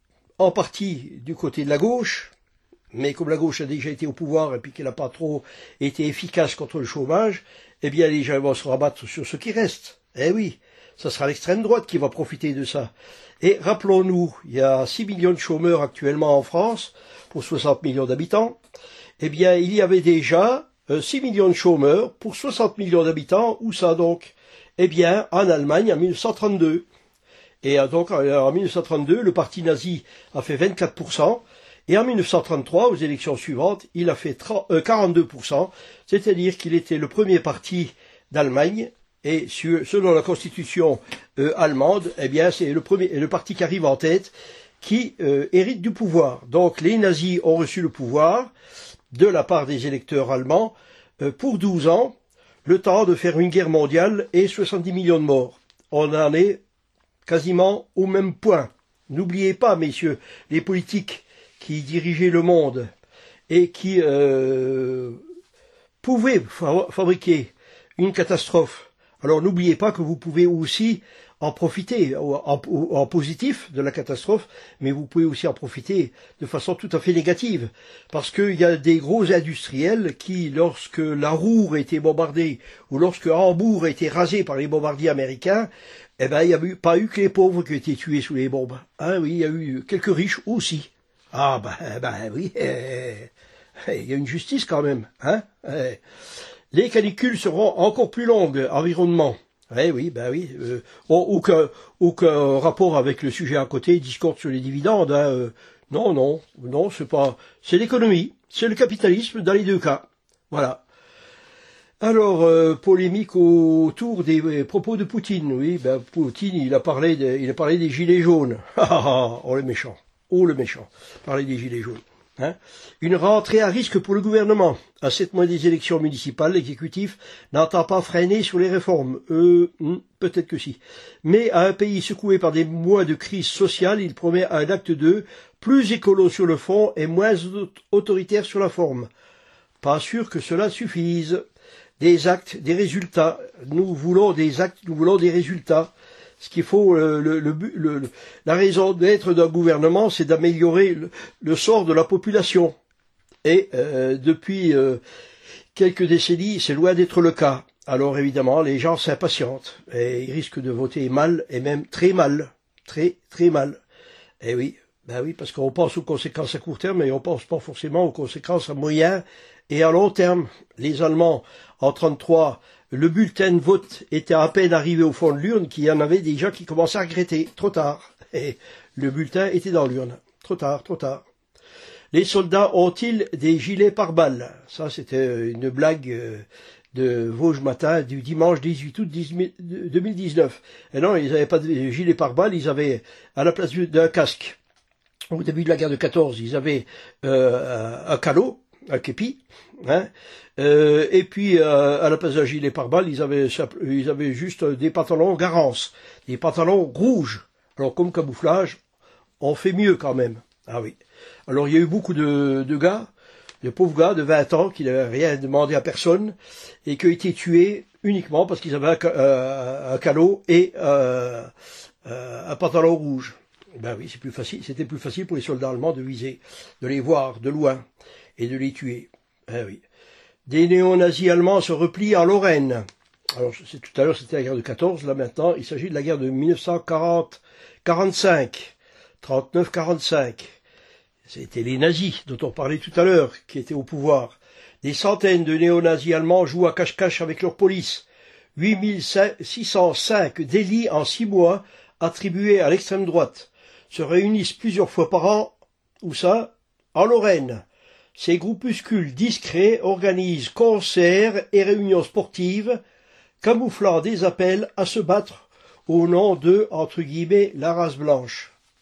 en partie du côté de la gauche, mais comme la gauche a déjà été au pouvoir et puis qu'elle n'a pas trop été efficace contre le chômage, eh bien les gens vont se rabattre sur ce qui reste. Eh oui, ça sera l'extrême droite qui va profiter de ça. Et rappelons-nous, il y a six millions de chômeurs actuellement en France, pour soixante millions d'habitants. Eh bien, il y avait déjà euh, six millions de chômeurs pour soixante millions d'habitants. Où ça donc? Eh bien, en Allemagne, en mille neuf cent trente-deux. Et euh, donc, en mille neuf cent trente-deux, le parti nazi a fait vingt-quatre pour cent. Et en mille neuf cent trente-trois, aux élections suivantes, il a fait quarante-deux pour cent. C'est-à-dire qu'il était le premier parti d'Allemagne. Et sur, selon la constitution euh, allemande, eh bien, c'est le premier, le parti qui arrive en tête qui euh, hérite du pouvoir. Donc, les nazis ont reçu le pouvoir de la part des électeurs allemands euh, pour douze ans, le temps de faire une guerre mondiale et soixante-dix millions de morts. On en est quasiment au même point. N'oubliez pas, messieurs, les politiques qui dirigeaient le monde et qui euh, pouvaient fa- fabriquer une catastrophe. Alors n'oubliez pas que vous pouvez aussi en profiter en, en, en positif de la catastrophe, mais vous pouvez aussi en profiter de façon tout à fait négative. Parce qu'il y a des gros industriels qui, lorsque la Ruhr a été bombardée, ou lorsque Hambourg a été rasé par les bombardiers américains, eh ben, il n'y a eu, pas eu que les pauvres qui ont été tués sous les bombes. Hein, oui, il y a eu quelques riches aussi. Ah ben, ben oui, eh, eh, il y a une justice quand même. Hein eh. Les canicules seront encore plus longues, environnement. Eh oui, ben oui. Euh, aucun, aucun rapport avec le sujet à côté, discorde sur les dividendes. Hein, euh, non, non, non, c'est pas. C'est l'économie, c'est le capitalisme dans les deux cas. Voilà. Alors, euh, polémique autour des propos de Poutine. Oui, ben Poutine, il a parlé, de, il a parlé des gilets jaunes. Oh le méchant, oh le méchant. Parler des gilets jaunes. Hein. Une rentrée à risque pour le gouvernement. À sept mois des élections municipales, l'exécutif n'entend pas freiner sur les réformes. Euh, peut-être que si. Mais à un pays secoué par des mois de crise sociale, il promet un acte deux plus écolo sur le fond et moins autoritaire sur la forme. Pas sûr que cela suffise. Des actes, des résultats. Nous voulons des actes, nous voulons des résultats. Ce qu'il faut, le, le, le, le, la raison d'être d'un gouvernement, c'est d'améliorer le, le sort de la population. Et euh, depuis euh, quelques décennies, c'est loin d'être le cas. Alors évidemment, les gens s'impatientent et ils risquent de voter mal et même très mal, très très mal. Et oui, ben oui, parce qu'on pense aux conséquences à court terme, mais on pense pas forcément aux conséquences à moyen et à long terme. Les Allemands en trente-trois. Le bulletin de vote était à peine arrivé au fond de l'urne qu'il y en avait déjà qui commençaient à regretter. Trop tard. Et le bulletin était dans l'urne. Trop tard, trop tard. Les soldats ont-ils des gilets pare-balles? Ça, c'était une blague de Vosges Matin du dimanche dix-huit août deux mille dix-neuf. Et non, ils n'avaient pas de gilets pare-balles, ils avaient, à la place d'un casque, au début de la guerre de quatorze, ils avaient euh, un calot, un képi, hein, euh, et puis euh, à la place d'un gilet pare-balles, ils avaient, ils avaient juste des pantalons Garance, des pantalons rouges. Alors comme camouflage, on fait mieux quand même. Ah oui. Alors il y a eu beaucoup de, de gars, de pauvres gars de vingt ans qui n'avaient rien demandé à personne et qui ont été tués uniquement parce qu'ils avaient un, euh, un calot et euh, euh, un pantalon rouge. Ben oui, c'est plus facile. C'était plus facile pour les soldats allemands de viser, de les voir de loin et de les tuer. Ben oui. Des néo-nazis allemands se replient en Lorraine. Alors c'est, tout à l'heure c'était la guerre de quatorze, là maintenant il s'agit de la guerre de mille neuf cent quarante quarante-cinq, trente-neuf quarante-cinq. C'était les nazis dont on parlait tout à l'heure qui étaient au pouvoir. Des centaines de néo-nazis allemands jouent à cache-cache avec leur police. huit mille six cent cinq délits en six mois attribués à l'extrême droite se réunissent plusieurs fois par an. Où ça? En Lorraine. Ces groupuscules discrets organisent concerts et réunions sportives, camouflant des appels à se battre au nom de, entre guillemets, la race blanche.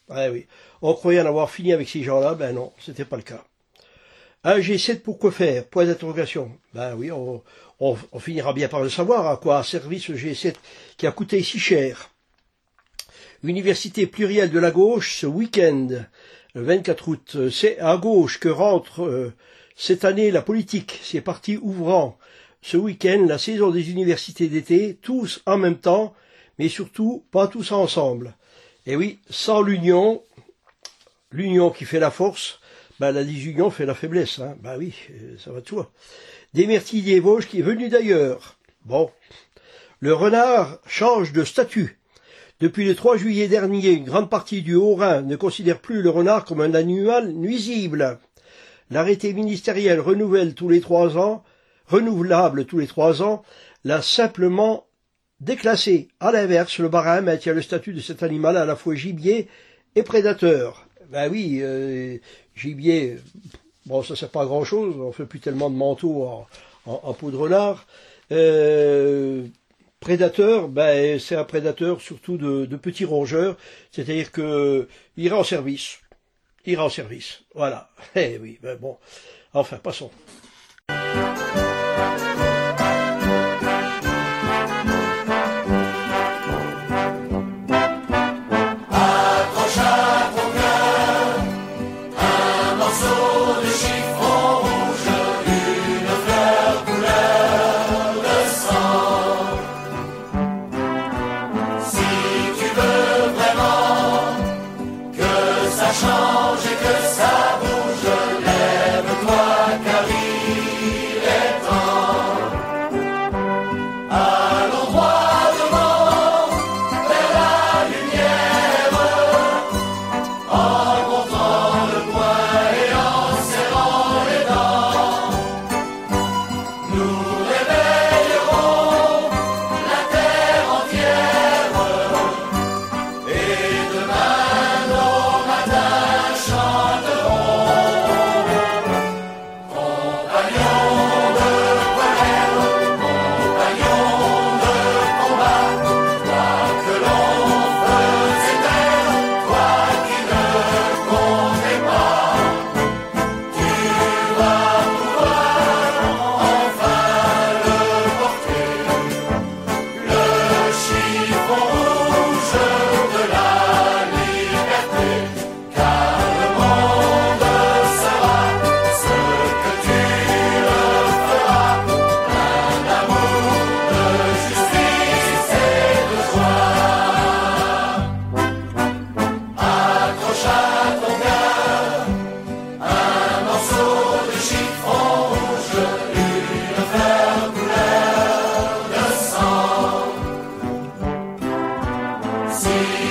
Ouais, oui. On croyait en avoir fini avec ces gens-là, ben non, c'était pas le cas. Un G sept pour quoi faire? Point d'interrogation. Ben oui, on, on, on finira bien par le savoir, à quoi a servi ce G sept qui a coûté si cher. Université plurielle de la gauche, ce week-end, le vingt-quatre août, c'est à gauche que rentre euh, cette année la politique. C'est parti ouvrant ce week-end la saison des universités d'été, tous en même temps, mais surtout pas tous ensemble. Et oui, sans l'union, l'union qui fait la force, ben la désunion fait la faiblesse. Hein. Ben oui, ça va de soi. Desmertilles des Vosges qui est venu d'ailleurs. Bon, le renard change de statut. Depuis le trois juillet dernier, une grande partie du Haut-Rhin ne considère plus le renard comme un animal nuisible. L'arrêté ministériel renouvelle tous les trois ans, renouvelable tous les trois ans, l'a simplement déclassé. À l'inverse, le Bas-Rhin maintient le statut de cet animal à la fois gibier et prédateur. Ben oui, euh, gibier, bon, ça sert pas à grand chose, on fait plus tellement de manteaux en, en, en peau de renard. Euh, Prédateur, ben c'est un prédateur surtout de, de petits rongeurs, c'est-à-dire que il ira en service, il ira en service, voilà. Eh oui, ben bon, enfin passons. Accroche à ton cœur un morceau de chiffon rouge, une fleur couleur de sang. Change et que ça bouge, lève-toi car il est temps. Allons droit devant, vers la lumière, en montrant le poing et en serrant les dents. Nous réveillerons la terre entière, et demain nos matins chanteront. Compagnons de colère, compagnons de combat, toi que l'on faisait taire, toi qui ne comptais pas, tu vas pouvoir enfin le porter, le chiffon rouge de la liberté. Car le monde sera ce que tu le feras, plein d'amour, de justice et de joie. Accroche à ton cœur un morceau de chiffon rouge, une fleur couleur de sang. Si